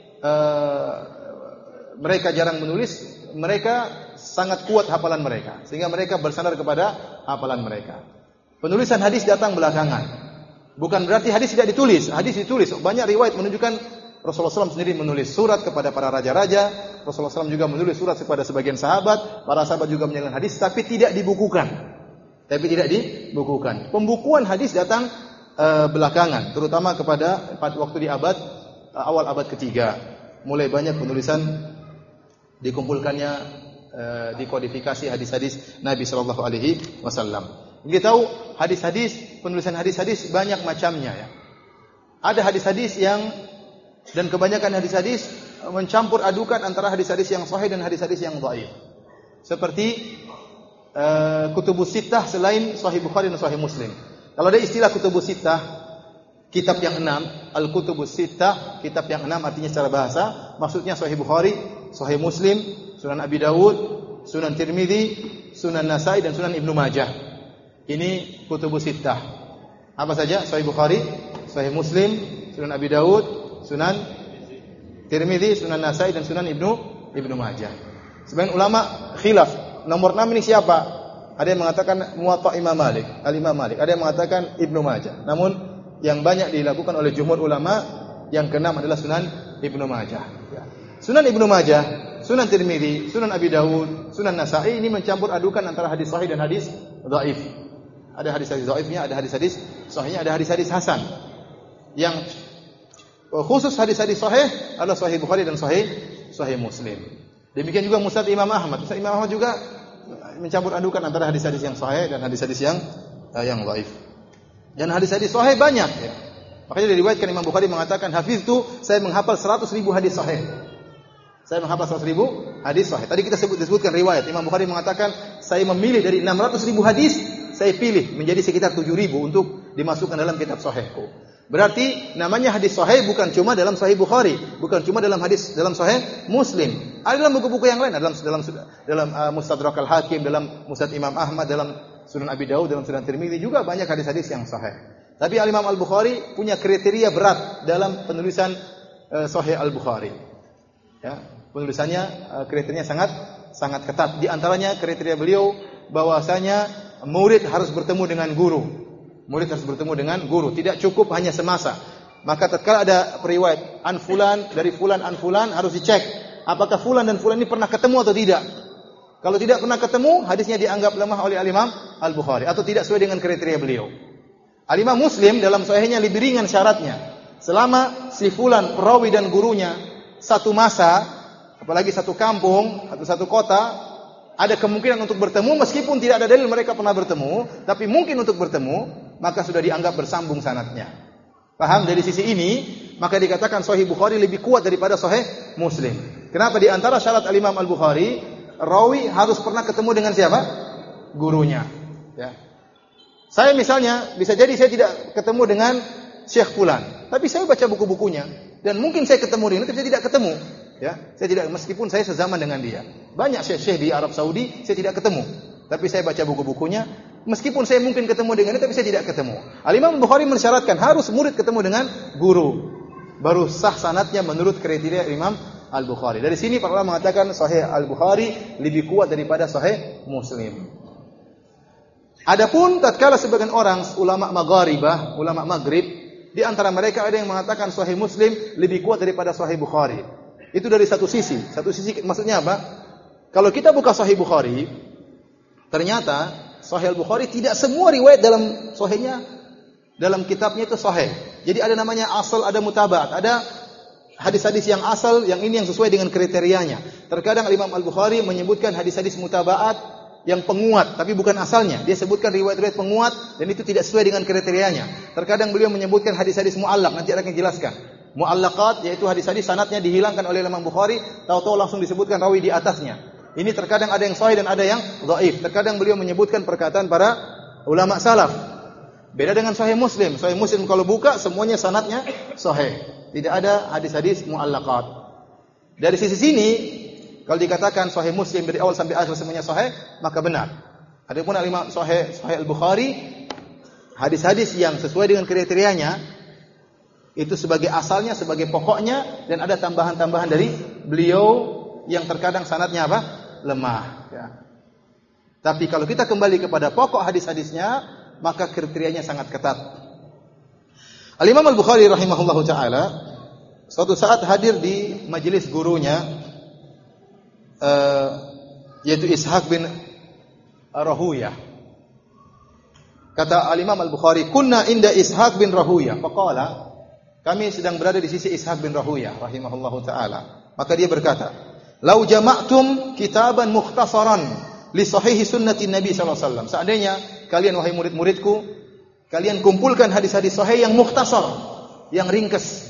uh, mereka jarang menulis, mereka sangat kuat hafalan mereka, sehingga mereka bersandar kepada hafalan mereka. Penulisan hadis datang belakangan. Bukan berarti hadis tidak ditulis, hadis ditulis. Banyak riwayat menunjukkan Rasulullah shallallahu alaihi wasallam sendiri menulis surat kepada para raja-raja, Rasulullah shallallahu alaihi wasallam juga menulis surat kepada sebagian sahabat, para sahabat juga menyalurkan hadis, tapi tidak dibukukan. Tapi tidak dibukukan. Pembukuan hadis datang uh, belakangan, terutama kepada waktu di abad uh, awal abad ketiga. Mulai banyak penulisan dikumpulkannya uh, dikodifikasi hadis-hadis Nabi sallallahu alaihi wasallam. Kita tahu hadis-hadis, penulisan hadis-hadis banyak macamnya ya. Ada hadis-hadis yang dan kebanyakan hadis-hadis mencampur adukan antara hadis-hadis yang sahih dan hadis-hadis yang dhaif. Seperti Uh, kutubus sittah selain Sahih Bukhari dan Sahih Muslim. Kalau ada istilah kutubus sittah, kitab yang enam, al-kutubus sittah, kitab yang enam artinya secara bahasa, maksudnya Sahih Bukhari, Sahih Muslim, Sunan Abi Dawud, Sunan Tirmidzi, Sunan Nasai dan Sunan Ibnu Majah. Ini kutubus sittah. Apa saja? Sahih Bukhari, Sahih Muslim, Sunan Abi Dawud, Sunan Tirmidzi, Sunan Nasai dan Sunan Ibnu Ibnu Majah. Sebagian ulama khilaf. Nomor enam ini siapa? Ada yang mengatakan Muwatta Imam Malik, Al-Imam Malik. Ada yang mengatakan Ibnu Majah. Namun yang banyak dilakukan oleh jumhur ulama, yang keenam adalah Sunan Ibnu Majah. Sunan Ibnu Majah, Sunan Tirmidzi, Sunan Abi Dawud, Sunan Nasai ini mencampur adukan antara hadis sahih dan hadis dhaif. Ada hadis-hadis dhaifnya, ada hadis-hadis sahihnya, ada hadis-hadis hasan. Yang khusus hadis-hadis sahih adalah Sahih Bukhari dan Sahih Sahih Muslim. Demikian juga Musnad Imam Ahmad. Musnad Imam Ahmad juga mencampur adukan antara hadis-hadis yang sahih dan hadis-hadis yang uh, yang dhaif. Dan hadis-hadis sahih banyak ya. Makanya diriwayatkan Imam Bukhari mengatakan, "Hafiztu, saya menghafal seratus ribu hadis sahih." Saya menghafal seratus ribu hadis sahih. Tadi kita sebut disebutkan riwayat Imam Bukhari mengatakan, "Saya memilih dari enam ratus ribu hadis, saya pilih menjadi sekitar tujuh ribu untuk dimasukkan dalam kitab sahihku." Berarti namanya hadis sahih bukan cuma dalam Sahih Bukhari, bukan cuma dalam hadis dalam Sahih Muslim. Ada dalam buku-buku yang lain, dalam dalam dalam uh, Mustadrak Al-Hakim, dalam Musnad Imam Ahmad, dalam Sunan Abi Dawud, dalam Sunan Tirmidzi juga banyak hadis-hadis yang sahih. Tapi Al-Imam Al-Bukhari punya kriteria berat dalam penulisan uh, Sahih Al-Bukhari. Ya, penulisannya uh, kriterianya sangat sangat ketat. Di antaranya kriteria beliau bahwasanya murid harus bertemu dengan guru. Murid harus bertemu dengan guru, tidak cukup hanya semasa. Maka tatkala ada periwayat an fulan dari fulan an fulan harus dicek apakah fulan dan fulan ini pernah ketemu atau tidak. Kalau tidak pernah ketemu, hadisnya dianggap lemah oleh Al-Imam Al-Bukhari atau tidak sesuai dengan kriteria beliau. Al-Imam Muslim dalam sahihnya lebih ringan syaratnya. Selama si fulan perawi dan gurunya satu masa, apalagi satu kampung atau satu kota, ada kemungkinan untuk bertemu meskipun tidak ada dalil mereka pernah bertemu, tapi mungkin untuk bertemu, maka sudah dianggap bersambung sanadnya. Paham? Dari sisi ini, maka dikatakan Sahih Bukhari lebih kuat daripada Sahih Muslim. Kenapa? Di antara syarat Al-Imam Al-Bukhari, rawi harus pernah ketemu dengan siapa? Gurunya. Ya. Saya misalnya bisa jadi saya tidak ketemu dengan Syekh Fulan, tapi saya baca buku-bukunya dan mungkin saya ketemu dengan dia, tapi saya tidak ketemu. Ya, saya tidak meskipun saya sezaman dengan dia. Banyak syekh-syekh di Arab Saudi saya tidak ketemu, tapi saya baca buku-bukunya. Meskipun saya mungkin ketemu dengan dia, tapi saya tidak ketemu. Al-Imam Bukhari mensyaratkan harus murid ketemu dengan guru, baru sah sanadnya menurut kriteria Imam Al-Bukhari. Dari sini para ulama mengatakan Sahih Al-Bukhari lebih kuat daripada Sahih Muslim. Adapun tatkala sebagian orang ulama Maghribah, ulama Maghrib, di antara mereka ada yang mengatakan Sahih Muslim lebih kuat daripada Sahih Bukhari. Itu dari satu sisi. Satu sisi maksudnya apa? Kalau kita buka Sahih Bukhari, ternyata Sahih Al-Bukhari tidak semua riwayat dalam sahihnya, dalam kitabnya itu sahih. Jadi ada namanya asal, ada mutabaat, ada hadis-hadis yang asal, yang ini yang sesuai dengan kriterianya. Terkadang Imam Al-Bukhari menyebutkan hadis-hadis mutabaat yang penguat, tapi bukan asalnya. Dia sebutkan riwayat-riwayat penguat dan itu tidak sesuai dengan kriterianya. Terkadang beliau menyebutkan hadis-hadis mu'allaq, nanti akan dijelaskan. Mu'allaqat yaitu hadis-hadis sanadnya dihilangkan oleh Imam Bukhari, tahu-tahu langsung disebutkan rawi di atasnya. Ini terkadang ada yang sahih dan ada yang dhaif. Terkadang beliau menyebutkan perkataan para ulama salaf. Beda dengan Sahih Muslim. Sahih Muslim kalau buka semuanya sanadnya sahih. Tidak ada hadis-hadis mu'allaqat. Dari sisi sini kalau dikatakan Sahih Muslim dari awal sampai akhir semuanya sahih, maka benar. Adapun Imam Sahih Sahih Al-Bukhari, hadis-hadis yang sesuai dengan kriterianya itu sebagai asalnya, sebagai pokoknya, dan ada tambahan-tambahan dari beliau yang terkadang sanadnya apa? Lemah. Ya. Tapi kalau kita kembali kepada pokok hadis-hadisnya, maka kriterianya sangat ketat. Al-Imam Al-Bukhari rahimahullahu ta'ala suatu saat hadir di majelis gurunya, uh, yaitu Ishaq bin Rahuyah. Kata Al-Imam Al-Bukhari, kunna inda Ishaq bin Rahuyah. Faqala, kami sedang berada di sisi Ishaq bin Rahuyah rahimahullahu ta'ala. Maka dia berkata, lau jama'tum kitaban mukhtasaran li sahihi sunnati Nabi sallallahu alaihi wasallam. Seandainya kalian wahai murid-muridku, kalian kumpulkan hadis-hadis sahih yang mukhtasar, yang ringkas.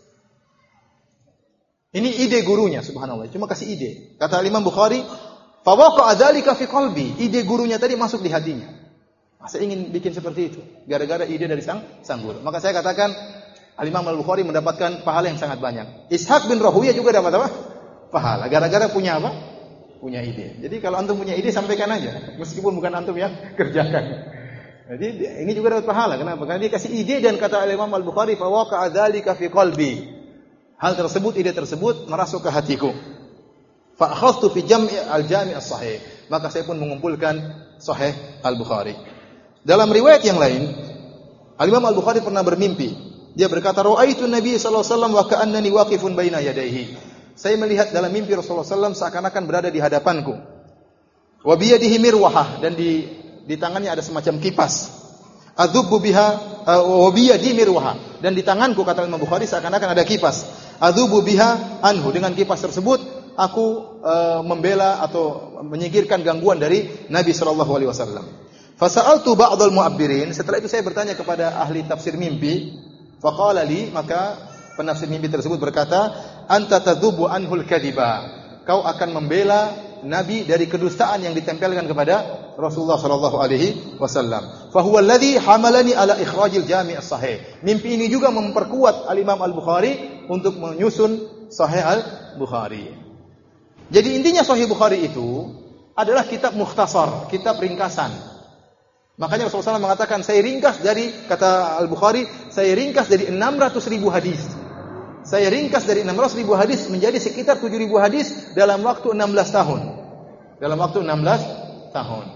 Ini ide gurunya, subhanallah. Cuma kasih ide. Kata Imam Bukhari, fa waqa'a dzalika fi qalbi. Ide gurunya tadi masuk di hatinya. Saya ingin bikin seperti itu, gara-gara ide dari sang sang guru. Maka saya katakan Al-Imam Al-Bukhari mendapatkan pahala yang sangat banyak. Ishaq bin Rahuyah juga dapat apa? Pahala, gara-gara punya apa? Punya ide. Jadi kalau antum punya ide sampaikan aja, meskipun bukan antum yang kerjakan. Jadi ini juga dapat pahala. Kenapa? Karena dia kasih ide dan kata Imam Al-Bukhari, fa waqa'a dzalika fi qalbi. Hal tersebut, ide tersebut merasuk ke hatiku. Fa akhadtu fi jam'i al-jami' as-sahih. Maka saya pun mengumpulkan Sahih Al-Bukhari. Dalam riwayat yang lain, Al-Imam Al-Bukhari pernah bermimpi. Dia berkata, ra'aitu Nabi sallallahu alaihi wasallam wa ka'annani waqifun baina yadayhi. Saya melihat dalam mimpi Rasulullah sallallahu alaihi wasallam seakan-akan berada di hadapanku. Wa biyadihi mirwahah, dan di di tangannya ada semacam kipas. Adzubbu biha wa biyadi mirwahah, dan di tanganku kata Imam Bukhari seakan-akan ada kipas. Adzubbu biha anhu, dengan kipas tersebut aku uh, membela atau menyingkirkan gangguan dari Nabi sallallahu alaihi wasallam. Fasa'altu ba'dal mu'abbirin, setelah itu saya bertanya kepada ahli tafsir mimpi. Faqala li, maka penafsir mimpi tersebut berkata, anta tadzubu anhul kadhiba. Kau akan membela Nabi dari kedustaan yang ditempelkan kepada Rasulullah sallallahu alaihi wasallam. Fa huwa alladhi hamalani ala ikhrajil jami' as-sahih. Mimpi ini juga memperkuat Al-Imam Al-Bukhari untuk menyusun Sahih Al-Bukhari. Jadi intinya Sahih Bukhari itu adalah kitab mukhtasar, kitab ringkasan. Makanya Rasulullah sallallahu alaihi wasallam mengatakan, saya ringkas dari, kata Al-Bukhari, saya ringkas dari enam ratus ribu hadis. Saya ringkas dari enam ratus ribu hadis menjadi sekitar tujuh ribu hadis dalam waktu enam belas tahun. Dalam waktu enam belas tahun.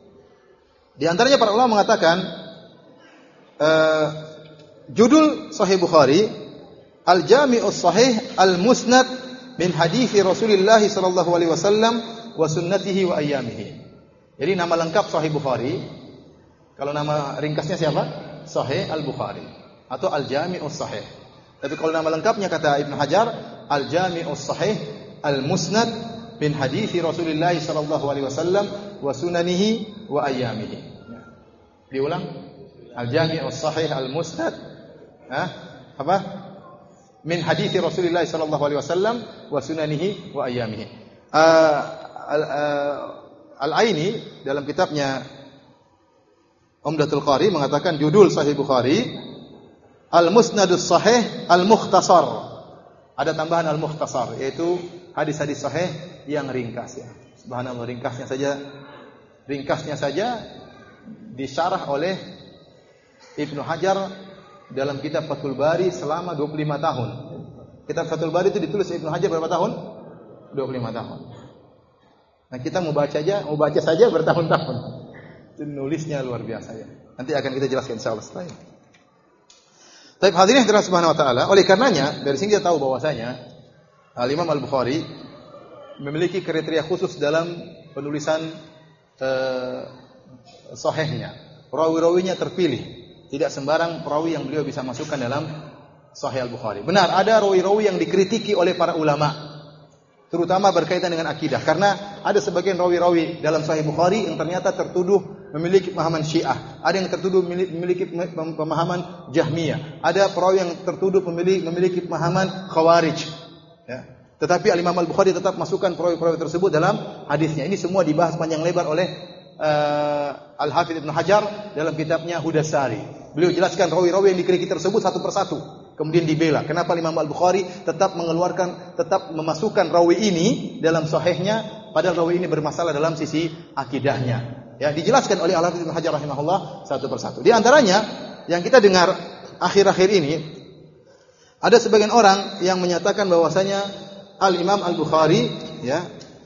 Di antaranya para ulama mengatakan, uh, judul Sahih Bukhari, Al-Jami'us Sahih Al-Musnad min hadithi Rasulullah sallallahu alaihi wasallam wa sunnatihi wa ayyamihi. Jadi nama lengkap Sahih Bukhari, kalau nama ringkasnya siapa? Sahih Al-Bukhari atau Al-Jami'us Sahih. Tapi kalau nama lengkapnya kata Ibnu Hajar, Al-Jami'us Sahih Al-Musnad min hadithi Rasulullah sallallahu alaihi wasallam wa sunanihi wa ayyamihi. Diulang. Al-Jami'us Sahih Al-Musnad, ah, apa? Min hadithi Rasulullah sallallahu alaihi wasallam wa sunanihi wa ayyamihi. Uh, uh, uh, Al-Aini dalam kitabnya, Umdatul Qari mengatakan judul Sahih Bukhari Al-Musnadus Sahih Al-Mukhtasar. Ada tambahan Al-Mukhtasar, yaitu hadis-hadis sahih yang ringkas ya. Subhanallah, ringkasnya saja ringkasnya saja disyarah oleh Ibnu Hajar dalam kitab Fathul Bari selama dua puluh lima tahun. Kitab Fathul Bari itu ditulis Ibnu Hajar berapa tahun? dua puluh lima tahun. Nah, kita mau baca aja, mau baca saja bertahun-tahun. Itu nulisnya luar biasa ya. Nanti akan kita jelaskan insyaallah setelah ini. Tapi hadirin yang subhanahu wa taala, oleh karenanya dari sini kita tahu bahwasanya Al-Imam Al-Bukhari memiliki kriteria khusus dalam penulisan eh, sahihnya. Rawi-rawinya terpilih. Tidak sembarang perawi yang beliau bisa masukkan dalam Sahih Al-Bukhari. Benar, ada rawi-rawi yang dikritiki oleh para ulama, terutama berkaitan dengan akidah. Karena ada sebagian rawi-rawi dalam Sahih Bukhari yang ternyata tertuduh memiliki pemahaman Syiah. Ada yang tertuduh memiliki pemahaman Jahmiyah. Ada perawi yang tertuduh memiliki, memiliki pemahaman Khawarij. Ya. Tetapi Al-Imam Al-Bukhari tetap masukkan perawi-perawi tersebut dalam hadisnya. Ini semua dibahas panjang lebar oleh uh, Al-Hafidz Ibnu Hajar dalam kitabnya Hudassari. Beliau jelaskan rawi-rawi yang dikritiki tersebut satu persatu, kemudian dibela. Kenapa Imam Al-Bukhari tetap mengeluarkan, tetap memasukkan rawi ini dalam sahihnya, padahal rawi ini bermasalah dalam sisi akidahnya. Ya, dijelaskan oleh Al-Hafidz Ibnu Hajar rahimahullah satu persatu. Di antaranya yang kita dengar akhir-akhir ini, ada sebagian orang yang menyatakan bahwasanya Al-Imam Al-Bukhari ya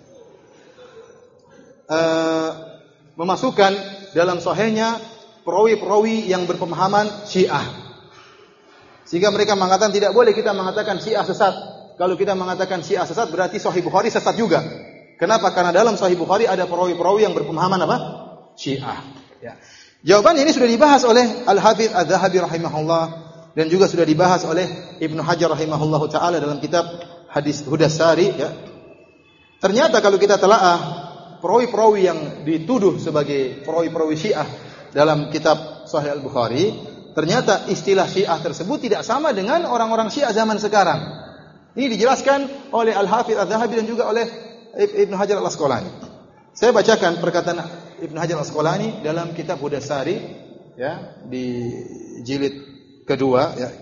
uh, memasukkan dalam sahihnya perawi-perawi yang berpemahaman Syiah. Sehingga mereka mengatakan tidak boleh kita mengatakan Syiah sesat. Kalau kita mengatakan Syiah sesat berarti Sahih Bukhari sesat juga. Kenapa? Karena dalam Sahih Bukhari ada perawi-perawi yang berpemahaman apa? Syiah. Ya. Jawaban ini sudah dibahas oleh Al-Hafidz Az-Zahabi rahimahullah dan juga sudah dibahas oleh Ibnu Hajar rahimahullahu taala dalam kitab Hadis Hudassari ya. Ternyata kalau kita telaah perawi-perawi yang dituduh sebagai perawi-perawi Syiah dalam kitab Sahih Al-Bukhari, ternyata istilah Syiah tersebut tidak sama dengan orang-orang Syiah zaman sekarang. Ini dijelaskan oleh Al-Hafidz Az-Zahabi dan juga oleh Ibnu Hajar Al-Asqalani. Saya bacakan perkataan Ibnu Hajar Al-Asqalani dalam kitab Hudassari ya, di jilid kedua ya.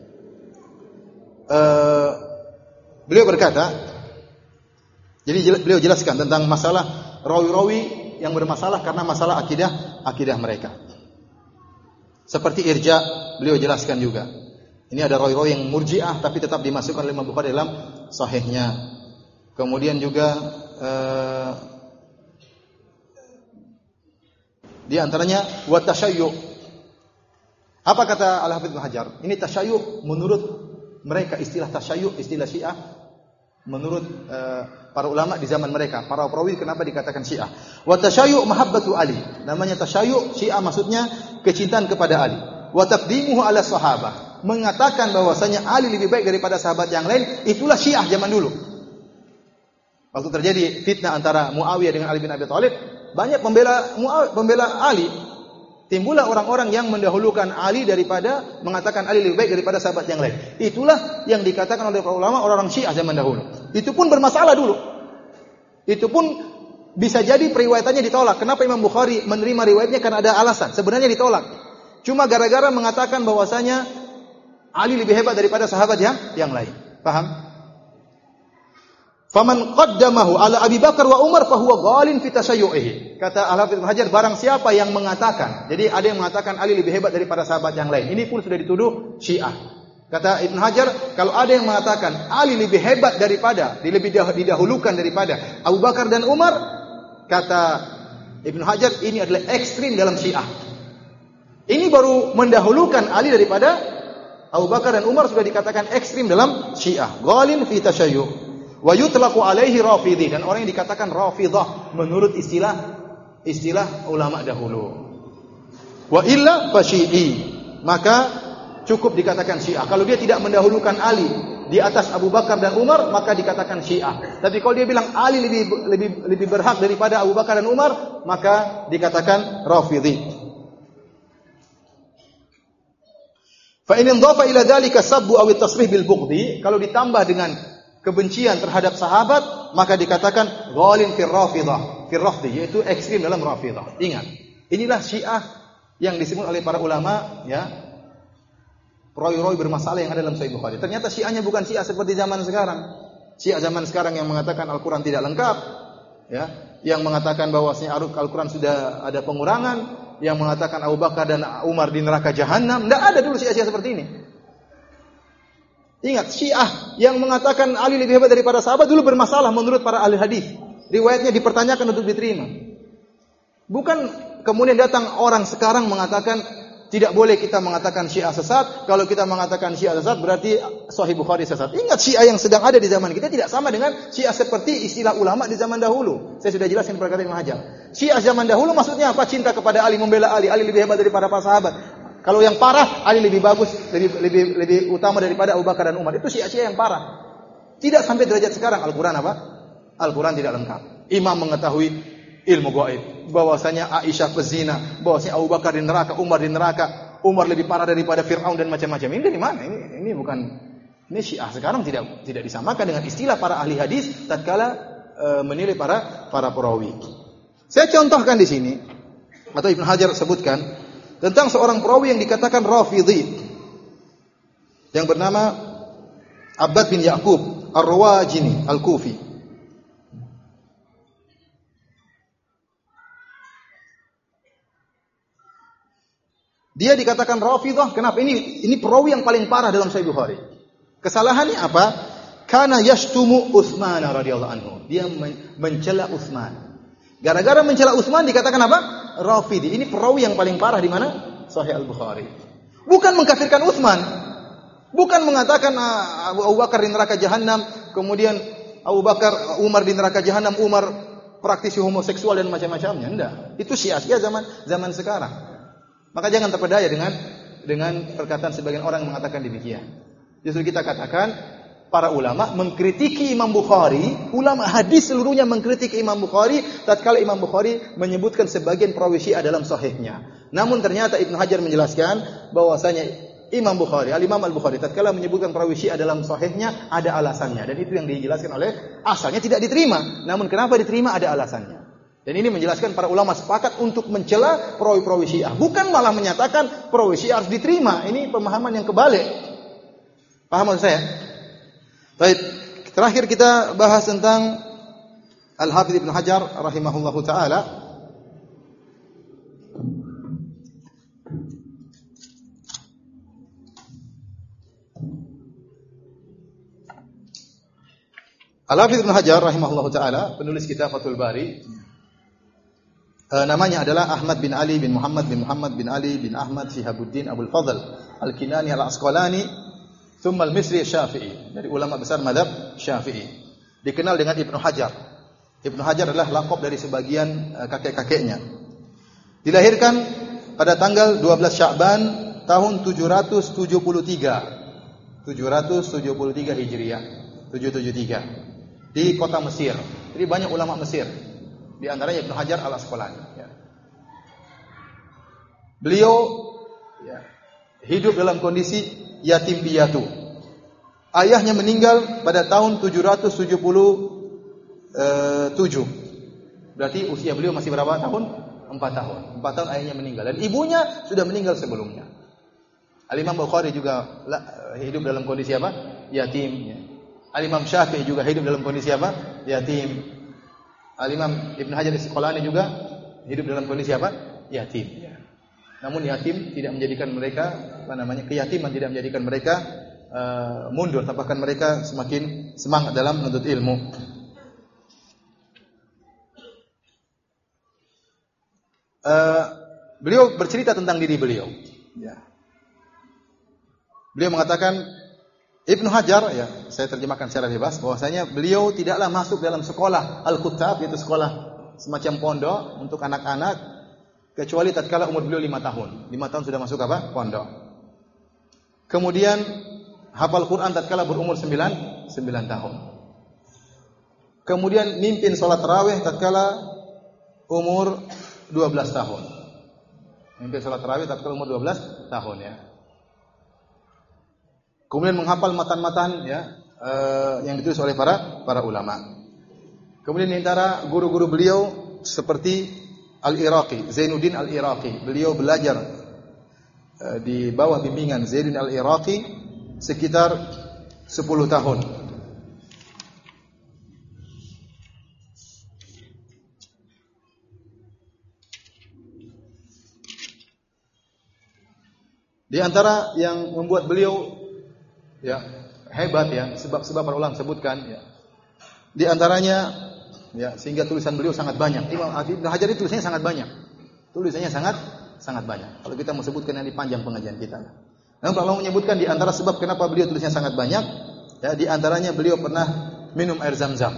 Uh, beliau berkata, jadi beliau jelaskan tentang masalah rawi-rawi yang bermasalah karena masalah akidah akidah mereka. Seperti irja, beliau jelaskan juga. Ini ada rawi-rawi yang murji'ah tapi tetap dimasukkan oleh Imam Bukhari dalam sahihnya. Kemudian juga uh, di antaranya wa tasyayyu. Apa kata Al-Hafidz Ibnu Hajar? Ini tasyayyu menurut mereka, istilah tasyayyu, istilah Syiah menurut uh, para ulama di zaman mereka, para perawi kenapa dikatakan Syiah? Wa tasyayyu mahabbatu Ali. Namanya tasyayyu Syiah maksudnya kecintaan kepada Ali. Wa taqdimuhu ala sahabah. Mengatakan bahwasanya Ali lebih baik daripada sahabat yang lain, itulah Syiah zaman dulu. Waktu terjadi fitnah antara Muawiyah dengan Ali bin Abi Thalib, banyak pembela Muawiyah, pembela Ali. Timbullah orang-orang yang mendahulukan Ali daripada mengatakan Ali lebih baik daripada sahabat yang lain. Itulah yang dikatakan oleh para ulama orang-orang Syiah zaman dahulu. Itu pun bermasalah dulu. Itu pun bisa jadi periwayatannya ditolak. Kenapa Imam Bukhari menerima riwayatnya? Karena ada alasan. Sebenarnya ditolak. Cuma gara-gara mengatakan bahwasanya Ali lebih hebat daripada sahabat yang yang lain. Paham? Faman qaddamahu ala Abi Bakar wa Umar fahuwa ghalin fi tashayyu'ihi. Kata Al-Hafidz Ibnu Hajar, barang siapa yang mengatakan, jadi ada yang mengatakan Ali lebih hebat daripada sahabat yang lain. Ini pun sudah dituduh Syiah. Kata Ibnu Hajar, kalau ada yang mengatakan Ali lebih hebat daripada, lebih didahulukan daripada Abu Bakar dan Umar, kata Ibnu Hajar, ini adalah ekstrim dalam Syiah. Ini baru mendahulukan Ali daripada Abu Bakar dan Umar sudah dikatakan ekstrim dalam Syiah. Ghalin fi tasyayyu'. Wa yutlaqu alaihi rafidhi, dan orang yang dikatakan rafidah menurut istilah istilah ulama dahulu. Wa illa fasyi'i, maka cukup dikatakan Syiah. Kalau dia tidak mendahulukan Ali di atas Abu Bakar dan Umar, maka dikatakan Syiah. Tapi kalau dia bilang Ali lebih lebih lebih berhak daripada Abu Bakar dan Umar, maka dikatakan rafidhi. Fa in indhafa ila dzalika sabbu aw at-tasrih bil bughdhi, kalau ditambah dengan kebencian terhadap sahabat, maka dikatakan ghalin fir rafidah, fir rafdi, yaitu ekstrim dalam rafidah. Ingat, inilah Syiah yang disebut oleh para ulama, ya, perawi-perawi bermasalah yang ada dalam Sahih Bukhari. Ternyata Syiahnya bukan Syiah seperti zaman sekarang. Syiah zaman sekarang yang mengatakan Al-Quran tidak lengkap, ya, yang mengatakan bahwasanya Al-Quran sudah ada pengurangan, yang mengatakan Abu Bakar dan Umar di neraka jahanam. Tidak ada dulu Syiah-Syiah seperti ini. Ingat, Syiah yang mengatakan Ali lebih hebat daripada sahabat dulu bermasalah menurut para ahli hadis. Riwayatnya dipertanyakan untuk diterima. Bukan kemudian datang orang sekarang mengatakan tidak boleh kita mengatakan Syiah sesat. Kalau kita mengatakan Syiah sesat berarti Sahih Bukhari sesat. Ingat, Syiah yang sedang ada di zaman kita tidak sama dengan Syiah seperti istilah ulama di zaman dahulu. Saya sudah jelaskan perkataan Ibnu Hajar. Syiah zaman dahulu maksudnya apa? Cinta kepada Ali, membela Ali. Ali lebih hebat daripada para sahabat. Kalau yang parah, Ali lebih bagus, lebih lebih lebih utama daripada Abu Bakar dan Umar. Itu Syiah-Syiah yang parah. Tidak sampai derajat sekarang. Al-Quran apa? Al-Quran tidak lengkap. Imam mengetahui ilmu gaib, bahwasanya Aisyah pezina, bahwasanya Abu Bakar di neraka, Umar di neraka, Umar lebih parah daripada Fir'aun dan macam-macam. Ini dari mana? Ini ini bukan, ini Syiah sekarang tidak tidak disamakan dengan istilah para ahli hadis tatkala e, menilai para para perawi. Saya contohkan di sini atau Ibnu Hajar sebutkan tentang seorang perawi yang dikatakan Rafidhi yang bernama Abbad bin Ya'qub Ar-Rawajini Al-Kufi. Dia dikatakan Rafidhah. Kenapa? Ini ini perawi yang paling parah dalam Sahih Bukhari. Kesalahannya apa? Kana yashtumu Utsman radhiyallahu anhu. Dia men- mencela Utsman. Gara-gara mencela Utsman dikatakan apa? Rafidhi. Ini perawi yang paling parah di mana? Sahih Al-Bukhari. Bukan mengkafirkan Utsman. Bukan mengatakan uh, Abu Bakar di neraka jahanam, kemudian Abu Bakar, Umar di neraka jahanam, Umar praktisi homoseksual dan macam-macamnya. Enggak. Itu Syiah-Syiah zaman zaman sekarang. Maka jangan terpedaya dengan dengan perkataan sebagian orang yang mengatakan demikian. Justru kita katakan para ulama mengkritiki Imam Bukhari, ulama hadis seluruhnya mengkritiki Imam Bukhari tatkala Imam Bukhari menyebutkan sebagian perawi Syiah dalam sahihnya. Namun ternyata Ibnu Hajar menjelaskan bahwasanya Imam Bukhari, Al-Imam Al-Bukhari tatkala menyebutkan perawi Syiah dalam sahihnya ada alasannya, dan itu yang dijelaskan oleh asalnya tidak diterima. Namun kenapa diterima ada alasannya. Dan ini menjelaskan para ulama sepakat untuk mencela perawi-perawi Syiah. Bukan malah menyatakan perawi Syiah harus diterima. Ini pemahaman yang kebalik. Paham maksud saya? Baik. Terakhir kita bahas tentang Al-Hafidz Ibnu Hajar rahimahullahu taala. Al-Hafidz Ibnu Hajar rahimahullahu taala, penulis kitab Fathul Bari. Uh, namanya adalah Ahmad bin Ali bin Muhammad bin Muhammad bin Ali bin Ahmad Shihabuddin Abdul Fadl Al-Kinani Al-Asqalani thumma Al-Misri Syafi'i, dari ulama besar mazhab Syafi'i. Dikenal dengan Ibnu Hajar. Ibnu Hajar adalah laqab dari sebagian uh, kakek-kakeknya. Dilahirkan pada tanggal dua belas Sya'ban tahun tujuh ratus tujuh puluh tiga. tujuh ratus tujuh puluh tiga Hijriah, tujuh ratus tujuh puluh tiga di kota Mesir. Jadi banyak ulama Mesir. Di antaranya Ibnu Hajar Al-Asqalani. Ya. Beliau ya, hidup dalam kondisi yatim piatu. Ayahnya meninggal pada tahun tujuh ratus tujuh puluh tujuh. Berarti usia beliau masih berapa tahun? empat tahun. empat tahun ayahnya meninggal. Dan ibunya sudah meninggal sebelumnya. Al-Imam Bukhari juga hidup dalam kondisi apa? Yatim. Ya. Al-Imam Syafi'i juga hidup dalam kondisi apa? Yatim. Al-Imam Ibnu Hajar Al-Asqalani juga hidup dalam kondisi apa? Yatim. Ya. Namun yatim tidak menjadikan mereka, apa namanya, keyatiman tidak menjadikan mereka uh, mundur, bahkan mereka semakin semangat dalam menuntut ilmu. Uh, beliau bercerita tentang diri beliau. Ya. Beliau mengatakan, Ibnu Hajar, ya, saya terjemahkan secara bebas, bahwasanya beliau tidaklah masuk dalam sekolah Al-Kutab, yaitu sekolah semacam pondok untuk anak-anak, kecuali tatkala umur beliau lima tahun. lima tahun sudah masuk apa? Pondok. Kemudian hafal Quran tatkala berumur sembilan, sembilan tahun. Kemudian mimpin salat tarawih tatkala umur dua belas tahun. Mimpin salat tarawih tatkala umur dua belas tahun, ya. Kemudian menghafal matan-matan, ya, uh, yang ditulis oleh para para ulama. Kemudian di antara guru-guru beliau seperti Al-Iraqi, Zainuddin Al-Iraqi. Beliau belajar uh, di bawah bimbingan Zainuddin Al-Iraqi sekitar sepuluh tahun. Di antara yang membuat beliau ya hebat ya, sebab-sebab para ulama sebutkan ya. Di antaranya ya, sehingga tulisan beliau sangat banyak. Imam Ibnu Hajar itu tulisannya sangat banyak. Tulisannya sangat sangat banyak. Kalau kita mau sebutkan yang di panjang pengajian kita. Namun para ulama menyebutkan di antara sebab kenapa beliau tulisannya sangat banyak, ya di antaranya beliau pernah minum air Zam-Zam.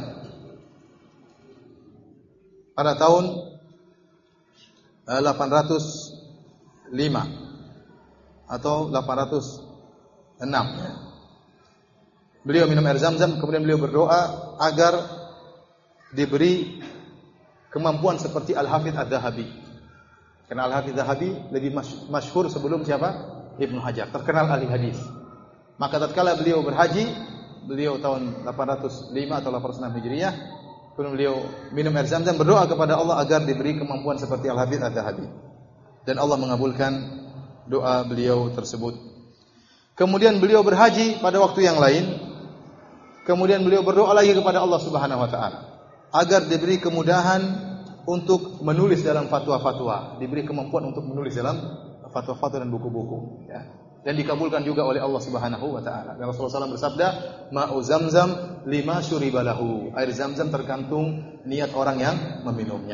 Pada tahun delapan ratus lima atau delapan ratus enam. Beliau minum air Zam-Zam, kemudian beliau berdoa agar diberi kemampuan seperti Al-Hafidz Adz-Dzahabi. Karena Al-Hafidz Adz-Dzahabi lebih masyhur sebelum siapa? Ibnu Hajar, terkenal ahli hadis. Maka tatkala beliau berhaji, beliau tahun delapan ratus lima atau delapan ratus enam Hijriah, kemudian beliau minum air Zam-Zam, berdoa kepada Allah agar diberi kemampuan seperti Al-Hafidz Adz-Dzahabi. Dan Allah mengabulkan doa beliau tersebut. Kemudian beliau berhaji pada waktu yang lain. Kemudian beliau berdoa lagi kepada Allah Subhanahu wa taala agar diberi kemudahan untuk menulis dalam fatwa-fatwa, diberi kemampuan untuk menulis dalam fatwa-fatwa dan buku-buku ya. Dan dikabulkan juga oleh Allah Subhanahu wa taala. Dan Rasulullah shallallahu alaihi wasallam bersabda, "Ma'u Zamzam lima syuribalahu." Air Zam-Zam tergantung niat orang yang meminumnya.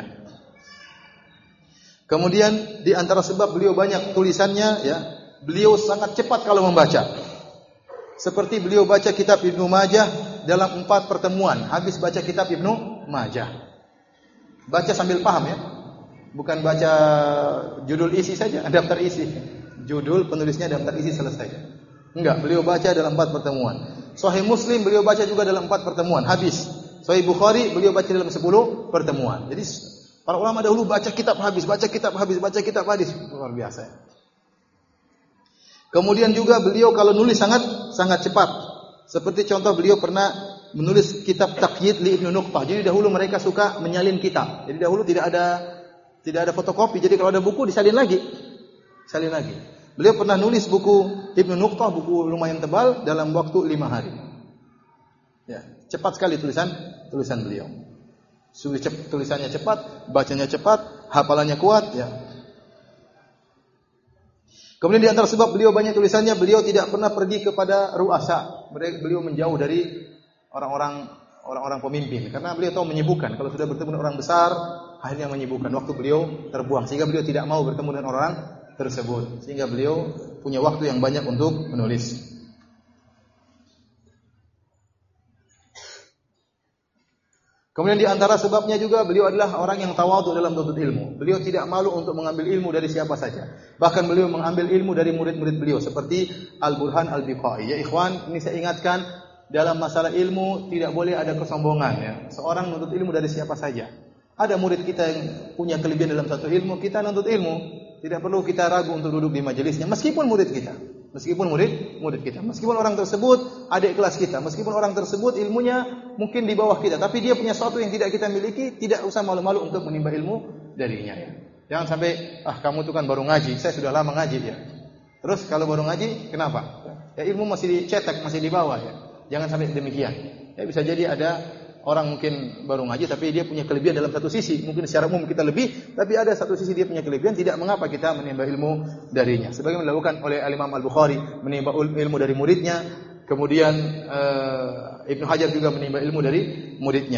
Kemudian di antara sebab beliau banyak tulisannya ya, beliau sangat cepat kalau membaca. Seperti beliau baca kitab Ibnu Majah dalam empat pertemuan, habis baca kitab Ibnu Majah. Baca sambil paham ya. Bukan baca judul isi saja, daftar isi. Judul penulisnya daftar isi selesai. Enggak, beliau baca dalam empat pertemuan. Sahih Muslim beliau baca juga dalam empat pertemuan, habis. Sahih Bukhari beliau baca dalam sepuluh pertemuan. Jadi para ulama dahulu baca kitab habis, baca kitab habis, baca kitab habis, luar biasa ya. Kemudian juga beliau kalau nulis sangat sangat cepat. Seperti contoh beliau pernah menulis kitab Taqyid li Ibnu Nuqtah. Jadi dahulu mereka suka menyalin kitab. Jadi dahulu tidak ada tidak ada fotokopi. Jadi kalau ada buku disalin lagi. Salin lagi. Beliau pernah nulis buku Ibnu Nuqtah, buku lumayan tebal dalam waktu lima hari. Ya, cepat sekali tulisan tulisan beliau. Tulisannya cepat, bacanya cepat, hafalannya kuat ya. Kemudian di antara sebab beliau banyak tulisannya, beliau tidak pernah pergi kepada ru'asa. Beliau menjauh dari orang-orang orang-orang pemimpin karena beliau tahu menyibukkan. Kalau sudah bertemu dengan orang besar, akhirnya menyibukkan. Waktu beliau terbuang sehingga beliau tidak mau bertemu dengan orang tersebut. Sehingga beliau punya waktu yang banyak untuk menulis. Kemudian di antara sebabnya juga beliau adalah orang yang tawadhu dalam menuntut ilmu. Beliau tidak malu untuk mengambil ilmu dari siapa saja. Bahkan beliau mengambil ilmu dari murid-murid beliau seperti Al-Burhan Al-Biqai. Ya ikhwan, ini saya ingatkan dalam masalah ilmu tidak boleh ada kesombongan ya. Seorang menuntut ilmu dari siapa saja. Ada murid kita yang punya kelebihan dalam satu ilmu, kita menuntut ilmu. Tidak perlu kita ragu untuk duduk di majelisnya meskipun murid kita. Meskipun murid murid kita, meskipun orang tersebut adik kelas kita, meskipun orang tersebut ilmunya mungkin di bawah kita, tapi dia punya sesuatu yang tidak kita miliki, tidak usah malu-malu untuk menimba ilmu darinya ya. Jangan sampai ah kamu itu kan baru ngaji, saya sudah lama ngaji ya. Terus kalau baru ngaji, kenapa? Ya ilmu masih dicetak, masih di bawah ya. Jangan sampai demikian. Ya bisa jadi ada orang mungkin baru ngaji tapi dia punya kelebihan dalam satu sisi. Mungkin secara umum kita lebih, tapi ada satu sisi dia punya kelebihan, tidak mengapa kita menimba ilmu darinya. Sebagaimana dilakukan oleh Al-Imam Al-Bukhari, menimba ilmu dari muridnya, kemudian uh, Ibnu Hajar juga menimba ilmu dari muridnya.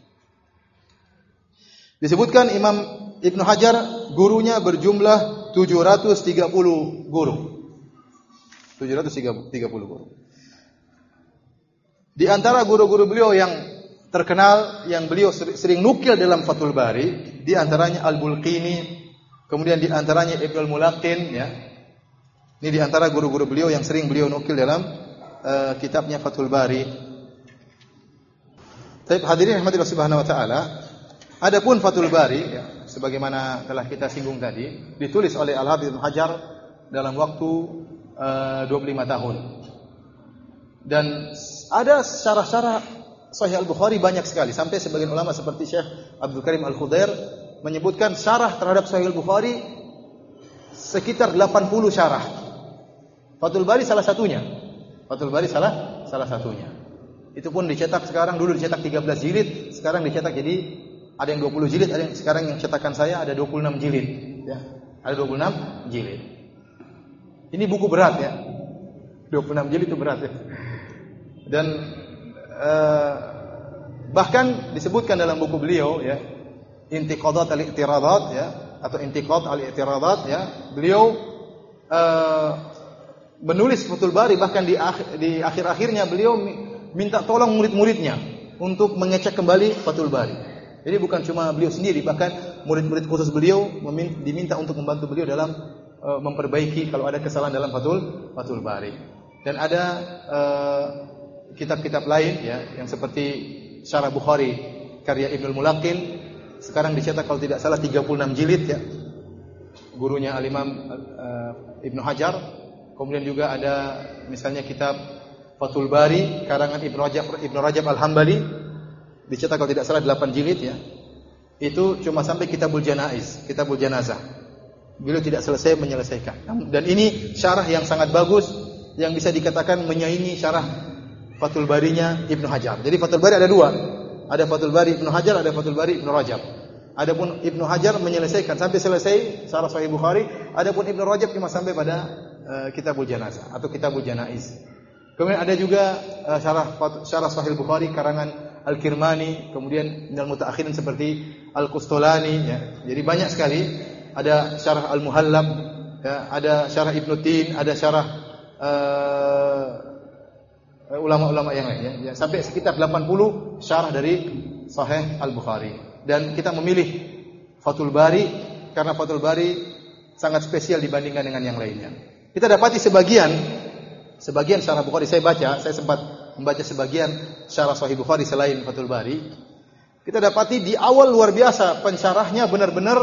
Disebutkan Imam Ibnu Hajar gurunya berjumlah tujuh ratus tiga puluh guru. tujuh ratus tiga puluh guru. Di antara guru-guru beliau yang terkenal yang beliau sering nukil dalam Fathul Bari, di antaranya Al-Bulqini, kemudian di antaranya Ibnu Al-Mulaqin ya. Ini di antara guru-guru beliau yang sering beliau nukil dalam uh, kitabnya Fathul Bari. Tapi hadirin rahmatillah subhanahu wa taala, adapun Fathul Bari ya, sebagaimana telah kita singgung tadi, ditulis oleh Al-Hafidz Ibnu Hajar dalam waktu uh, dua puluh lima tahun. Dan ada syarah-syarah Sahih Al-Bukhari banyak sekali, sampai sebagian ulama seperti Syekh Abdul Karim Al-Khudair menyebutkan syarah terhadap Sahih Bukhari sekitar delapan puluh syarah. Fathul Bari salah satunya. Fathul Bari salah salah satunya. Itu pun dicetak sekarang, dulu dicetak tiga belas jilid, sekarang dicetak jadi ada yang dua puluh jilid, ada yang sekarang yang cetakan saya ada dua puluh enam jilid, ya. Ada dua puluh enam jilid. Ini buku berat ya. dua puluh enam jilid itu berat ya. Dan uh, bahkan disebutkan dalam buku beliau ya, Intiqadat al-i'tiradat ya, atau Intiqad al-i'tiradat ya, beliau uh, menulis Fathul Bari, bahkan di akhir, di akhir-akhirnya beliau minta tolong murid-muridnya untuk mengecek kembali Fathul Bari. Jadi bukan cuma beliau sendiri, bahkan murid-murid khusus beliau diminta untuk membantu beliau dalam uh, memperbaiki kalau ada kesalahan dalam Fathul Fathul Bari. Dan ada uh, kitab-kitab lain ya, yang seperti Syarah Bukhari karya Ibnul Mulaqin, sekarang dicetak kalau tidak salah tiga puluh enam jilid ya. Gurunya Al-Imam uh, Ibnu Hajar. Kemudian juga ada misalnya kitab Fathul Bari karangan Ibnu Rajab Ibnu Rajab Al-Hambali, dicetak kalau tidak salah delapan jilid ya. Itu cuma sampai Kitabul Janaiz, Kitabul Janazah. Beliau tidak selesai menyelesaikan. Dan ini syarah yang sangat bagus yang bisa dikatakan menyaingi syarah Fathul Barinya Ibnu Hajar. Jadi Fathul Bari ada dua. Ada Fathul Bari Ibnu Hajar, ada Fathul Bari Ibnu Rajab. Adapun Ibnu Hajar menyelesaikan sampai selesai syarah Sahih Bukhari, adapun Ibnu Rajab cuma sampai pada uh, Kitabul Janazah atau Kitabul Janaiz. Kemudian ada juga uh, syarah syarah Sahih Bukhari karangan Al-Kirmani, kemudian minal mutaakhirin seperti Al-Qustulani ya. Jadi banyak sekali. Ada syarah Al-Muhallab ya, ada syarah Ibnu Tin, ada syarah uh, ulama-ulama yang lain ya. Ya, sampai sekitar delapan puluh syarah dari Sahih Al-Bukhari. Dan kita memilih Fathul Bari karena Fathul Bari sangat spesial dibandingkan dengan yang lainnya. Kita dapati sebagian sebagian syarah Bukhari saya baca, saya sempat membaca sebagian syarah Sahih Bukhari selain Fathul Bari. Kita dapati di awal luar biasa pensyarahnya benar-benar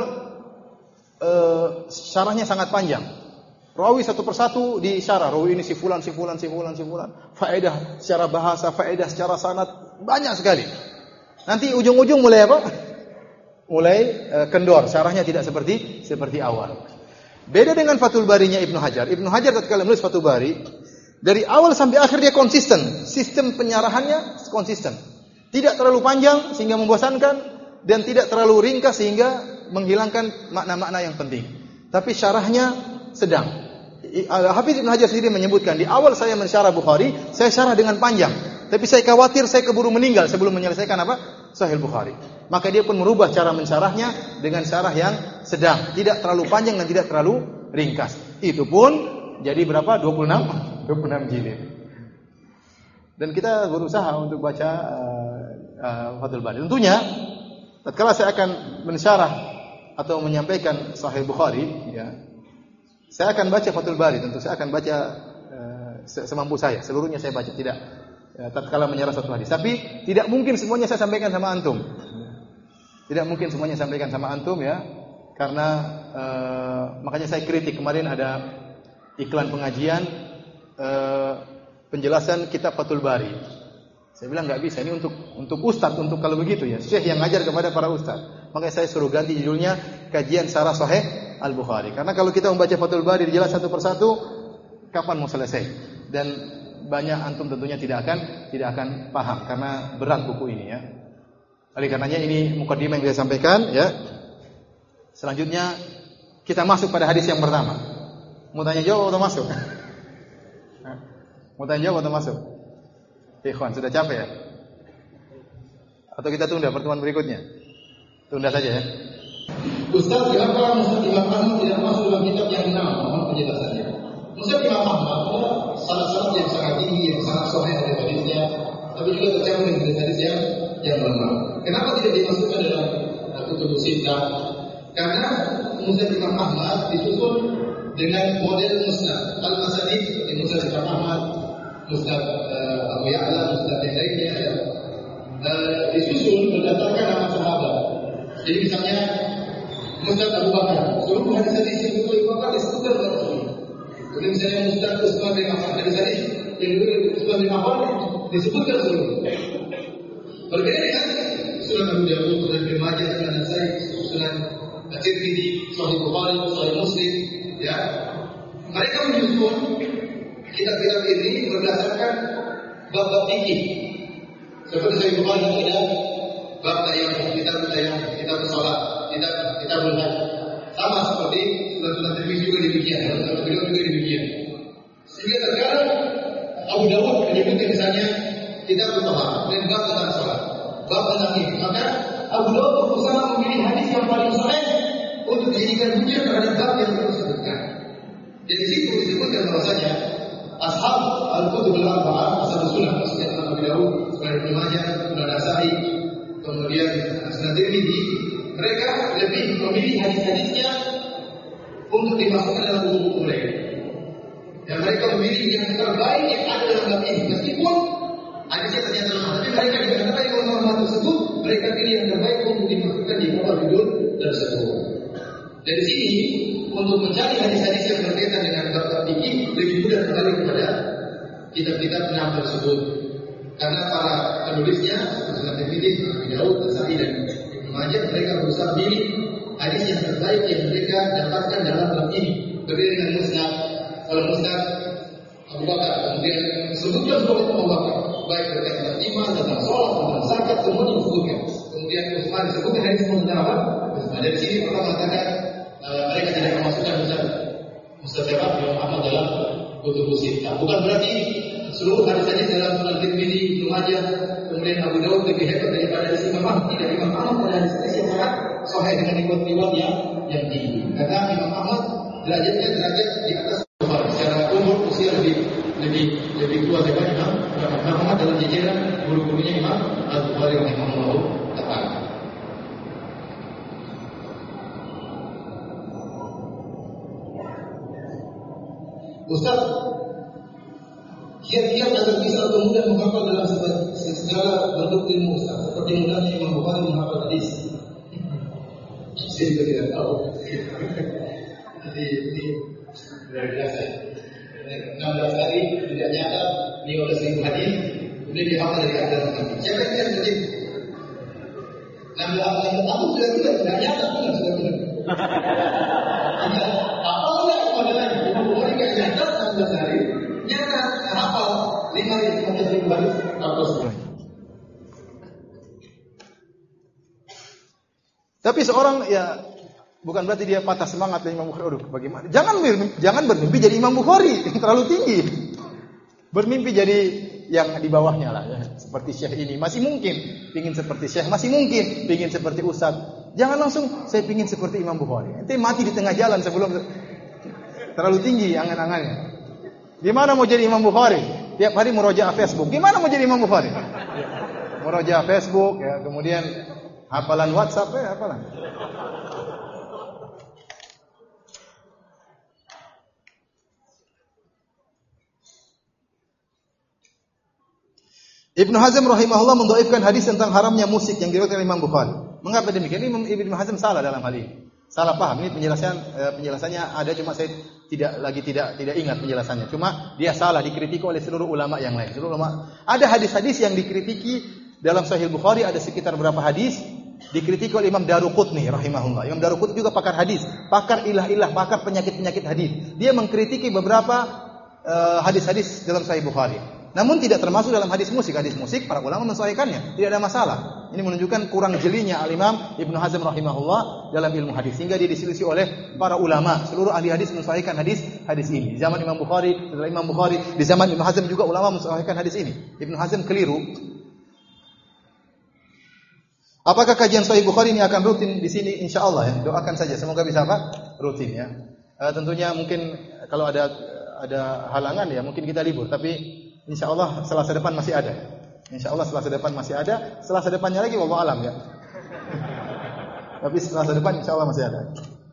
uh, syarahnya sangat panjang. Rawi satu persatu disyarah, rawi ini si fulan, si fulan, si fulan, si fulan. Faedah secara bahasa, faedah secara sanad banyak sekali. Nanti ujung-ujung mulai apa? Mulai uh, kendor, syarahnya tidak seperti seperti awal. Beda dengan Fathul Barinya Ibnu Hajar. Ibnu Hajar ketika menulis Fathul Bari, dari awal sampai akhir dia konsisten. Sistem penyarahannya konsisten. Tidak terlalu panjang sehingga membosankan dan tidak terlalu ringkas sehingga menghilangkan makna-makna yang penting. Tapi syarahnya sedang. Hafiz Ibnu Hajar sendiri menyebutkan, di awal saya mensyarah Bukhari, saya syarah dengan panjang. Tapi saya khawatir saya keburu meninggal sebelum menyelesaikan apa? Sahih Bukhari. Maka dia pun merubah cara mensyarahnya dengan syarah yang sedang, tidak terlalu panjang dan tidak terlalu ringkas. Itu pun jadi berapa? dua puluh enam jilid. Dan kita berusaha untuk baca uh, uh, Fathul Bari. Tentunya tatkala saya akan mensyarah atau menyampaikan Sahih Bukhari, ya, saya akan baca Fathul Bari. Tentu saya akan baca uh, semampu saya, seluruhnya saya baca, tidak ya, tatkala menyarah satu hadis. Tapi tidak mungkin semuanya saya sampaikan sama antum. Tidak mungkin semuanya sampaikan sama antum ya, karena uh, makanya saya kritik kemarin ada iklan pengajian uh, penjelasan kitab Fathul Bari. Saya bilang nggak bisa, ini untuk untuk ustadz, untuk kalau begitu ya, syekh yang ngajar kepada para ustadz. Makanya saya suruh ganti judulnya kajian syarah Sahih Al-Bukhari. Karena kalau kita membaca Fathul Bari dijelas satu persatu, kapan mau selesai? Dan banyak antum tentunya tidak akan tidak akan paham karena berat buku ini ya. Oleh karenanya ini mukadimah yang saya sampaikan ya. Selanjutnya kita masuk pada hadis yang pertama. Mau tanya jawab atau masuk? Mau tanya jawab atau masuk? Ikhwan, sudah capek ya? Atau kita tunda pertemuan berikutnya? Tunda saja ya. Ustaz, kenapa Ustaz Imam Ahmad tidak masuk dalam kitab yang enam? Mohon penjelasannya. Ustaz Imam Ahmad ada syarat-syarat yang sangat tinggi, yang sangat sahih dari hadisnya, tapi juga tercampur dengan hadis yang yang lemah. Kenapa tidak dimasukkan dalam kutubus sittah? Karena Musnad Imam Ahmad disusun dengan model musnad. Al-Masanid seperti Musnad Imam Ahmad, Musnad uh, Abu Ya'la, Musnad yang lainnya ya, uh, disusun berdasarkan nama sahabat. Jadi misalnya Musnad Abu Bakar, seluruh hadis-hadis yang dikutip Abu Bakar disebutkan oleh Rasulullah. Kemudian misalnya Musnad Utsman bin Affan, hadis-hadis yang dikutip Utsman bin Affan disebutkan seluruh. Berbeda dengan Sunan Abu Dawud dan Ibnu Majah dan An-Nasai, Sunan Tirmidzi, Sahih Bukhari, Sahih Muslim, ya. Mereka menyusun kitab-kitab ini berdasarkan bab-bab fikih. Seperti Sahih Bukhari ada bab tayammum, kitab tayammum, kitab salat, kitab kitab haji. Sama seperti Sunan Tirmidzi juga demikian, Sunan beliau juga demikian. Sehingga terkadang Abu Dawud menyebutkan misalnya kitab taharat dan bab tentang salat, bab tentang ini. Maka Abu Dawud berusaha memilih hadis yang paling sahih untuk dijadikan hujah terhadap bab yang perlu disebutkan. Jadi di situ disebutkan bahwasanya ashab al-kutub al-arba'ah, ashab sunnah, maksudnya Imam Abu Dawud, Sunan Ibnu Majah, Sunan Nasa'i, kemudian Sunan Tirmidzi, mereka lebih memilih hadis-hadisnya untuk dimasukkan dalam buku-buku mereka. Dan mereka memilih yang terbaik yang ada dalam bab ini, meskipun hadisnya ternyata lemah, tapi mereka di antara yang lemah tersebut, mereka pilih yang terbaik untuk dimasukkan di bawah judul tersebut. Dari sini, untuk mencari hadis-hadis yang berkaitan dengan bab fikih lebih mudah kembali kepada kitab-kitab enam tersebut. Karena para penulisnya, Sunan Tirmidzi, Abu Dawud, Nasa'i dan Ibnu Majah, mereka berusaha pilih hadis yang terbaik yang mereka dapatkan dalam bab ini. Berbeda dengan Musnad. Kalau Musnad Abu Bakar, kemudian sebutkan semua Abu Bakar, baik berkaitan tentang iman, tentang sholat, tentang zakat, semuanya disebutkan. Kemudian Utsman disebutkan hadis semua tentang apa? Utsman. Dari sini orang mengatakan uh, mereka tidak memasukkan Musnad Musnad Imam Ahmad dalam kutubus sittah. Bukan berarti seluruh hadis-hadis dalam Sunan Tirmidzi, Ibnu Majah, kemudian Abu Dawud lebih hebat daripada hadis Imam Ahmad. Tidak, Imam Ahmad pada hadis-hadis yang sangat sahih dengan riwayat yang yang tinggi. Karena Imam Ahmad derajatnya derajat di atas Bukhari. Secara umur usia lebih lebih lebih tua daripada Imam Imam Ahmad dalam jajaran guru-gurunya Imam Al-Bukhari rahimahullah ta'ala. Ustaz, kiat-kiat agar bisa atau mudah menghafal dalam segala bentuk ilmu Ustaz, seperti mudahnya Imam Bukhari menghafal hadis. Saya juga tidak tahu. Jadi ini luar biasa. enam belas hari tidak nyata lima belas ribu hadis, kemudian dihafal dari atas sampai. Siapa yang bisa seperti itu? enam belas hari tahun sudah tidak tidak nyata pun sudah tidak. Apa enggak pada lagi? Imam Bukhari nggak nyata enam belas hari, nyata hafal lima belas ribu hadis terus. Tapi seorang ya bukan berarti dia patah semangat dari Imam Bukhari. Aduh, bagaimana? Jangan jangan bermimpi jadi Imam Bukhari yang terlalu tinggi. Bermimpi jadi yang di bawahnya lah ya. Seperti Syekh ini masih mungkin pingin seperti Syekh, masih mungkin pingin seperti Ustaz. Jangan langsung saya pingin seperti Imam Bukhari. Nanti mati di tengah jalan sebelum terlalu tinggi angan-angannya. Gimana mau jadi Imam Bukhari? Tiap hari murojaah Facebook. Gimana mau jadi Imam Bukhari? Murojaah Facebook ya, kemudian hafalan WhatsApp ya, hafalan. Ibnu Hazm rahimahullah mendhaifkan hadis tentang haramnya musik yang diriwayatkan Imam Bukhari. Mengapa demikian? Imam Ibnu Hazm salah dalam hal ini. Salah paham. Ini penjelasan eh, penjelasannya ada, cuma saya tidak lagi tidak tidak ingat penjelasannya. Cuma dia salah, dikritiki oleh seluruh ulama yang lain. Seluruh ulama. Ada hadis-hadis yang dikritiki dalam Sahih Bukhari, ada sekitar berapa hadis dikritiki oleh Imam Daruqutni rahimahullah. Imam Daruqutni juga pakar hadis, pakar ilah-ilah, pakar penyakit-penyakit hadis. Dia mengkritiki beberapa uh, hadis-hadis dalam Sahih Bukhari. Namun tidak termasuk dalam hadis musik. Hadis musik para ulama mensahihkannya, tidak ada masalah. Ini menunjukkan kurang jelinya Al-Imam Ibnu Hazm rahimahullah dalam ilmu hadis, sehingga dia diselisih oleh para ulama. Seluruh ahli hadis mensahihkan hadis hadis ini. Di zaman Imam Bukhari, setelah Imam Bukhari, di zaman Ibnu Hazm juga ulama mensahihkan hadis ini. Ibnu Hazm keliru. Apakah kajian Sahih Bukhari ini akan rutin di sini? Insyaallah ya. Doakan saja semoga bisa apa? Rutin ya. E, tentunya mungkin kalau ada ada halangan ya mungkin kita libur, tapi insyaallah Selasa depan masih ada. Insyaallah Selasa depan masih ada. Selasa depannya lagi wallahu alam ya. Tapi Selasa depan insyaallah masih ada.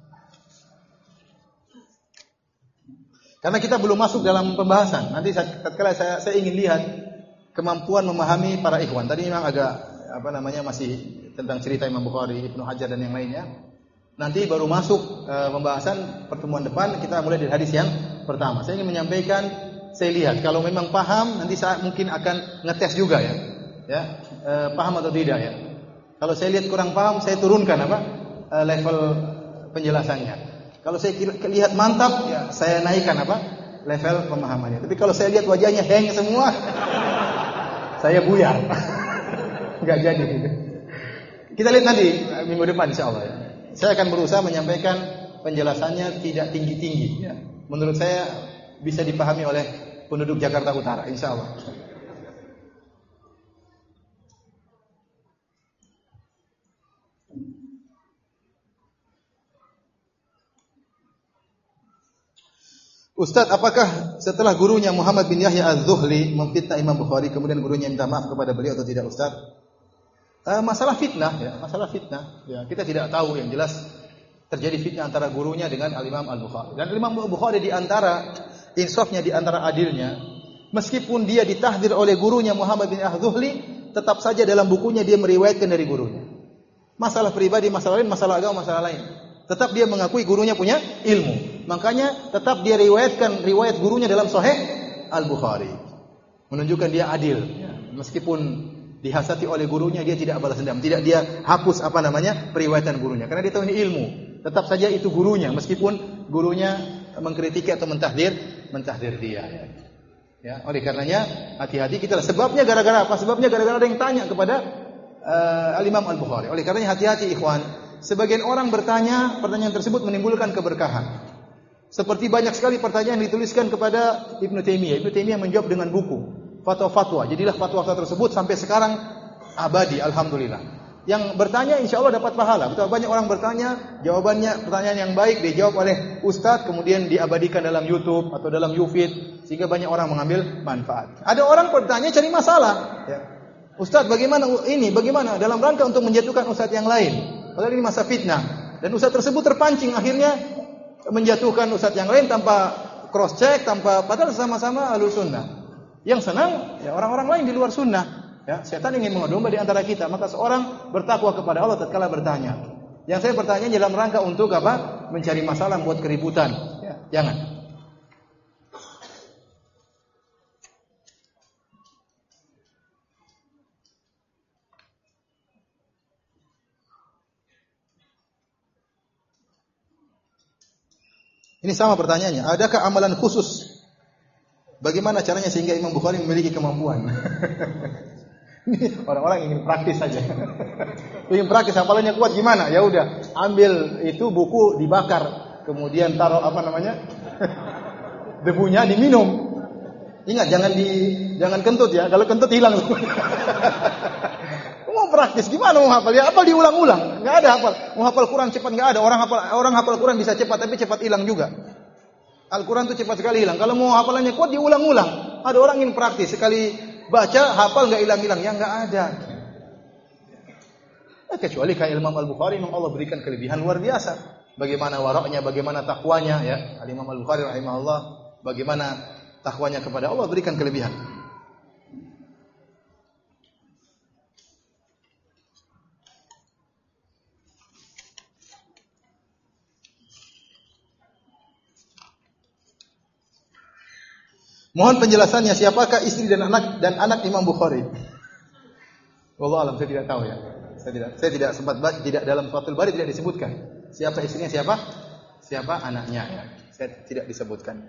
Karena kita belum masuk dalam pembahasan. Nanti tatkala saya saya ingin lihat kemampuan memahami para ikhwan. Tadi memang agak apa namanya masih tentang cerita Imam Bukhari, Ibnu Hajar dan yang lainnya. Nanti baru masuk e, pembahasan pertemuan depan, kita mulai dari hadis yang pertama. Saya ingin menyampaikan, saya lihat kalau memang paham nanti saya mungkin akan ngetes juga ya. Ya, e, paham atau tidak ya. Kalau saya lihat kurang paham, saya turunkan apa? uh, level penjelasannya. Kalau saya lihat mantap, ya saya naikkan apa? Level pemahamannya. Tapi kalau saya lihat wajahnya hang semua, saya buyar. Enggak jadi gitu. Kita lihat nanti minggu depan insyaallah ya. Saya akan berusaha menyampaikan penjelasannya tidak tinggi-tinggi ya. Menurut saya bisa dipahami oleh penduduk Jakarta Utara insyaallah. Ustaz, apakah setelah gurunya Muhammad bin Yahya Az-Zuhli memfitnah Imam Bukhari, kemudian gurunya minta maaf kepada beliau atau tidak, Ustaz? Uh, masalah fitnah, ya, masalah fitnah. Ya, kita tidak tahu, yang jelas terjadi fitnah antara gurunya dengan Al-Imam Al-Bukhari. Dan Imam Al-Bukhari di antara insafnya, di antara adilnya, meskipun dia ditahdir oleh gurunya Muhammad bin Yahya Az-Zuhli, tetap saja dalam bukunya dia meriwayatkan dari gurunya. Masalah pribadi, masalah lain, masalah agama, masalah lain. Tetap dia mengakui gurunya punya ilmu. Makanya tetap dia riwayatkan riwayat gurunya dalam Sahih Al-Bukhari. Menunjukkan dia adil. Meskipun dihasati oleh gurunya, dia tidak balas dendam. Tidak dia hapus apa namanya periwayatan gurunya. Karena dia tahu ini ilmu. Tetap saja itu gurunya. Meskipun gurunya mengkritiki atau mentahdir, mentahdir dia. Ya, oleh karenanya hati-hati kita. Sebabnya gara-gara apa? Sebabnya gara-gara ada yang tanya kepada uh, Al-Imam Al-Bukhari. Oleh karenanya hati-hati ikhwan. Sebagian orang bertanya, pertanyaan tersebut menimbulkan keberkahan. Seperti banyak sekali pertanyaan yang dituliskan kepada Ibnu Taimiyah. Ibnu Taimiyah menjawab dengan buku, fatwa-fatwa. Jadilah fatwa-fatwa tersebut sampai sekarang abadi, alhamdulillah. Yang bertanya insya Allah dapat pahala. Betul, banyak orang bertanya, jawabannya pertanyaan yang baik dijawab oleh ustaz, kemudian diabadikan dalam YouTube atau dalam YouFeed, sehingga banyak orang mengambil manfaat. Ada orang bertanya cari masalah. Ya. Ustaz, bagaimana ini? Bagaimana dalam rangka untuk menjatuhkan ustaz yang lain? Padahal ini masa fitnah. Dan ustaz tersebut terpancing akhirnya menjatuhkan ustaz yang lain tanpa cross check, tanpa padahal sama-sama ahlus sunnah. Yang senang ya orang-orang lain di luar sunnah. Ya, setan ingin mengadu domba di antara kita. Maka seorang bertakwa kepada Allah tatkala bertanya. Yang saya bertanya dalam rangka untuk apa? Mencari masalah, membuat keributan. Ya, jangan. Ini sama pertanyaannya. Adakah amalan khusus? Bagaimana caranya sehingga Imam Bukhari memiliki kemampuan? Ini orang-orang ingin praktis saja. Ingin praktis, hafalannya kuat gimana? Ya udah, ambil itu buku dibakar, kemudian taruh apa namanya? Debunya diminum. Ingat jangan di jangan kentut ya. Kalau kentut hilang. Mau praktis gimana mau hafal? Ya hafal diulang-ulang. Enggak ada hafal. Mau hafal Quran cepat enggak ada. Orang hafal orang hafal Quran bisa cepat tapi cepat hilang juga. Al-Quran itu cepat sekali hilang. Kalau mau hafalannya kuat diulang-ulang. Ada orang ingin praktis sekali baca hafal enggak hilang-hilang. Ya enggak ada. Nah, kecuali kayak Imam Al-Bukhari, memang Allah berikan kelebihan luar biasa. Bagaimana waraknya, bagaimana takwanya ya. Al-Imam Al-Bukhari rahimahullah, bagaimana takwanya kepada Allah berikan kelebihan. Mohon penjelasannya siapakah istri dan anak dan anak Imam Bukhari. Wallahu alam, saya tidak tahu ya. Saya tidak saya tidak sempat baca, tidak dalam Fathul Bari tidak disebutkan. Siapa istrinya, siapa? Siapa anaknya ya. Saya tidak disebutkan.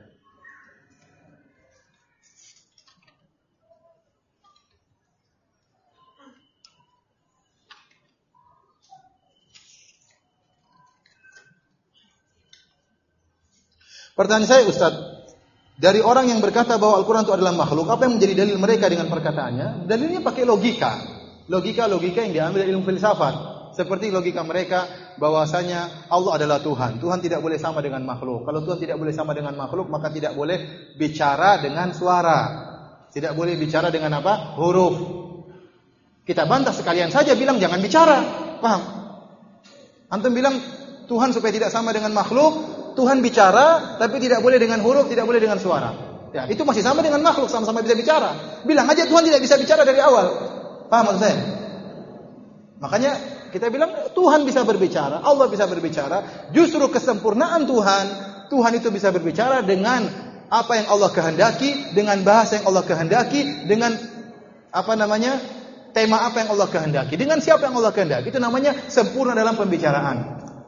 Pertanyaan saya Ustaz, dari orang yang berkata bahwa Al-Quran itu adalah makhluk, apa yang menjadi dalil mereka dengan perkataannya? Dalilnya pakai logika. Logika-logika yang diambil dari ilmu filsafat. Seperti logika mereka bahwasanya Allah adalah Tuhan. Tuhan tidak boleh sama dengan makhluk. Kalau Tuhan tidak boleh sama dengan makhluk, maka tidak boleh bicara dengan suara. Tidak boleh bicara dengan apa? Huruf. Kita bantah sekalian saja bilang jangan bicara. Paham? Antum bilang Tuhan supaya tidak sama dengan makhluk, Tuhan bicara, tapi tidak boleh dengan huruf, tidak boleh dengan suara. Ya, itu masih sama dengan makhluk, sama-sama bisa bicara. Bilang aja Tuhan tidak bisa bicara dari awal. Paham maksud saya? Makanya kita bilang Tuhan bisa berbicara, Allah bisa berbicara. Justru kesempurnaan Tuhan, Tuhan itu bisa berbicara dengan apa yang Allah kehendaki, dengan bahasa yang Allah kehendaki, dengan apa namanya? Tema apa yang Allah kehendaki, dengan siapa yang Allah kehendaki. Itu namanya sempurna dalam pembicaraan.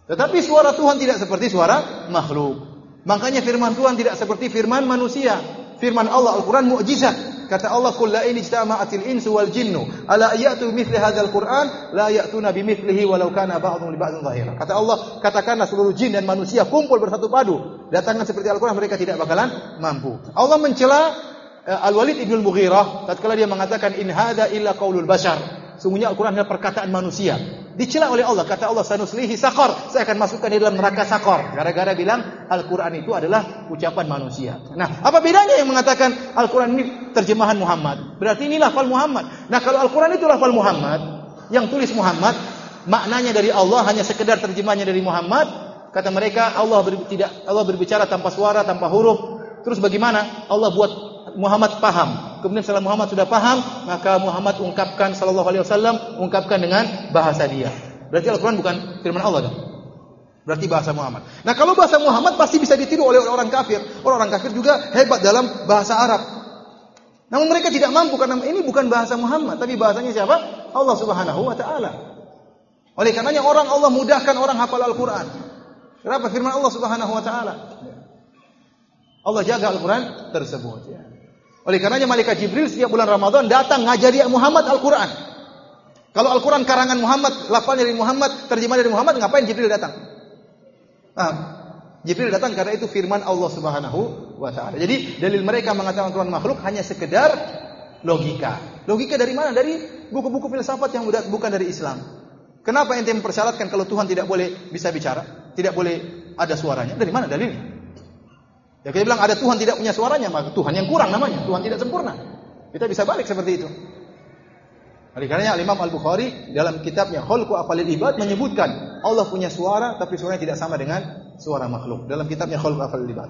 Tetapi suara Tuhan tidak seperti suara makhluk. Makanya firman Tuhan tidak seperti firman manusia. Firman Allah Al-Quran mukjizat. Kata Allah, "Qul la in ijtama'atil insu wal jinnu ala ya'tu bimithli hadzal Qur'an la ya'tuna bimithlihi walau kana ba'dhum li ba'dhin dhahira." Kata Allah, katakanlah seluruh jin dan manusia kumpul bersatu padu, datangkan seperti Al-Quran, mereka tidak bakalan mampu. Allah mencela uh, Al-Walid ibn Al-Mughirah tatkala dia mengatakan, "In hadza illa qaulul bashar." Sungguhnya Al-Quran adalah perkataan manusia. Dicela oleh Allah, kata Allah, "Sanuslihi saqar." Saya akan masukkan dia dalam neraka saqar. Gara-gara bilang Al-Quran itu adalah ucapan manusia. Nah, apa bedanya yang mengatakan Al-Quran ini terjemahan Muhammad? Berarti ini lafal Muhammad. Nah, kalau Al-Quran itu lafal Muhammad, yang tulis Muhammad, maknanya dari Allah, hanya sekedar terjemahnya dari Muhammad, kata mereka Allah ber, tidak Allah berbicara tanpa suara, tanpa huruf. Terus bagaimana? Allah buat Muhammad paham. Kemudian setelah Muhammad sudah paham, maka Muhammad ungkapkan sallallahu alaihi wasallam ungkapkan dengan bahasa dia. Berarti Al-Quran bukan firman Allah dong. Berarti bahasa Muhammad. Nah, kalau bahasa Muhammad pasti bisa ditiru oleh orang kafir. Orang kafir juga hebat dalam bahasa Arab. Namun mereka tidak mampu karena ini bukan bahasa Muhammad, tapi bahasanya siapa? Allah Subhanahu wa taala. Oleh karenanya orang Allah mudahkan orang hafal Al-Quran. Kenapa? Firman Allah Subhanahu wa taala. Allah jaga Al-Quran tersebut, ya. Oleh karenanya malaikat Jibril setiap bulan Ramadan datang ngajari Muhammad Al-Quran. Kalau Al-Quran karangan Muhammad, lafalnya dari Muhammad, terjemah dari Muhammad, ngapain Jibril datang? Nah, Jibril datang karena itu firman Allah Subhanahu wa taala. Jadi dalil mereka mengatakan Al-Quran makhluk hanya sekedar logika. Logika dari mana? Dari buku-buku filsafat yang bukan dari Islam. Kenapa ente mempersyaratkan kalau Tuhan tidak boleh bisa bicara, tidak boleh ada suaranya? Dari mana dalilnya? Ya, kita bilang ada Tuhan tidak punya suaranya, maka Tuhan yang kurang namanya, Tuhan tidak sempurna. Kita bisa balik seperti itu. Oleh karenanya Imam Al-Bukhari dalam kitabnya Khalqu Af'alil Ibad menyebutkan Allah punya suara tapi suaranya tidak sama dengan suara makhluk. Dalam kitabnya Khalqu Af'alil Ibad.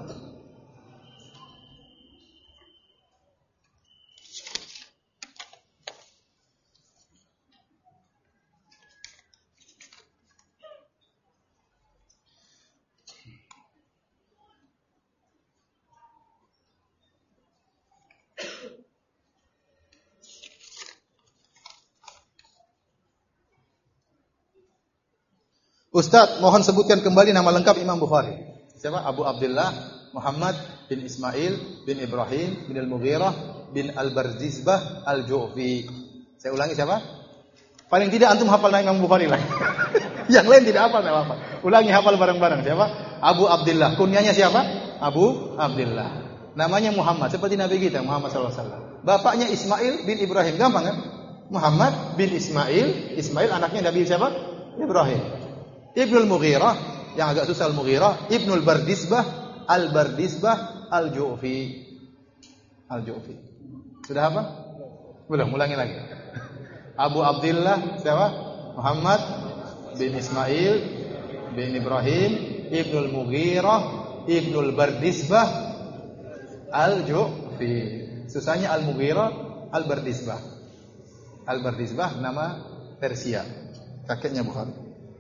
Ustaz, mohon sebutkan kembali nama lengkap Imam Bukhari. Siapa? Abu Abdullah Muhammad bin Ismail bin Ibrahim bin Al-Mughirah bin Al-Barzizbah Al-Ju'fi. Saya ulangi siapa? Paling tidak antum hafal nama Imam Bukhari lah. Yang lain tidak hafal, tidak hafal. Ulangi, hafal bareng-bareng. Siapa? Abu Abdullah. Kunyanya siapa? Abu Abdullah. Namanya Muhammad, seperti Nabi kita Muhammad sallallahu alaihi wasallam. Bapaknya Ismail bin Ibrahim. Gampang kan? Muhammad bin Ismail. Ismail anaknya Nabi siapa? Ibrahim. Ibnul Mughirah, yang agak susah Al-Mughirah, Ibnul Bardisbah, Al-Bardisbah, Al-Ju'fi. Al-Ju'fi. Sudah apa? Belum, ulangi lagi. Abu Abdullah siapa? Muhammad bin Ismail bin Ibrahim, Ibnul Mughirah, Ibnul Bardisbah, Al-Ju'fi. Susahnya Al-Mughirah, Al-Bardisbah. Al-Bardisbah nama Persia. Kakeknya Bukhari.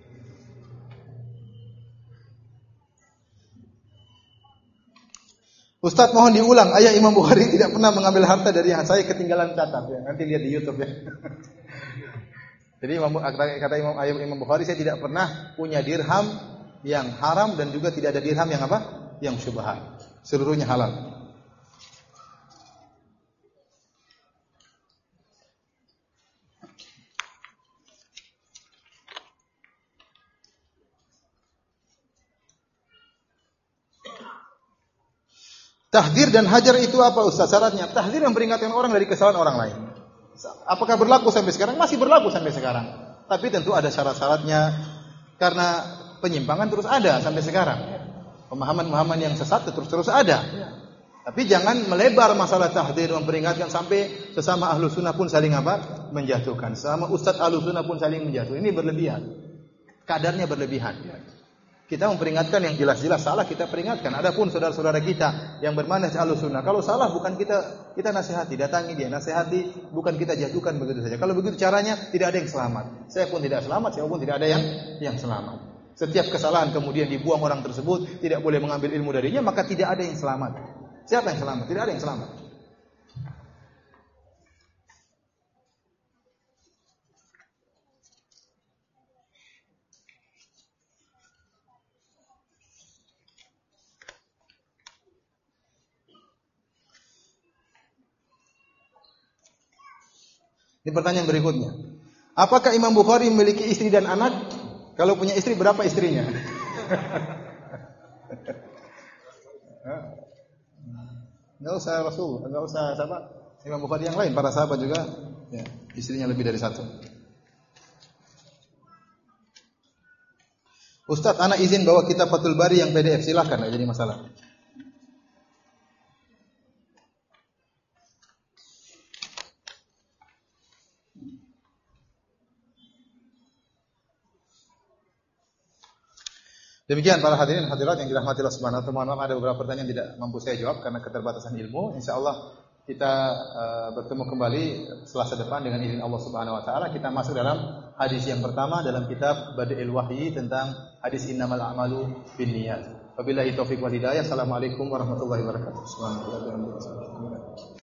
Ustaz, mohon diulang. Ayah Imam Bukhari tidak pernah mengambil harta dari yang saya ketinggalan catat. Ya. Nanti lihat di YouTube ya. Jadi Imam, kata Imam Ayah Imam Bukhari, saya tidak pernah punya dirham yang haram dan juga tidak ada dirham yang apa? Yang syubhat. Seluruhnya halal. Tahdzir dan hajar itu apa Ustaz? Syaratnya tahdzir memperingatkan orang dari kesalahan orang lain. Apakah berlaku sampai sekarang? Masih berlaku sampai sekarang. Tapi tentu ada syarat-syaratnya karena penyimpangan terus ada sampai sekarang. Pemahaman-pemahaman yang sesat terus-terus ada. Tapi jangan melebar masalah tahdzir memperingatkan sampai sesama ahlu sunnah pun saling apa? Menjatuhkan. Sama ustaz ahlu sunnah pun saling menjatuh. Ini berlebihan. Kadarnya berlebihan. Kita memperingatkan yang jelas-jelas salah, kita peringatkan. Adapun saudara-saudara kita yang bermanhaj Ahlussunnah, kalau salah bukan kita kita nasihati, datangi dia, nasihati, bukan kita jatuhkan begitu saja. Kalau begitu caranya tidak ada yang selamat. Saya pun tidak selamat, saya pun tidak ada yang yang selamat. Setiap kesalahan kemudian dibuang orang tersebut, tidak boleh mengambil ilmu darinya, maka tidak ada yang selamat. Siapa yang selamat? Tidak ada yang selamat. Ini pertanyaan berikutnya. Apakah Imam Bukhari memiliki istri dan anak? Kalau punya istri, berapa istrinya? Enggak usah Rasul, enggak usah siapa? Imam Bukhari yang lain, para sahabat juga ya, istrinya lebih dari satu. Ustaz, anak izin bawa kitab Fathul Bari yang P D F, silakan, enggak jadi masalah. Demikian para hadirin hadirat yang dirahmati Allah Subhanahu wa taala. Mohon maaf ada beberapa pertanyaan yang tidak mampu saya jawab karena keterbatasan ilmu. Insyaallah kita uh, bertemu kembali Selasa depan dengan izin Allah Subhanahu wa taala. Kita masuk dalam hadis yang pertama dalam kitab Badi'il Wahyi tentang hadis innamal a'malu binniyat. Wabillahi taufiq wal hidayah. Assalamualaikum warahmatullahi wabarakatuh. Subhanallah.